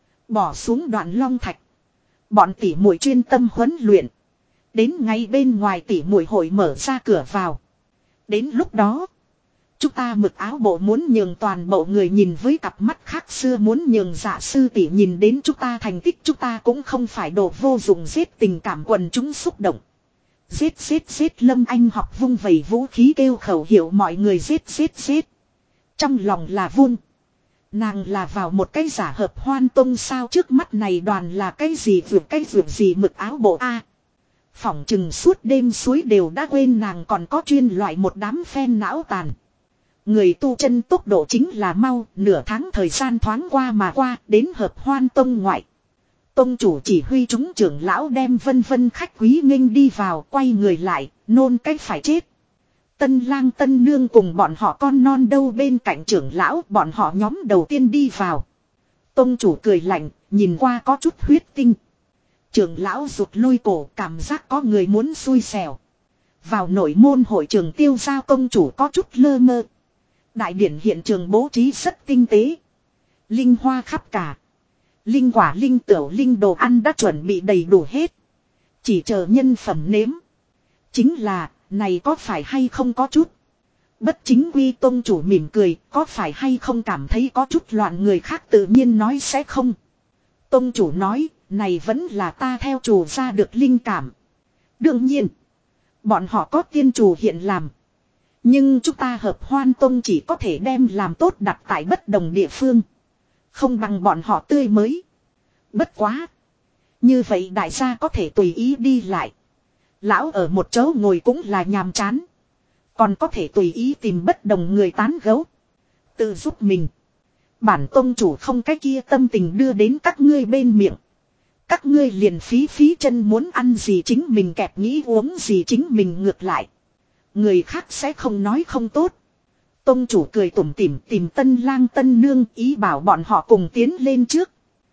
Bỏ xuống đoạn long thạch. Bọn tỉ muội chuyên tâm huấn luyện. Đến ngay bên ngoài tỉ muội hội mở ra cửa vào. Đến lúc đó. Chúng ta mực áo bộ muốn nhường toàn bộ người nhìn với cặp mắt khác xưa muốn nhường dạ sư tỷ nhìn đến chúng ta thành tích chúng ta cũng không phải đồ vô dụng giết tình cảm quần chúng xúc động. Giết giết giết Lâm Anh học vung vẩy vũ khí kêu khẩu hiệu mọi người giết giết giết. Trong lòng là vun. Nàng là vào một cái giả hợp hoan tông sao trước mắt này đoàn là cái gì vượt gì mực áo bộ a. Phỏng chừng suốt đêm suối đều đã quên nàng còn có chuyên loại một đám phen não tàn. Người tu chân tốc độ chính là mau, nửa tháng thời gian thoáng qua mà qua, đến hợp hoan tông ngoại. Tông chủ chỉ huy chúng trưởng lão đem vân vân khách quý nghênh đi vào, quay người lại, nôn cách phải chết. Tân lang tân nương cùng bọn họ con non đâu bên cạnh trưởng lão, bọn họ nhóm đầu tiên đi vào. Tông chủ cười lạnh, nhìn qua có chút huyết tinh. Trưởng lão rụt lui cổ, cảm giác có người muốn xui xẻo. Vào nội môn hội trường Tiêu Giao tông chủ có chút lơ mơ. Đại điển hiện trường bố trí rất tinh tế. Linh hoa khắp cả. Linh quả linh tửu linh đồ ăn đã chuẩn bị đầy đủ hết. Chỉ chờ nhân phẩm nếm. Chính là, này có phải hay không có chút. Bất chính quy tông chủ mỉm cười, có phải hay không cảm thấy có chút loạn người khác tự nhiên nói sẽ không. Tông chủ nói, này vẫn là ta theo chủ ra được linh cảm. Đương nhiên, bọn họ có tiên chủ hiện làm. Nhưng chúng ta hợp hoan tông chỉ có thể đem làm tốt đặt tại bất đồng địa phương. Không bằng bọn họ tươi mới. Bất quá. Như vậy đại gia có thể tùy ý đi lại. Lão ở một chỗ ngồi cũng là nhàm chán. Còn có thể tùy ý tìm bất đồng người tán gẫu. Tự giúp mình. Bản tông chủ không cái kia tâm tình đưa đến các ngươi bên miệng. Các ngươi liền phí phí chân muốn ăn gì chính mình kẹp nghĩ uống gì chính mình ngược lại. Người khác sẽ không nói không tốt. Tông chủ cười tủm tỉm tìm tân lang tân nương ý bảo bọn họ cùng tiến lên trước.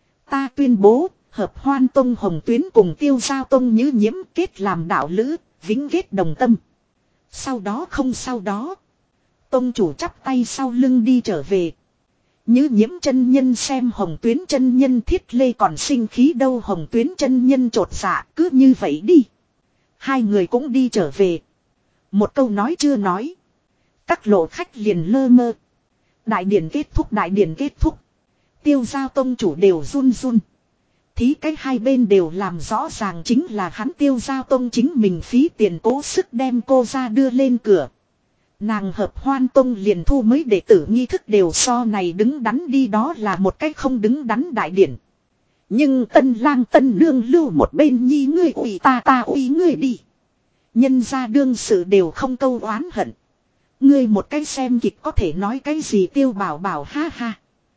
Ta tuyên bố, hợp hoan tông Hồng Tuyến cùng Tiêu Giao tông Như Nhiễm kết làm đạo lữ, vĩnh kết đồng tâm. Sau đó. Tông chủ chắp tay sau lưng đi trở về. Như Nhiễm chân nhân xem Hồng Tuyến chân nhân Thiết Lê còn sinh khí đâu, Hồng Tuyến chân nhân chột dạ, cứ như vậy đi. Hai người cũng đi trở về. Một câu nói chưa nói. Các lộ khách liền lơ mơ. Đại điển kết thúc. Tiêu Giao tông chủ đều run run. Thí cách hai bên đều làm rõ ràng chính là hắn Tiêu Giao tông chính mình phí tiền cố sức đem cô ra đưa lên cửa. Nàng Hợp Hoan tông liền thu mới đệ tử nghi thức đều so này đứng đắn đi, đó là một cách không đứng đắn đại điển. Nhưng tân lang tân nương lưu một bên nhi, ngươi ủy ta ủy ngươi đi. Nhân gia đương sự đều không câu oán hận. Ngươi một cái xem kịch có thể nói cái gì. Tiêu Bảo Bảo ha ha.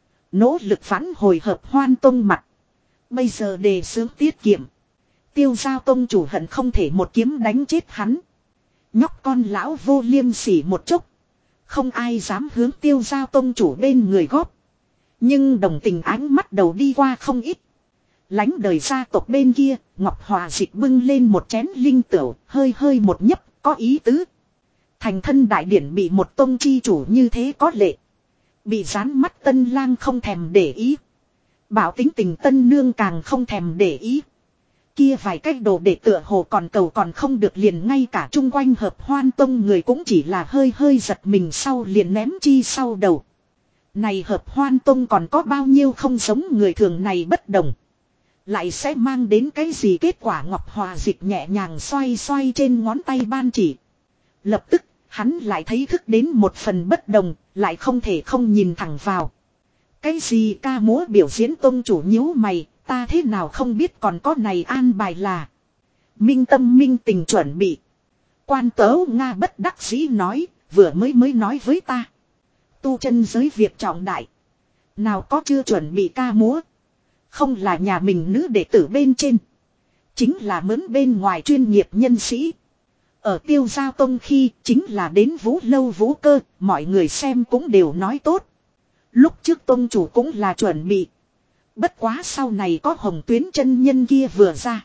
Nỗ lực phản hồi Hợp Hoan tông mặt. Bây giờ đề xướng tiết kiệm. Tiêu Giao tông chủ hận không thể một kiếm đánh chết hắn. Nhóc con lão vô liêm sỉ một chút. Không ai dám hướng Tiêu Giao tông chủ bên người góp. Nhưng đồng tình ánh mắt đầu đi qua không ít. Lánh đời gia tộc bên kia, Ngọc Hòa Dịch bưng lên một chén linh tửu, hơi một nhấp, có ý tứ. Thành thân đại điển bị một tông chi chủ như thế có lệ. Bị dán mắt tân lang không thèm để ý. Bảo tính tình tân nương càng không thèm để ý. Kia vài cách đồ để tựa hồ còn cầu còn không được, liền ngay cả chung quanh Hợp Hoan tông người cũng chỉ là hơi giật mình sau liền ném chi sau đầu. Này Hợp Hoan tông còn có bao nhiêu không giống người thường này bất đồng. Lại sẽ mang đến cái gì kết quả? Ngọc Hòa Dịch nhẹ nhàng xoay trên ngón tay ban chỉ. Lập tức, hắn lại thấy thức đến một phần bất đồng, lại không thể không nhìn thẳng vào. Cái gì ca múa biểu diễn? Tông chủ nhíu mày, ta thế nào không biết còn có này an bài là. Minh tâm minh tình chuẩn bị. Quan Tớ Nga bất đắc dĩ nói, vừa mới nói với ta. Tu chân giới việc trọng đại. Nào có chưa chuẩn bị ca múa. Không là nhà mình nữ đệ tử bên trên. Chính là mướn bên ngoài chuyên nghiệp nhân sĩ. Ở Tiêu Giao tông khi chính là đến Vũ Lâu Vũ Cơ, mọi người xem cũng đều nói tốt. Lúc trước tông chủ cũng là chuẩn bị. Bất quá sau này có Hồng Tuyến chân nhân kia vừa ra.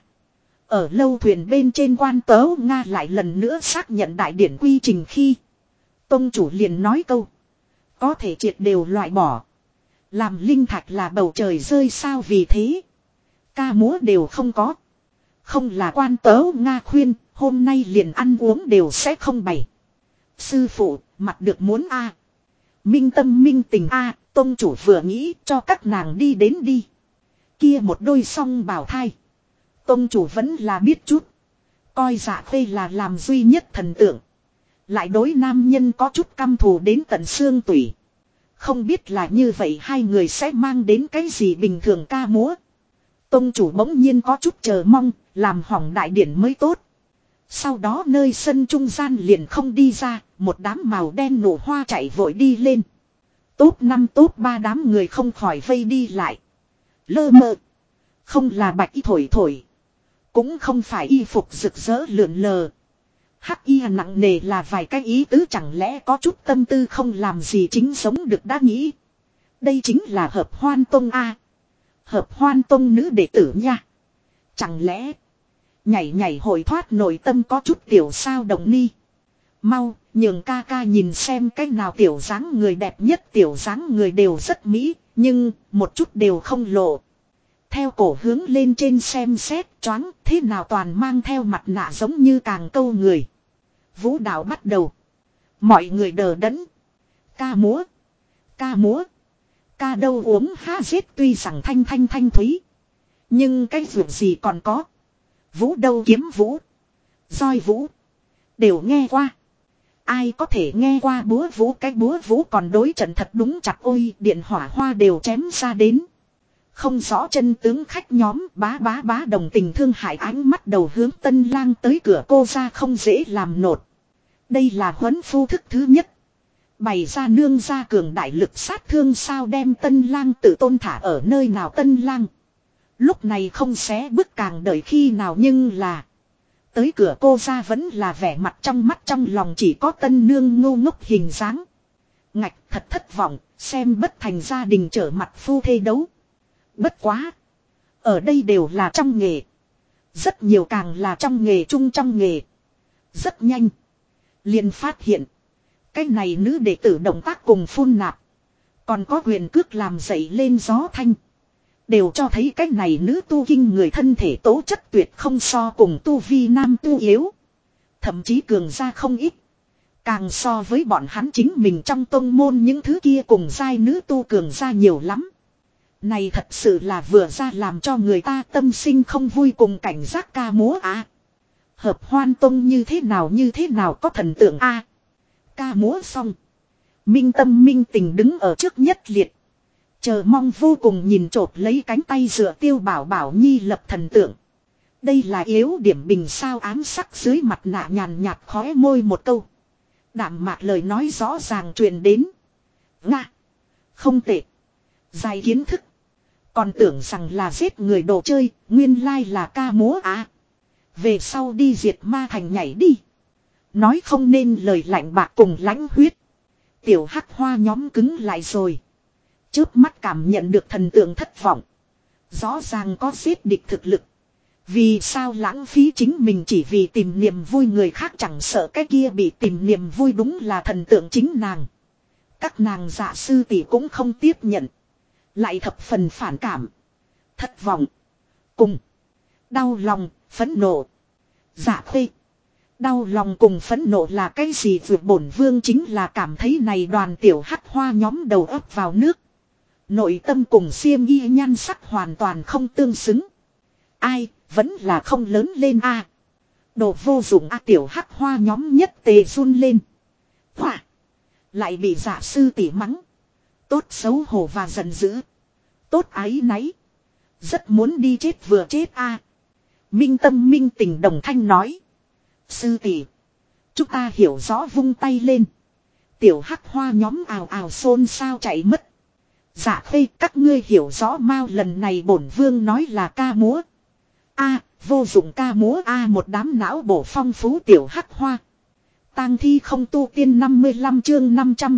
Ở lâu thuyền bên trên Quan Tớ Nga lại lần nữa xác nhận đại điển quy trình khi. Tông chủ liền nói câu. Có thể triệt đều loại bỏ. Làm linh thạch là bầu trời rơi sao, vì thế. Ca múa đều không có. Không là Quan Tớ Nga khuyên, hôm nay liền ăn uống đều sẽ không bày. Sư phụ, mặt được muốn a. Minh tâm minh tình a. Tông chủ vừa nghĩ cho các nàng đi đến đi. Kia một đôi song bảo thai. Tông chủ vẫn là biết chút. Coi Dạ Khê là làm duy nhất thần tượng. Lại đối nam nhân có chút căm thù đến tận xương tủy. Không biết là như vậy hai người sẽ mang đến cái gì bình thường ca múa. Tông chủ bỗng nhiên có chút chờ mong, làm hỏng đại điển mới tốt. Sau đó nơi sân trung gian liền không đi ra, một đám màu đen nổ hoa chạy vội đi lên. Top 5 top 3 đám người không khỏi vây đi lại. Lơ mơ. Không là bạch y thổi. Cũng không phải y phục rực rỡ lượn lờ. Hắc y nặng nề là vài cái ý tứ, chẳng lẽ có chút tâm tư không làm gì chính sống được đã nghĩ. Đây chính là Hợp Hoan tông a. Hợp Hoan tông nữ đệ tử nha. Chẳng lẽ nhảy hội thoát nội tâm có chút tiểu sao động ni. Mau, nhường ca ca nhìn xem cách nào tiểu dáng người đẹp nhất. Tiểu dáng người đều rất mỹ, nhưng một chút đều không lộ. Theo cổ hướng lên trên xem xét, choáng thế nào toàn mang theo mặt nạ giống như càng câu người. Vũ đạo bắt đầu. Mọi người đờ đẫn. Ca múa. Ca đâu uống ha giết, tuy rằng thanh thúy. Nhưng cái việc gì còn có. Vũ đâu kiếm vũ. Roi vũ. Đều nghe qua. Ai có thể nghe qua búa vũ? Cái búa vũ còn đối trận thật đúng chặt, ôi điện hỏa hoa đều chém ra đến. Không rõ chân tướng khách nhóm bá đồng tình thương hại ánh mắt đầu hướng tân lang tới cửa cô ra không dễ làm nột. Đây là huấn phu thức thứ nhất. Bày ra nương ra cường đại lực sát thương sao, đem tân lang tự tôn thả ở nơi nào? Tân lang lúc này không xé bước càng đợi khi nào, nhưng là tới cửa cô ra vẫn là vẻ mặt trong mắt trong lòng chỉ có tân nương ngu ngốc hình dáng. Ngạch thật thất vọng, xem bất thành gia đình trở mặt phu thê đấu. Bất quá. Ở đây đều là trong nghề. Rất nhiều càng là trong nghề chung trong nghề. Rất nhanh. liền phát hiện. Cái này nữ đệ tử động tác cùng phun nạp. Còn có quyền cước làm dậy lên gió thanh. Đều cho thấy cái này nữ tu kinh người thân thể tố chất tuyệt không so cùng tu vi nam tu yếu. Thậm chí cường ra không ít. Càng so với bọn hắn chính mình trong tông môn những thứ kia cùng giai nữ tu cường ra nhiều lắm. Này thật sự là vừa ra làm cho người ta tâm sinh không vui cùng cảnh giác ca múa Hợp Hoan Tông như thế nào có thần tượng ca múa xong. Minh Tâm Minh Tình đứng ở trước nhất liệt. Chờ mong vô cùng nhìn chộp lấy cánh tay dựa Tiêu Bảo Bảo Nhi lập thần tượng. Đây là yếu điểm bình sao ám sắc dưới mặt nạ nhàn nhạt khóe môi một câu. Đạm mạc lời nói rõ ràng truyền đến. Nga. Không tệ. Dài kiến thức. Còn tưởng rằng là giết người đồ chơi, nguyên lai là ca múa Về sau đi diệt ma thành nhảy đi. Nói không nên lời lạnh bạc cùng lãnh huyết. Tiểu hắc hoa nhóm cứng lại rồi. Chớp mắt cảm nhận được thần tượng thất vọng. Rõ ràng có giết địch thực lực. Vì sao lãng phí chính mình chỉ vì tìm niềm vui người khác chẳng sợ cái kia bị tìm niềm vui đúng là thần tượng chính nàng. Các nàng dạ sư tỷ cũng không tiếp nhận. Lại thập phần phản cảm. Thất vọng. Cùng. Đau lòng, phẫn nộ. Dạ khê. Đau lòng cùng phẫn nộ là cái gì vượt bổn vương chính là cảm thấy này đoàn tiểu hắc hoa nhóm đầu ấp vào nước. Nội tâm cùng xiêm y nhan sắc hoàn toàn không tương xứng. Ai, vẫn là không lớn lên Đồ vô dụng tiểu hắc hoa nhóm nhất tề run lên. Hoa. Lại bị giả sư tỉ mắng. Tốt xấu hổ và giận dữ. Tốt áy náy. Rất muốn đi chết vừa chết Minh Tâm Minh Tình đồng thanh nói. Sư tỷ, chúng ta hiểu rõ vung tay lên. Tiểu hắc hoa nhóm ào ào xôn xao chạy mất. Dạ khê các ngươi hiểu rõ mau lần này bổn vương nói là ca múa. Vô dụng ca múa một đám não bổ phong phú tiểu hắc hoa. Tang thi không tu tiên 55 chương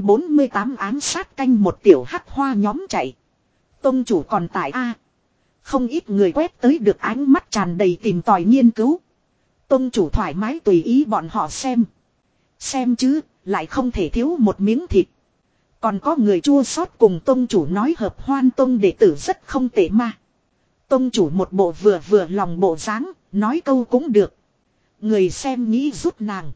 548 ám sát canh một tiểu hắc hoa nhóm chạy. Tông chủ còn tại Không ít người quét tới được ánh mắt tràn đầy tìm tòi nghiên cứu. Tông chủ thoải mái tùy ý bọn họ xem. Xem chứ, lại không thể thiếu một miếng thịt. Còn có người chua xót cùng tông chủ nói Hợp Hoan Tông đệ tử rất không tệ mà. Tông chủ một bộ vừa lòng bộ dáng, nói câu cũng được. Người xem nghĩ giúp nàng.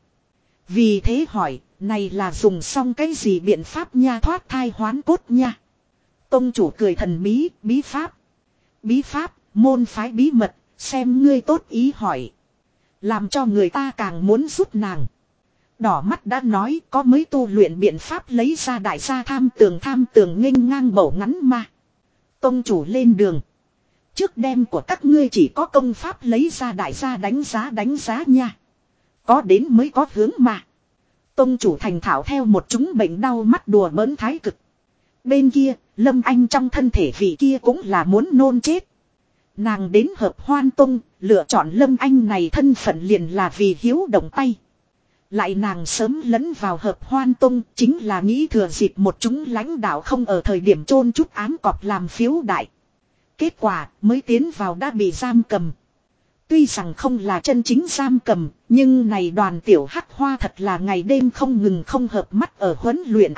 Vì thế hỏi, này là dùng xong cái gì biện pháp nha thoát thai hoán cốt nha. Tông chủ cười thần bí, bí pháp. Bí pháp, môn phái bí mật, xem ngươi tốt ý hỏi. Làm cho người ta càng muốn giúp nàng. Đỏ mắt đã nói có mới tu luyện biện pháp lấy ra đại gia tham tường nghênh ngang bầu ngắn mà. Tông chủ lên đường. Trước đêm của các ngươi chỉ có công pháp lấy ra đại gia đánh giá nha. Có đến mới có hướng mà. Tông chủ thành thạo theo một chúng bệnh đau mắt đùa bỡn thái cực. Bên kia, Lâm Anh trong thân thể vị kia cũng là muốn nôn chết. Nàng đến Hợp Hoan Tông, lựa chọn Lâm Anh này thân phận liền là vì hiếu động tay. Lại nàng sớm lẫn vào Hợp Hoan Tông chính là nghĩ thừa dịp một chúng lãnh đạo không ở thời điểm chôn chút ám cọp làm phiếu đại. Kết quả mới tiến vào đã bị giam cầm. Tuy rằng không là chân chính giam cầm, nhưng này đoàn tiểu hắc hoa thật là ngày đêm không ngừng không hợp mắt ở huấn luyện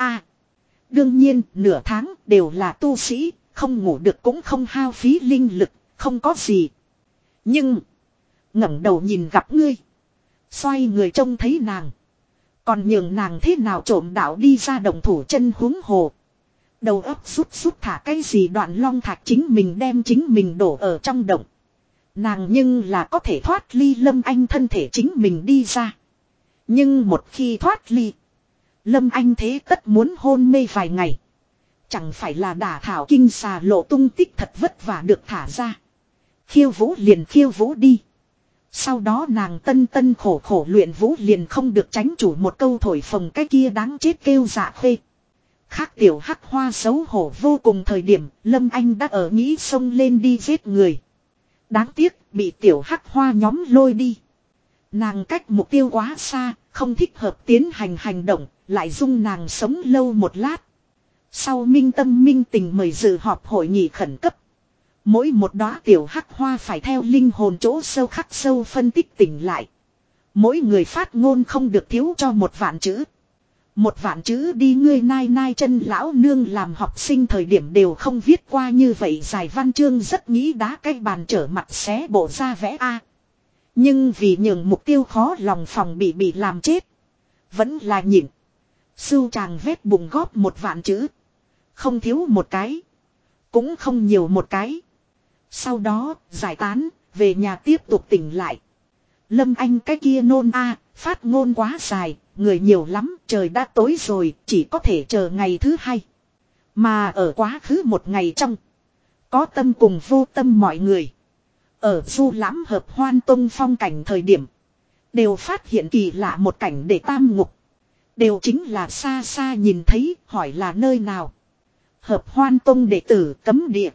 Đương nhiên, nửa tháng đều là tu sĩ, không ngủ được cũng không hao phí linh lực, không có gì. Nhưng, ngẩng đầu nhìn gặp ngươi. Xoay người trông thấy nàng. Còn nhường nàng thế nào trộm đạo đi ra đồng thủ chân huống hồ. Đầu óc rút thả cái gì đoạn long thạch chính mình đem chính mình đổ ở trong động. Nàng nhưng là có thể thoát ly Lâm Anh thân thể chính mình đi ra. Nhưng một khi thoát ly. Lâm Anh thế tất muốn hôn mê vài ngày. Chẳng phải là đả thảo kinh xà lộ tung tích thật vất vả được thả ra. Khiêu vũ liền khiêu vũ đi. Sau đó nàng tân khổ luyện vũ liền không được tránh chủ một câu thổi phồng cái kia đáng chết kêu dạ khê. Khác tiểu hắc hoa xấu hổ vô cùng thời điểm, Lâm Anh đã ở nghĩ xông lên đi giết người. Đáng tiếc, bị tiểu hắc hoa nhóm lôi đi. Nàng cách mục tiêu quá xa, không thích hợp tiến hành động, lại dung nàng sống lâu một lát. Sau Minh Tâm Minh Tình mời dự họp hội nghị khẩn cấp. Mỗi một đóa tiểu hắc hoa phải theo linh hồn chỗ sâu khắc sâu phân tích tỉnh lại. Mỗi người phát ngôn không được thiếu cho 1.000 chữ. 1.000 chữ đi, ngươi nai nai chân lão nương làm học sinh thời điểm đều không viết qua như vậy dài văn chương, rất nghĩ đá cái bàn trở mặt xé bộ ra vẽ a. Nhưng vì nhường mục tiêu khó lòng phòng bị làm chết. Vẫn là nhịn. Sưu tràng vét bụng góp 1.000 chữ. Không thiếu một cái. Cũng không nhiều một cái. Sau đó giải tán, về nhà tiếp tục tỉnh lại. Lâm Anh cái kia nôn a, phát ngôn quá dài, người nhiều lắm, trời đã tối rồi, chỉ có thể chờ ngày thứ hai. Mà ở quá khứ một ngày trong, có tâm cùng vô tâm mọi người. Ở du lãm hợp hoan tông phong cảnh thời điểm, đều phát hiện kỳ lạ một cảnh để tam ngục. Đều chính là xa xa nhìn thấy, hỏi là nơi nào. Hợp hoan tông đệ tử cấm địa.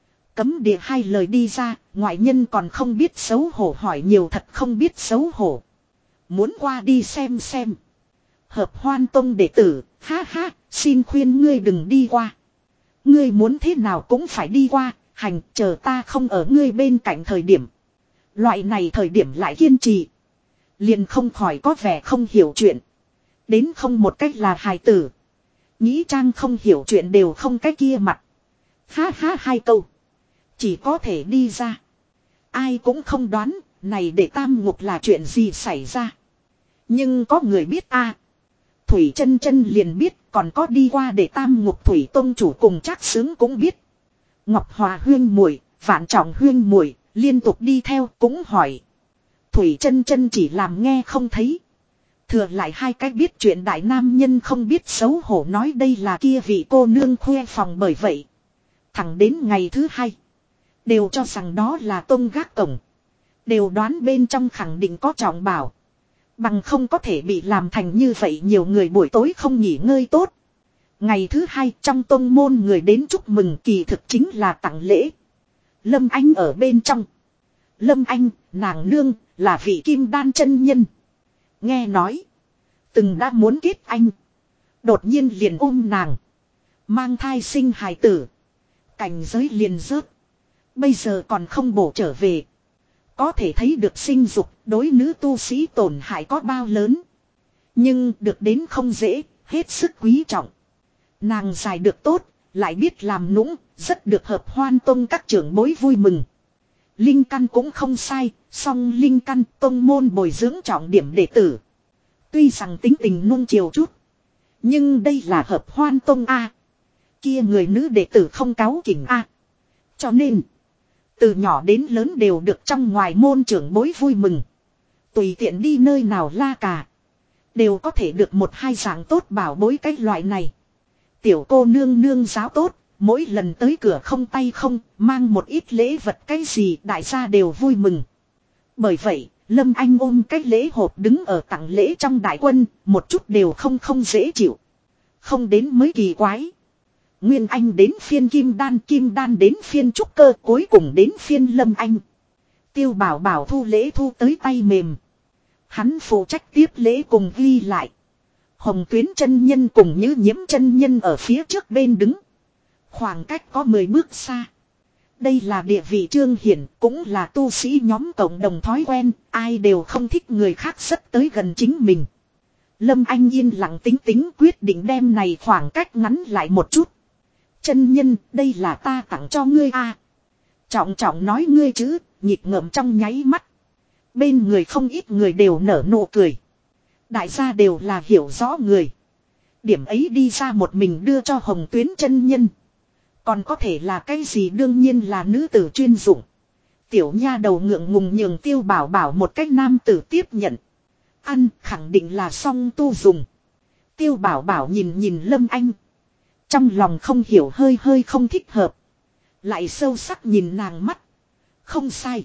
Cấm địa hai lời đi ra, ngoại nhân còn không biết xấu hổ, hỏi nhiều thật không biết xấu hổ. Muốn qua đi xem xem. Hợp hoan tông đệ tử, ha ha, xin khuyên ngươi đừng đi qua. Ngươi muốn thế nào cũng phải đi qua, hành, chờ ta không ở ngươi bên cạnh thời điểm. Loại này thời điểm lại kiên trì. Liền không khỏi có vẻ không hiểu chuyện. Đến không một cách là hài tử. Nghĩ trang không hiểu chuyện đều không cái kia mặt. Ha ha, hai câu. Chỉ có thể đi ra. Ai cũng không đoán, này để tam ngục là chuyện gì xảy ra. Nhưng có người biết a. Thủy chân chân liền biết, còn có đi qua để tam ngục Thủy tông chủ cùng Trác Sướng cũng biết. Ngọc Hòa huyên muội, Vạn Trọng huyên muội liên tục đi theo cũng hỏi. Thủy chân chân chỉ làm nghe không thấy. Thừa lại hai cách biết chuyện đại nam nhân không biết xấu hổ nói đây là kia vị cô nương khoe phòng, bởi vậy. Thẳng đến ngày thứ hai. Đều cho rằng đó là tông gác cổng. Đều đoán bên trong khẳng định có trọng bảo. Bằng không có thể bị làm thành như vậy, nhiều người buổi tối không nghỉ ngơi tốt. Ngày thứ hai trong tông môn người đến chúc mừng, kỳ thực chính là tặng lễ. Lâm Anh ở bên trong. Lâm Anh, nàng nương, là vị kim đan chân nhân. Nghe nói. Từng đã muốn kết anh. Đột nhiên liền ôm nàng. Mang thai sinh hài tử. Cảnh giới liền rớt. Bây giờ còn không bổ trở về. Có thể thấy được sinh dục đối nữ tu sĩ tổn hại có bao lớn. Nhưng được đến không dễ, hết sức quý trọng. Nàng giải được tốt, lại biết làm nũng, rất được hợp hoan tông các trưởng bối vui mừng. Linh căn cũng không sai, song linh căn tông môn bồi dưỡng trọng điểm đệ tử. Tuy rằng tính tình nuông chiều chút, nhưng đây là hợp hoan tông a. Kia người nữ đệ tử không cáu kỉnh a. Cho nên, từ nhỏ đến lớn đều được trong ngoài môn trưởng bối vui mừng. Tùy tiện đi nơi nào la cà, đều có thể được một hai dạng tốt bảo bối cái loại này. Tiểu cô nương nương giáo tốt, mỗi lần tới cửa không tay không, mang một ít lễ vật cái gì đại gia đều vui mừng. Bởi vậy, Lâm Anh ôm cái lễ hộp đứng ở tặng lễ trong đại quân, một chút đều không dễ chịu. Không đến mới kỳ quái. Nguyên Anh đến phiên Kim Đan đến phiên Trúc Cơ, cuối cùng đến phiên Lâm Anh. Tiêu Bảo Bảo thu lễ thu tới tay mềm. Hắn phụ trách tiếp lễ cùng ghi lại. Hồng Tuyến chân nhân cùng Như Nhiễm chân nhân ở phía trước bên đứng. Khoảng cách có 10 bước xa. Đây là địa vị trương hiển, cũng là tu sĩ nhóm cộng đồng thói quen, ai đều không thích người khác rất tới gần chính mình. Lâm Anh yên lặng tính quyết định đem này khoảng cách ngắn lại một chút. Chân nhân, đây là ta tặng cho ngươi a. Trọng trọng nói ngươi chứ, nhịp ngợm trong nháy mắt. Bên người không ít người đều nở nụ cười. Đại gia đều là hiểu rõ người. Điểm ấy đi ra một mình đưa cho Hồng Tuyến chân nhân. Còn có thể là cái gì, đương nhiên là nữ tử chuyên dụng. Tiểu nha đầu ngượng ngùng nhường Tiêu Bảo Bảo một cách nam tử tiếp nhận. Ăn khẳng định là song tu dùng. Tiêu Bảo Bảo nhìn Lâm Anh. Trong lòng không hiểu hơi không thích hợp. Lại sâu sắc nhìn nàng mắt. Không sai.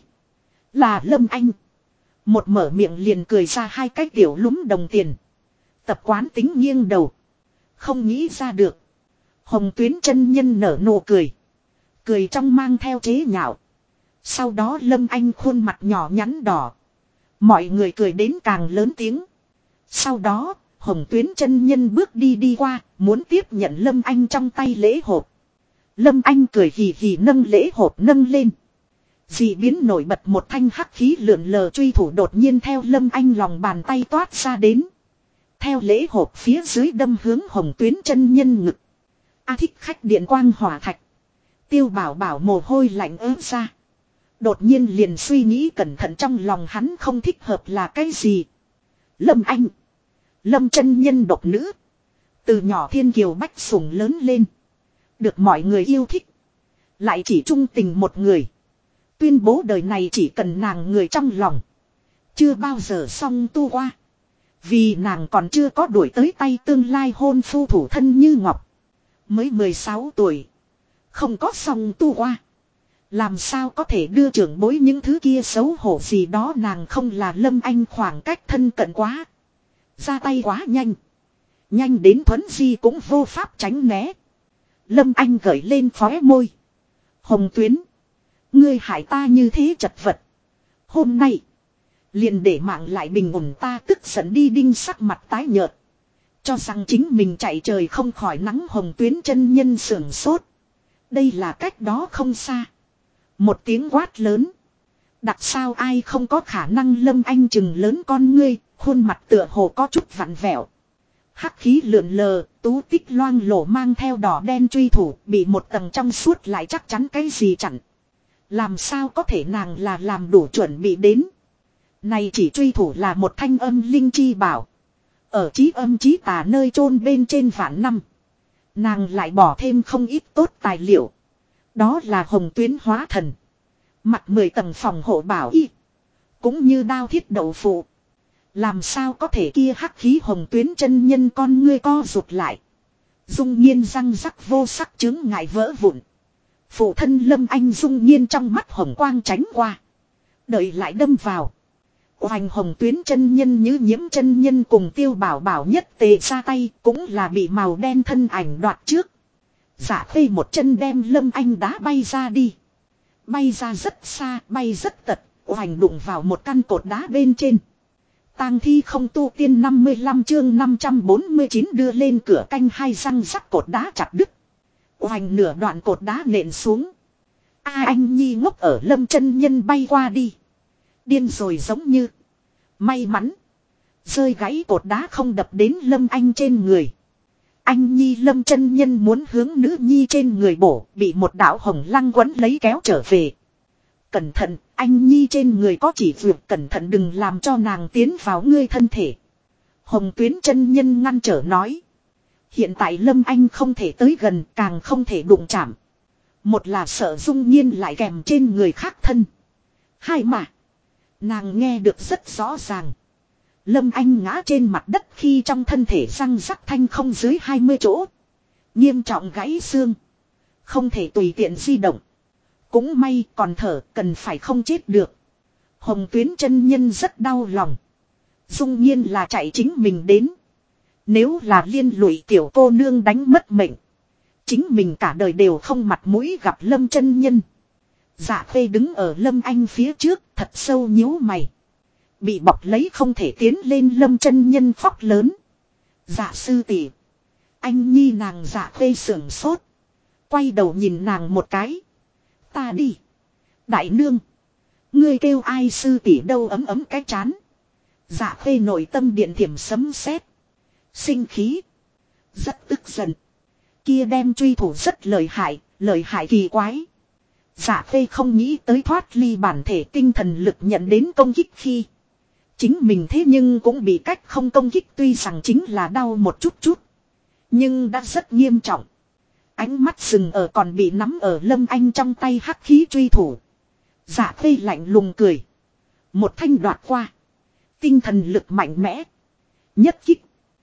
Là Lâm Anh. Một mở miệng liền cười ra hai cái tiểu lúm đồng tiền. Tập quán tính nghiêng đầu. Không nghĩ ra được. Hồng Tuyến chân nhân nở nụ cười. Cười trong mang theo chế nhạo. Sau đó Lâm Anh khuôn mặt nhỏ nhắn đỏ. Mọi người cười đến càng lớn tiếng. Sau đó, Hồng Tuyến chân nhân bước đi qua, muốn tiếp nhận Lâm Anh trong tay lễ hộp. Lâm Anh cười hì hì nâng lễ hộp nâng lên. Dị biến nổi bật một thanh hắc khí lượn lờ truy thủ đột nhiên theo Lâm Anh lòng bàn tay toát ra đến. Theo lễ hộp phía dưới đâm hướng Hồng Tuyến chân nhân ngực. A Thích Khách điện quang hỏa thạch. Tiêu Bảo Bảo mồ hôi lạnh ớt ra. Đột nhiên liền suy nghĩ cẩn thận trong lòng hắn không thích hợp là cái gì. Lâm Anh. Lâm chân nhân độc nữ. Từ nhỏ thiên kiều bách sủng lớn lên. Được mọi người yêu thích. Lại chỉ trung tình một người. Tuyên bố đời này chỉ cần nàng người trong lòng. Chưa bao giờ xong tu qua. Vì nàng còn chưa có đuổi tới tay tương lai hôn phu thủ thân như ngọc. Mới 16 tuổi. Không có xong tu qua. Làm sao có thể đưa trưởng bối những thứ kia xấu hổ gì đó, nàng không là Lâm Anh khoảng cách thân cận quá. Ra tay quá nhanh. Nhanh đến Thuấn Di cũng vô pháp tránh né. Lâm Anh gởi lên khóe môi. Hồng Tuyến. Ngươi hại ta như thế chật vật. Hôm nay. Liền để mạng lại bình ổn, ta tức giận đi đinh sắc mặt tái nhợt. Cho rằng chính mình chạy trời không khỏi nắng. Hồng Tuyến chân nhân sưởng sốt. Đây là cách đó không xa. Một tiếng quát lớn. Đặc sao ai không có khả năng. Lâm Anh chừng lớn con ngươi. Khuôn mặt tựa hồ có chút vặn vẹo. Hắc khí lượn lờ, tú tích loang lổ mang theo đỏ đen truy thủ, bị một tầng trong suốt lại chắc chắn cái gì chặn. Làm sao có thể, nàng là làm đủ chuẩn bị đến. Này chỉ truy thủ là một thanh âm linh chi bảo. Ở chí âm chí tà nơi chôn bên trên vạn năm. Nàng lại bỏ thêm không ít tốt tài liệu. Đó là Hồng Tuyến hóa thần. Mặt 10 tầng phòng hộ bảo y. Cũng như đao thiết đậu phụ. Làm sao có thể, kia hắc khí Hồng Tuyến chân nhân con ngươi co rụt lại. Dung Nhiên răng rắc vô sắc chứng ngại vỡ vụn. Phụ thân Lâm Anh Dung Nhiên trong mắt hồng quang tránh qua. Đợi lại đâm vào. Oanh, Hồng Tuyến chân nhân như nhiễm chân nhân cùng Tiêu Bảo Bảo nhất tề ra tay, cũng là bị màu đen thân ảnh đoạt trước. Giả Khê một chân đem Lâm Anh đá bay ra đi. Bay ra rất xa, bay rất tật, oanh đụng vào một căn cột đá bên trên. Tang thi không tu tiên 55 chương 549 đưa lên cửa canh hai, răng rắc cột đá chặt đứt. Oanh, nửa đoạn cột đá nện xuống. Anh Nhi ngốc ở Lâm chân nhân bay qua đi. Điên rồi giống như. May mắn. Rơi gãy cột đá không đập đến Lâm Anh trên người. Anh Nhi Lâm chân nhân muốn hướng nữ nhi trên người bổ, bị một đạo hồng lăng quấn lấy kéo trở về. Cẩn thận, anh Nhi trên người có chỉ vượt, cẩn thận đừng làm cho nàng tiến vào ngươi thân thể. Hồng Tuyến chân nhân ngăn trở nói. Hiện tại Lâm Anh không thể tới gần, càng không thể đụng chạm. Một là sợ Dung Nhiên lại kèm trên người khác thân. Hai mà. Nàng nghe được rất rõ ràng. Lâm Anh ngã trên mặt đất khi trong thân thể răng rắc thanh không dưới 20 chỗ. Nghiêm trọng gãy xương. Không thể tùy tiện di động. Cũng may còn thở, cần phải không chết được. Hồng Tuyến chân nhân rất đau lòng. Dung Nhiên là chạy chính mình đến. Nếu là liên lụy tiểu cô nương đánh mất mệnh. Chính mình cả đời đều không mặt mũi gặp Lâm chân nhân. Dạ Khê đứng ở Lâm Anh phía trước, thật sâu nhíu mày. Bị bọc lấy không thể tiến lên, Lâm chân nhân khóc lớn. Dạ sư tỷ. Anh Nhi, nàng Dạ Khê sưởng sốt. Quay đầu nhìn nàng một cái. Ta đi. Đại nương. Ngươi kêu ai sư tỷ đâu, ấm ấm cái chán. Dạ Khê nội tâm điện thiểm sấm sét. Sinh khí. Rất tức giận. Kia đem truy thủ rất lợi hại kỳ quái. Dạ Khê không nghĩ tới thoát ly bản thể tinh thần lực nhận đến công kích khi. Chính mình thế nhưng cũng bị cách không công kích, tuy rằng chính là đau một chút chút. Nhưng đã rất nghiêm trọng. Ánh mắt dừng ở còn bị nắm ở Lâm Anh trong tay hắc khí truy thủ. Dạ Khê lạnh lùng cười. Một thanh đoạt qua. Tinh thần lực mạnh mẽ. Nhất kích.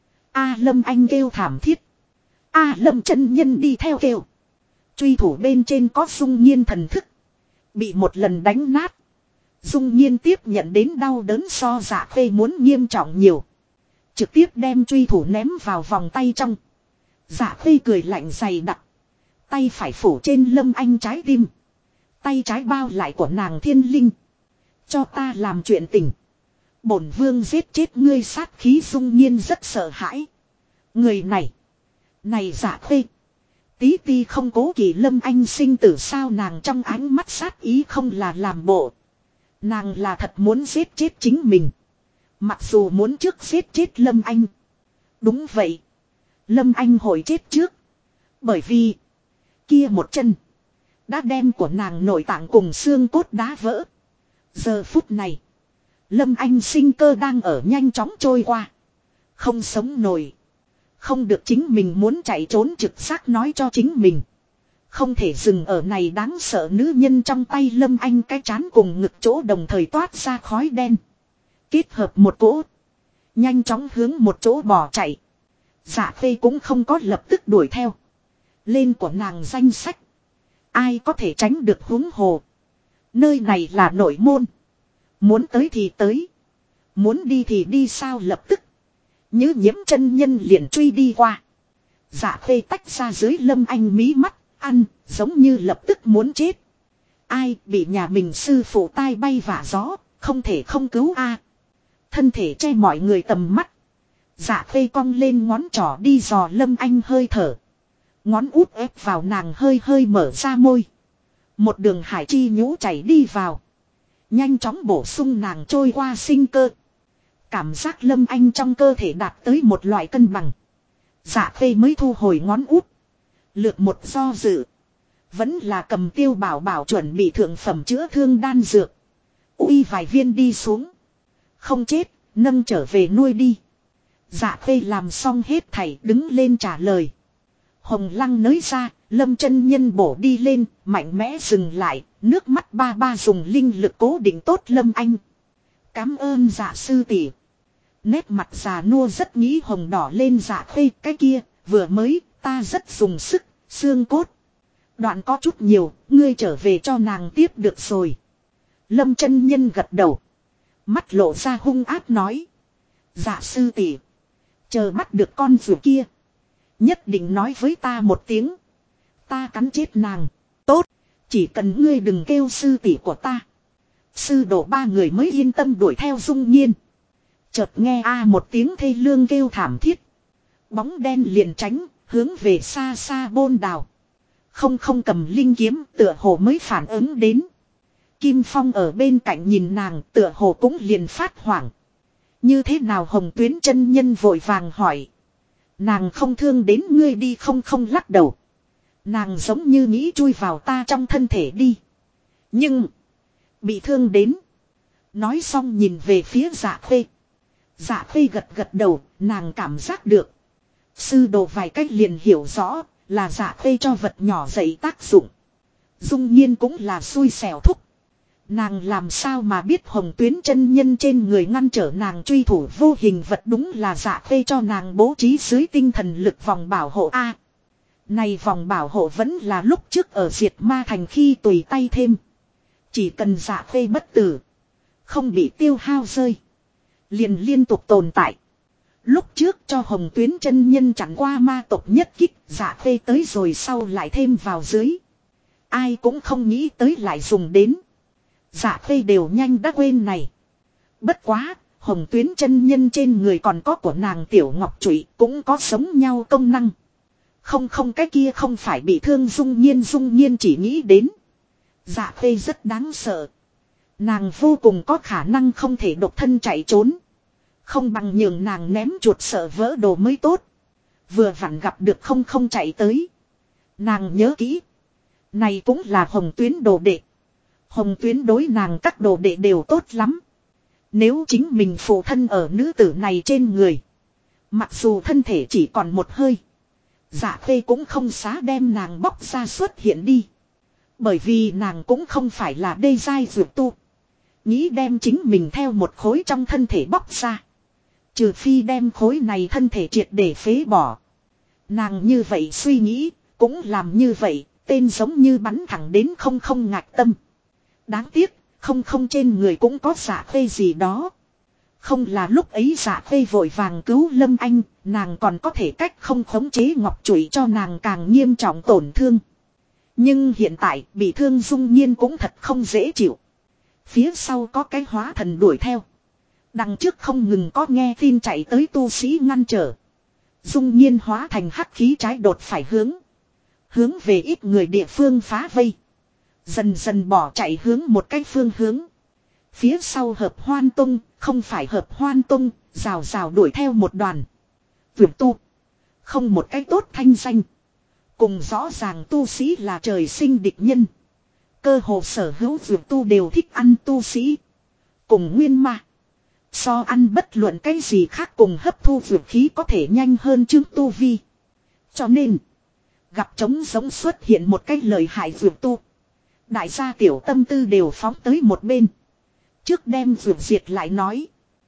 Lâm Anh kêu thảm thiết. Lâm chân nhân đi theo kêu. Truy thủ bên trên có Dung Nhiên thần thức. Bị một lần đánh nát. Dung Nhiên tiếp nhận đến đau đớn so Dạ Khê muốn nghiêm trọng nhiều. Trực tiếp đem truy thủ ném vào vòng tay trong. Dạ Khê cười lạnh dày đặc. Tay phải phủ trên Lâm Anh trái tim. Tay trái bao lại của nàng thiên linh. Cho ta làm chuyện tình. Bổn vương giết chết ngươi, sát khí. Dung Nhiên rất sợ hãi. Người này. Này Dạ Khê. Tí ti không cố kỵ Lâm Anh sinh tử sao, nàng trong ánh mắt sát ý không là làm bộ. Nàng là thật muốn giết chết chính mình. Mặc dù muốn trước giết chết Lâm Anh. Đúng vậy. Lâm Anh hội chết trước. Bởi vì kia một chân đã đem của nàng nội tạng cùng xương cốt đá vỡ. Giờ phút này Lâm Anh sinh cơ đang ở nhanh chóng trôi qua. Không sống nổi. Không được, chính mình muốn chạy trốn trực giác nói cho chính mình. Không thể dừng ở này đáng sợ nữ nhân trong tay. Lâm Anh cái trán cùng ngực chỗ đồng thời toát ra khói đen. Kết hợp một cỗ. Nhanh chóng hướng một chỗ bỏ chạy. Dạ Phê cũng không có lập tức đuổi theo. Lên của nàng danh sách. Ai có thể tránh được huống hồ. Nơi này là nội môn. Muốn tới thì tới. Muốn đi thì đi sao lập tức. Như nhiễm chân nhân liền truy đi qua. Dạ Phê tách ra dưới Lâm Anh mí mắt. Ăn giống như lập tức muốn chết. Ai bị nhà mình sư phụ tai bay vả gió. Không thể không cứu a. Thân thể che mọi người tầm mắt. Dạ Phê cong lên ngón trỏ đi dò Lâm Anh hơi thở. Ngón út ép vào nàng hơi hơi mở ra môi. Một đường hải chi nhũ chảy đi vào. Nhanh chóng bổ sung nàng trôi qua sinh cơ. Cảm giác Lâm Anh trong cơ thể đạt tới một loại cân bằng. Dạ Phê mới thu hồi ngón út. Lược một do dự. Vẫn là cầm Tiêu Bảo Bảo chuẩn bị thượng phẩm chữa thương đan dược. Uy vài viên đi xuống. Không chết, nâng trở về nuôi đi. Dạ Phê làm xong hết thảy đứng lên trả lời. Hồng Lăng nới ra, Lâm chân nhân bổ đi lên, mạnh mẽ dừng lại, nước mắt ba ba dùng linh lực cố định tốt Lâm Anh. Cám ơn Dạ sư tỷ. Nét mặt già nua rất nghĩ hồng đỏ lên. Dạ Phê, cái kia, vừa mới, ta rất dùng sức, xương cốt. Đoạn có chút nhiều, ngươi trở về cho nàng tiếp được rồi. Lâm chân nhân gật đầu. Mắt lộ ra hung ác nói. Dạ sư tỷ, chờ bắt được con vừa kia. Nhất định nói với ta một tiếng. Ta cắn chết nàng. Tốt, chỉ cần ngươi đừng kêu sư tỷ của ta. Sư đồ ba người mới yên tâm đuổi theo Dung Nhiên. Chợt nghe một tiếng thê lương kêu thảm thiết. Bóng đen liền tránh, hướng về xa xa bôn đào. Không cầm linh kiếm, tựa hồ mới phản ứng đến. Kim Phong ở bên cạnh nhìn nàng, tựa hồ cũng liền phát hoảng. Như thế nào Hồng Tuyến chân nhân vội vàng hỏi. Nàng không thương đến ngươi đi. Không lắc đầu. Nàng giống như nghĩ chui vào ta trong thân thể đi. Nhưng bị thương đến. Nói xong nhìn về phía Dạ Phê. Dạ Phê gật đầu, nàng cảm giác được. Sư đồ vài cách liền hiểu rõ, là Dạ Phê cho vật nhỏ dạy tác dụng. Dung Nhiên cũng là xui xẻo thúc. Nàng làm sao mà biết Hồng Tuyến chân nhân trên người ngăn trở nàng truy thủ vô hình vật, đúng là Dạ Phê cho nàng bố trí dưới tinh thần lực vòng bảo hộ a. Này vòng bảo hộ vẫn là lúc trước ở Diệt Ma Thành khi tùy tay thêm. Chỉ cần Dạ Phê bất tử, không bị tiêu hao rơi, liền liên tục tồn tại. Lúc trước cho Hồng Tuyến chân nhân chặn qua ma tộc nhất kích, Dạ Phê tới rồi sau lại thêm vào dưới. Ai cũng không nghĩ tới lại dùng đến. Dạ Phê đều nhanh đã quên này. Bất quá, Hồng Tuyến chân nhân trên người còn có của nàng Tiểu Ngọc Trụy, cũng có giống nhau công năng. Không cái kia không phải bị thương Dung Nhiên chỉ nghĩ đến. Dạ Phê rất đáng sợ. Nàng vô cùng có khả năng không thể độc thân chạy trốn. Không bằng nhường nàng ném chuột sợ vỡ đồ mới tốt. Vừa vặn gặp được không chạy tới. Nàng nhớ kỹ. Này cũng là Hồng Tuyến đồ đệ. Hồng Tuyến đối nàng các đồ đệ đều tốt lắm. Nếu chính mình phụ thân ở nữ tử này trên người. Mặc dù thân thể chỉ còn một hơi. Dạ Phê cũng không xá đem nàng bóc ra xuất hiện đi. Bởi vì nàng cũng không phải là đê giai dược tu. Nghĩ đem chính mình theo một khối trong thân thể bóc ra. Trừ phi đem khối này thân thể triệt để phế bỏ. Nàng như vậy suy nghĩ, cũng làm như vậy, tên giống như bắn thẳng đến không ngạc tâm. Đáng tiếc, không trên người cũng có Dạ Phê gì đó. Không là lúc ấy Dạ Phê vội vàng cứu Lâm Anh, nàng còn có thể cách không khống chế ngọc chùy cho nàng càng nghiêm trọng tổn thương. Nhưng hiện tại bị thương Dung Nhiên cũng thật không dễ chịu. Phía sau có cái hóa thần đuổi theo. Đằng trước không ngừng có nghe tin chạy tới tu sĩ ngăn trở. Dung Nhiên hóa thành hắc khí trái đột phải hướng. Hướng về ít người địa phương phá vây. Dần dần bỏ chạy hướng một cái phương hướng. Phía sau Hợp Hoan Tông, không phải Hợp Hoan Tông, rào rào đuổi theo một đoàn. Vượt tu. Không một cái tốt thanh danh. Cùng rõ ràng tu sĩ là trời sinh địch nhân. Cơ hồ sở hữu vượt tu đều thích ăn tu sĩ. Cùng nguyên ma. So ăn bất luận cái gì khác cùng hấp thu vượt khí có thể nhanh hơn chương tu vi. Cho nên. Gặp trống giống xuất hiện một cái lời hại vượt tu. Đại gia tiểu tâm tư đều phóng tới một bên. Trước đem vượt diệt lại nói.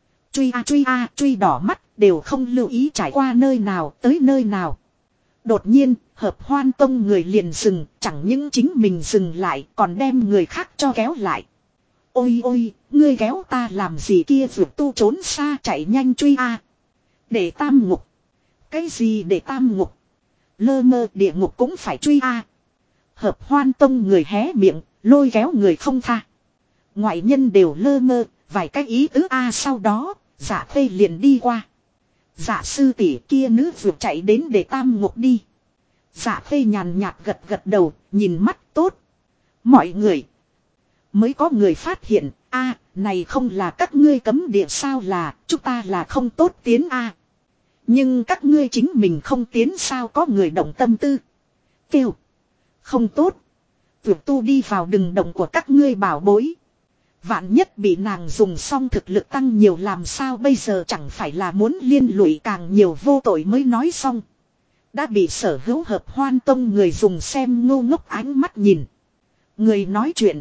Truy đỏ mắt đều không lưu ý trải qua nơi nào tới nơi nào. Đột nhiên, Hợp Hoan Tông người liền dừng, chẳng những chính mình dừng lại còn đem người khác cho kéo lại. Ôi ôi, ngươi kéo ta làm gì kia vượt tu trốn xa chạy nhanh truy a. Để tam ngục. Cái gì để tam ngục? Lơ mơ địa ngục cũng phải truy a. Hợp Hoan Tông người hé miệng, lôi kéo người không tha. Ngoại nhân đều lơ mơ, vài cái ý tứ a sau đó, Dạ Khê liền đi qua. Dạ sư tỷ kia nữ vượt chạy đến để tam ngục đi. Dạ Khê nhàn nhạt gật gật đầu, nhìn mắt tốt. Mọi người. Mới có người phát hiện, này không là các ngươi cấm địa sao là, chúng ta là không tốt tiến a. Nhưng các ngươi chính mình không tiến sao có người động tâm tư. Kêu. Không tốt. Vượt tu đi vào đừng động của các ngươi bảo bối. Vạn nhất bị nàng dùng xong thực lực tăng nhiều làm sao bây giờ chẳng phải là muốn liên lụy càng nhiều vô tội mới nói xong. Đã bị sở hữu Hợp Hoan Tông người dùng xem ngu ngốc ánh mắt nhìn. Người nói chuyện.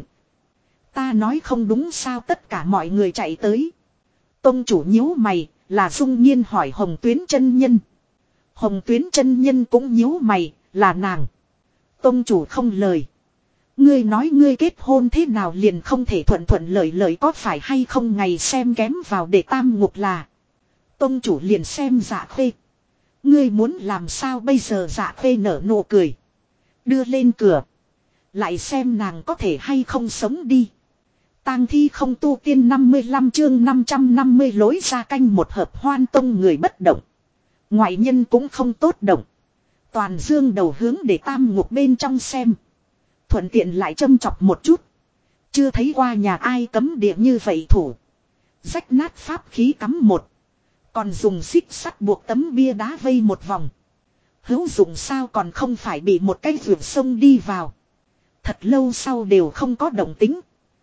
Ta nói không đúng sao tất cả mọi người chạy tới. Tông chủ nhíu mày là Dung Nhiên hỏi Hồng Tuyến chân nhân. Hồng Tuyến chân nhân cũng nhíu mày là nàng. Tông chủ không lời. Ngươi nói ngươi kết hôn thế nào liền không thể thuận thuận lợi có phải hay không ngày xem kém vào để tam ngục là. Tông chủ liền xem Dạ Khê. Ngươi muốn làm sao bây giờ Dạ Khê nở nụ cười. Đưa lên cửa. Lại xem nàng có thể hay không sống đi. Tang thi không tu tiên 55 chương 550 lối ra canh một Hợp Hoan Tông người bất động. Ngoại nhân cũng không tốt động. Toàn dương đầu hướng để tam ngục bên trong xem. Thuận tiện lại châm chọc một chút. Chưa thấy qua nhà ai cấm địa như vậy thủ. Rách nát pháp khí cắm một. Còn dùng xích sắt buộc tấm bia đá vây một vòng. Hữu dụng sao còn không phải bị một cái vượt sông đi vào. Thật lâu sau đều không có động tính.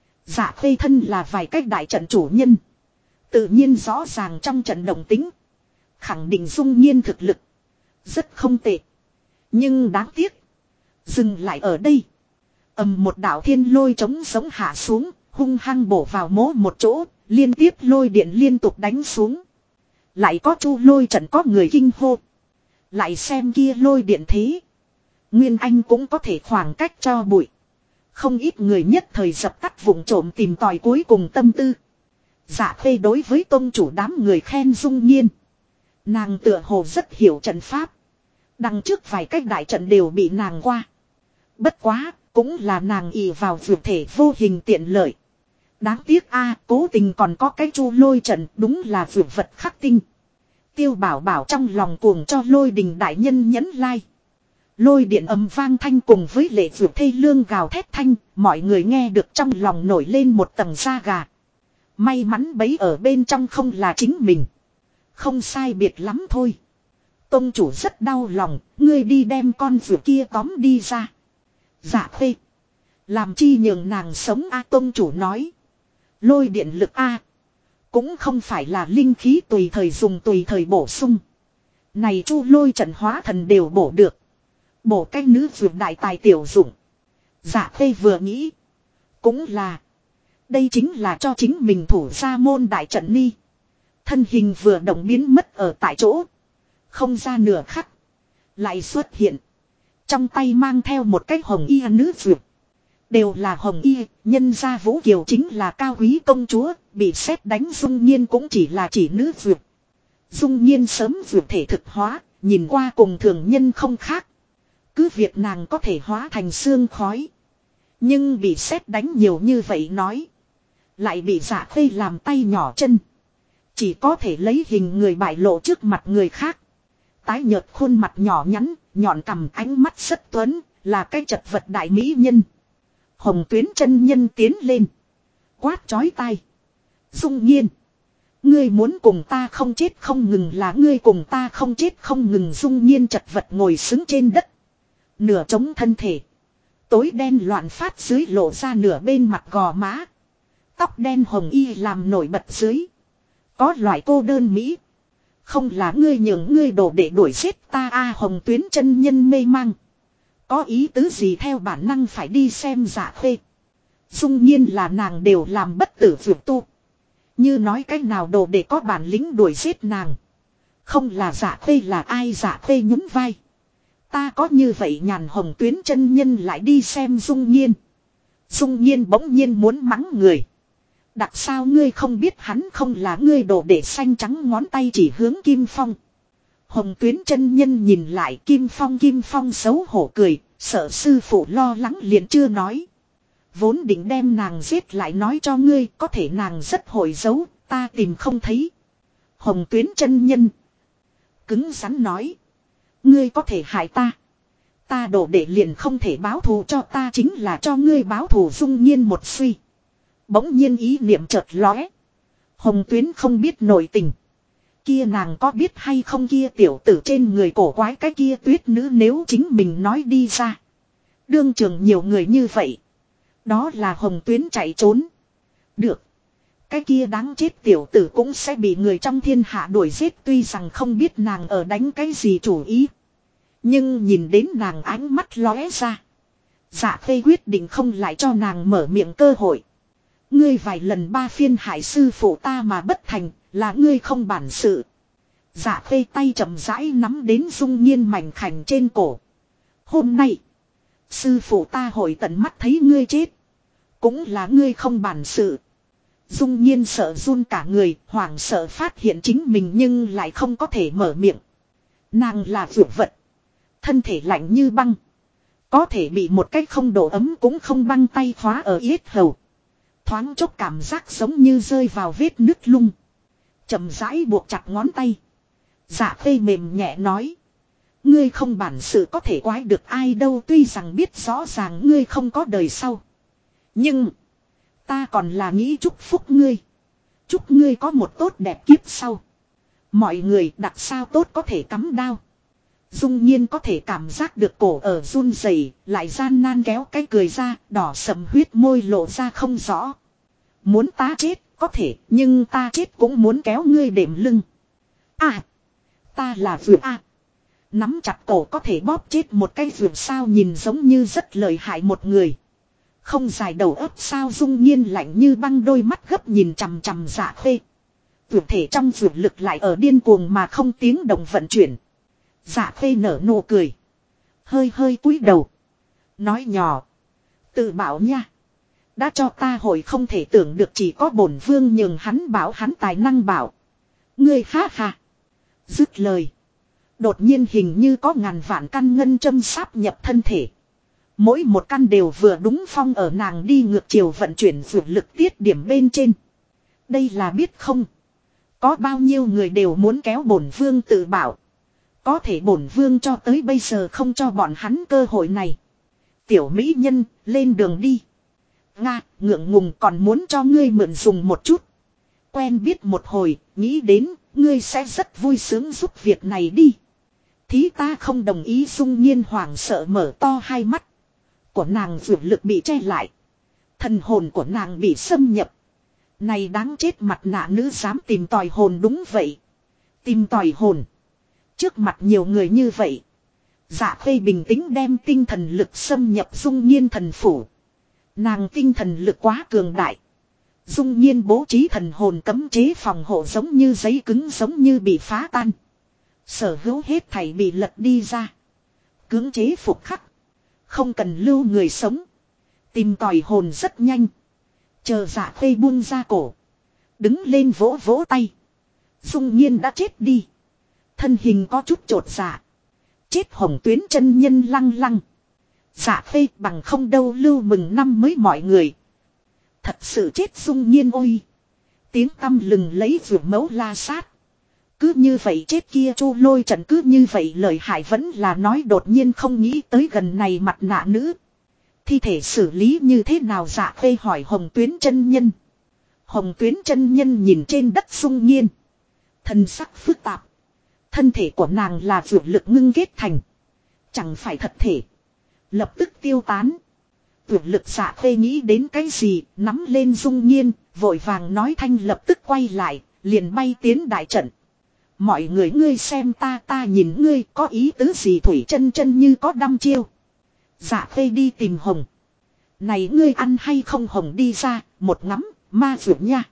Dạ Khê thân là vài cách đại trận chủ nhân. Tự nhiên rõ ràng trong trận động tính. Khẳng định Dung Nhiên thực lực. Rất không tệ. Nhưng đáng tiếc. Dừng lại ở đây. Một đạo thiên lôi trống giống hạ xuống. Hung hăng bổ vào mố một chỗ. Liên tiếp lôi điện liên tục đánh xuống. Lại có chu lôi trận có người kinh hô. Lại xem kia lôi điện thế. Nguyên Anh cũng có thể khoảng cách cho bụi. Không ít người nhất thời dập tắt vụng trộm tìm tòi cuối cùng tâm tư. Dạ Khê đối với tông chủ đám người khen Dung Nhiên. Nàng tựa hồ rất hiểu trận pháp. Đằng trước vài cách đại trận đều bị nàng qua. Bất quá, cũng là nàng ỷ vào vượt thể vô hình tiện lợi. Đáng tiếc cố tình còn có cái chu lôi trận đúng là vượt vật khắc tinh. Tiêu Bảo Bảo trong lòng cuồng cho Lôi Đình đại nhân nhấn like. Lôi điện ầm vang thanh cùng với lệ vượt thê lương gào thét thanh, mọi người nghe được trong lòng nổi lên một tầng da gà. May mắn bấy ở bên trong không là chính mình. Không sai biệt lắm thôi. Tông chủ rất đau lòng, ngươi đi đem con vượt kia tóm đi ra. Dạ Khê. Làm chi nhường nàng sống tông chủ nói. Lôi điện lực cũng không phải là linh khí tùy thời dùng tùy thời bổ sung. Này chu lôi trận hóa thần đều bổ được. Bổ cái nữ vượt đại tài tiểu dụng. Dạ Khê vừa nghĩ. Cũng là. Đây chính là cho chính mình thủ ra môn đại trận ni. Thân hình vừa động biến mất ở tại chỗ. Không ra nửa khắc. Lại xuất hiện. Trong tay mang theo một cái hồng y nữ vượt. Đều là hồng y, nhân gia Vũ Kiều chính là cao quý công chúa, bị sét đánh Dung Nhiên cũng chỉ là chỉ nữ vượt. Dung Nhiên sớm vượt thể thực hóa, nhìn qua cùng thường nhân không khác. Cứ việc nàng có thể hóa thành xương khói. Nhưng bị sét đánh nhiều như vậy nói. Lại bị Dạ Khê làm tay nhỏ chân. Chỉ có thể lấy hình người bại lộ trước mặt người khác. Tái nhợt khuôn mặt nhỏ nhắn, nhọn cằm ánh mắt rất tuấn, là cái chật vật đại mỹ nhân. Hồng Tuyến chân nhân tiến lên. Quát chói tai. Dung Nhiên. Ngươi muốn cùng ta không chết không ngừng là ngươi cùng ta không chết không ngừng. Dung Nhiên chật vật ngồi xứng trên đất. Nửa chống thân thể. Tối đen loạn phát dưới lộ ra nửa bên mặt gò má. Tóc đen hồng y làm nổi bật dưới. Có loại cô đơn mỹ. Không là ngươi nhường ngươi đồ để đuổi giết ta a. Hồng Tuyến chân nhân mê mang. Có ý tứ gì theo bản năng phải đi xem Dạ Khê. Dung Nhiên là nàng đều làm bất tử vượt tu. Như nói cách nào đồ để có bản lĩnh đuổi giết nàng. Không là Dạ Khê là ai. Dạ Khê nhún vai. Ta có như vậy nhàn. Hồng Tuyến chân nhân lại đi xem Dung Nhiên. Dung Nhiên bỗng nhiên muốn mắng người. Đặc sao ngươi không biết hắn không là ngươi đồ để xanh trắng ngón tay chỉ hướng Kim Phong. Hồng Tuyến chân nhân nhìn lại Kim Phong xấu hổ cười, sợ sư phụ lo lắng liền chưa nói. Vốn định đem nàng giết lại nói cho ngươi, có thể nàng rất hồi giấu, ta tìm không thấy. Hồng Tuyến chân nhân cứng rắn nói. Ngươi có thể hại ta. Ta đổ để liền không thể báo thù cho ta chính là cho ngươi báo thù. Dung Nhiên một suy. Bỗng nhiên ý niệm chợt lóe. Hồng Tuyến không biết nội tình. Kia nàng có biết hay không kia tiểu tử trên người cổ quái cái kia tuyết nữ nếu chính mình nói đi ra. Đương trường nhiều người như vậy. Đó là Hồng Tuyến chạy trốn. Được. Cái kia đáng chết tiểu tử cũng sẽ bị người trong thiên hạ đuổi giết tuy rằng không biết nàng ở đánh cái gì chủ ý. Nhưng nhìn đến nàng ánh mắt lóe ra. Dạ Khê quyết định không lại cho nàng mở miệng cơ hội. Ngươi vài lần ba phiên hại sư phụ ta mà bất thành là ngươi không bản sự. Dạ Khê tay chậm rãi nắm đến Dung Nhiên mảnh khảnh trên cổ. Hôm nay. Sư phụ ta hồi tận mắt thấy ngươi chết. Cũng là ngươi không bản sự. Dung Nhiên sợ run cả người. Hoảng sợ phát hiện chính mình nhưng lại không có thể mở miệng. Nàng là vượt vật. Thân thể lạnh như băng. Có thể bị một cách không độ ấm cũng không băng tay khóa ở yết hầu. Thoáng chốc cảm giác giống như rơi vào vết nứt lung. Chậm rãi buộc chặt ngón tay. Dạ Khê mềm nhẹ nói. Ngươi không bản sự có thể quái được ai đâu tuy rằng biết rõ ràng ngươi không có đời sau. Nhưng. Ta còn là nghĩ chúc phúc ngươi. Chúc ngươi có một tốt đẹp kiếp sau. Mọi người đặt sao tốt có thể cắm đao. Dung Nhiên có thể cảm giác được cổ ở run rẩy, lại gian nan kéo cái cười ra, đỏ sầm huyết môi lộ ra không rõ. Muốn ta chết, có thể, nhưng ta chết cũng muốn kéo ngươi đệm lưng. À, ta là vượt à. Nắm chặt cổ có thể bóp chết một cái vượt sao nhìn giống như rất lợi hại một người. Không dài đầu ấp sao. Dung Nhiên lạnh như băng đôi mắt gấp nhìn chằm chằm Dạ Khê. Vượt thể trong vượt lực lại ở điên cuồng mà không tiếng động vận chuyển. Dạ Khê nở nụ cười. Hơi hơi cúi đầu. Nói nhỏ. Tự bảo nha. Đã cho ta hồi không thể tưởng được chỉ có bổn vương nhường hắn bảo hắn tài năng bảo. Ngươi ha ha. Dứt lời. Đột nhiên hình như có ngàn vạn căn ngân châm sáp nhập thân thể. Mỗi một căn đều vừa đúng phong ở nàng đi ngược chiều vận chuyển vượt lực tiết điểm bên trên. Đây là biết không. Có bao nhiêu người đều muốn kéo bổn vương tự bảo. Có thể bổn vương cho tới bây giờ không cho bọn hắn cơ hội này. Tiểu mỹ nhân, lên đường đi. Nga, ngượng ngùng còn muốn cho ngươi mượn dùng một chút. Quen biết một hồi, nghĩ đến, ngươi sẽ rất vui sướng giúp việc này đi. Thí ta không đồng ý. Dung Nhiên hoảng sợ mở to hai mắt. Của nàng vượt lực bị che lại. Thần hồn của nàng bị xâm nhập. Này đáng chết mặt nạ nữ dám tìm tòi hồn đúng vậy. Tìm tòi hồn. Trước mặt nhiều người như vậy. Dạ Khê bình tĩnh đem tinh thần lực xâm nhập Dung Nhiên thần phủ. Nàng tinh thần lực quá cường đại. Dung Nhiên bố trí thần hồn cấm chế phòng hộ giống như giấy cứng giống như bị phá tan. Sở hữu hết thảy bị lật đi ra. Cưỡng chế phục khắc. Không cần lưu người sống. Tìm tòi hồn rất nhanh. Chờ Dạ Khê buông ra cổ. Đứng lên vỗ vỗ tay. Dung Nhiên đã chết đi. Thân hình có chút chột dạ. Chết Hồng Tuyến chân nhân lăng lăng. Dạ Khê bằng không đâu lưu mừng năm mới mọi người. Thật sự chết Dung Nhiên ôi. Tiếng tăm lừng lấy vượt mẫu la sát. Cứ như vậy chết kia Chu Lôi Trần cứ như vậy lời hại vẫn là nói đột nhiên không nghĩ tới gần này mặt nạ nữ. Thi thể xử lý như thế nào Dạ Khê hỏi Hồng Tuyến chân nhân. Hồng Tuyến chân nhân nhìn trên đất Dung Nhiên. Thân sắc phức tạp. Thân thể của nàng là vượt lực ngưng kết thành. Chẳng phải thật thể. Lập tức tiêu tán. Vượt lực Dạ Khê nghĩ đến cái gì, nắm lên Dung Nhiên, vội vàng nói thanh lập tức quay lại, liền bay tiến đại trận. Mọi người ngươi xem ta nhìn ngươi có ý tứ gì Thủy Chân Chân như có đăm chiêu. Dạ Khê đi tìm Hồng. Này ngươi ăn hay không Hồng đi ra, một ngắm, ma vượt nha.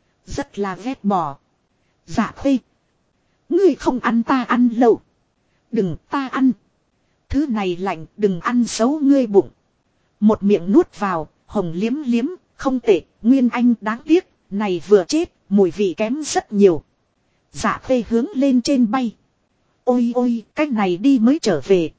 Rất là ghét bỏ. Dạ Khê. Ngươi không ăn ta ăn lẩu. Đừng ta ăn. Thứ này lạnh đừng ăn xấu ngươi bụng. Một miệng nuốt vào, Hồng liếm liếm, không tệ, Nguyên Anh đáng tiếc, này vừa chết, mùi vị kém rất nhiều. Dạ Khê hướng lên trên bay. Ôi ôi, cách này đi mới trở về.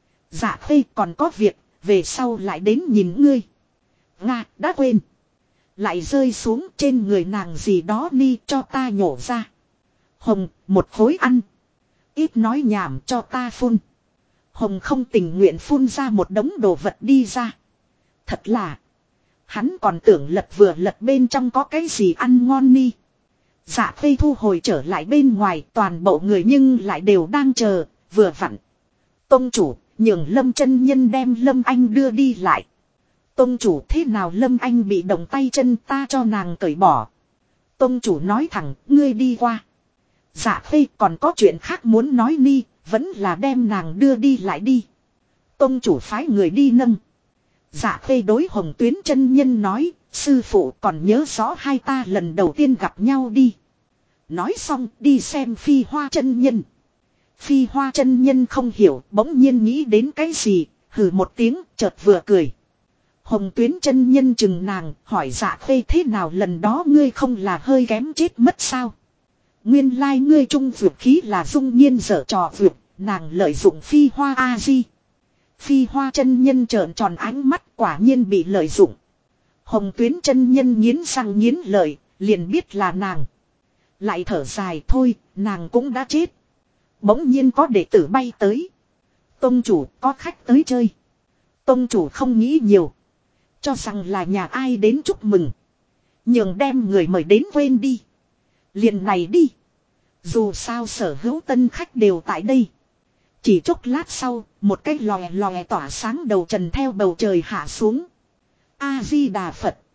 Dạ Khê còn có việc, về sau lại đến nhìn ngươi. Nga, đã quên. Lại rơi xuống trên người nàng gì đó ni cho ta nhổ ra. Hồng, một khối ăn. Ít nói nhảm cho ta phun. Hồng không tình nguyện phun ra một đống đồ vật đi ra. Thật là. Hắn còn tưởng lật vừa lật bên trong có cái gì ăn ngon ni. Dạ Khê thu hồi trở lại bên ngoài toàn bộ người nhưng lại đều đang chờ, vừa vặn. Tông chủ, nhường Lâm chân nhân đem Lâm Anh đưa đi lại. Tông chủ thế nào Lâm Anh bị động tay chân ta cho nàng cởi bỏ. Tông chủ nói thẳng, ngươi đi qua. Dạ Khê còn có chuyện khác muốn nói ni, vẫn là đem nàng đưa đi lại đi. Tông chủ phái người đi nâng. Dạ Khê đối Hồng Tuyến chân nhân nói, sư phụ còn nhớ rõ hai ta lần đầu tiên gặp nhau đi. Nói xong đi xem Phi Hoa chân nhân. Phi Hoa chân nhân không hiểu, bỗng nhiên nghĩ đến cái gì, hừ một tiếng, chợt vừa cười. Hồng Tuyến chân nhân chừng nàng, hỏi Dạ Khê thế nào lần đó ngươi không là hơi kém chết mất sao? Nguyên lai ngươi trung vượt khí là Dung Nhiên dở trò vượt, nàng lợi dụng Phi Hoa A-di. Phi Hoa chân nhân trợn tròn ánh mắt quả nhiên bị lợi dụng. Hồng Tuyến chân nhân nghiến răng nghiến lợi, liền biết là nàng. Lại thở dài thôi, nàng cũng đã chết. Bỗng nhiên có đệ tử bay tới. Tông chủ có khách tới chơi. Tông chủ không nghĩ nhiều. Cho rằng là nhà ai đến chúc mừng. Nhường đem người mời đến quên đi. Liền này đi. Dù sao sở hữu tân khách đều tại đây. Chỉ chốc lát sau, một cái lòe lòe tỏa sáng đầu trần theo bầu trời hạ xuống. A-di-đà Phật.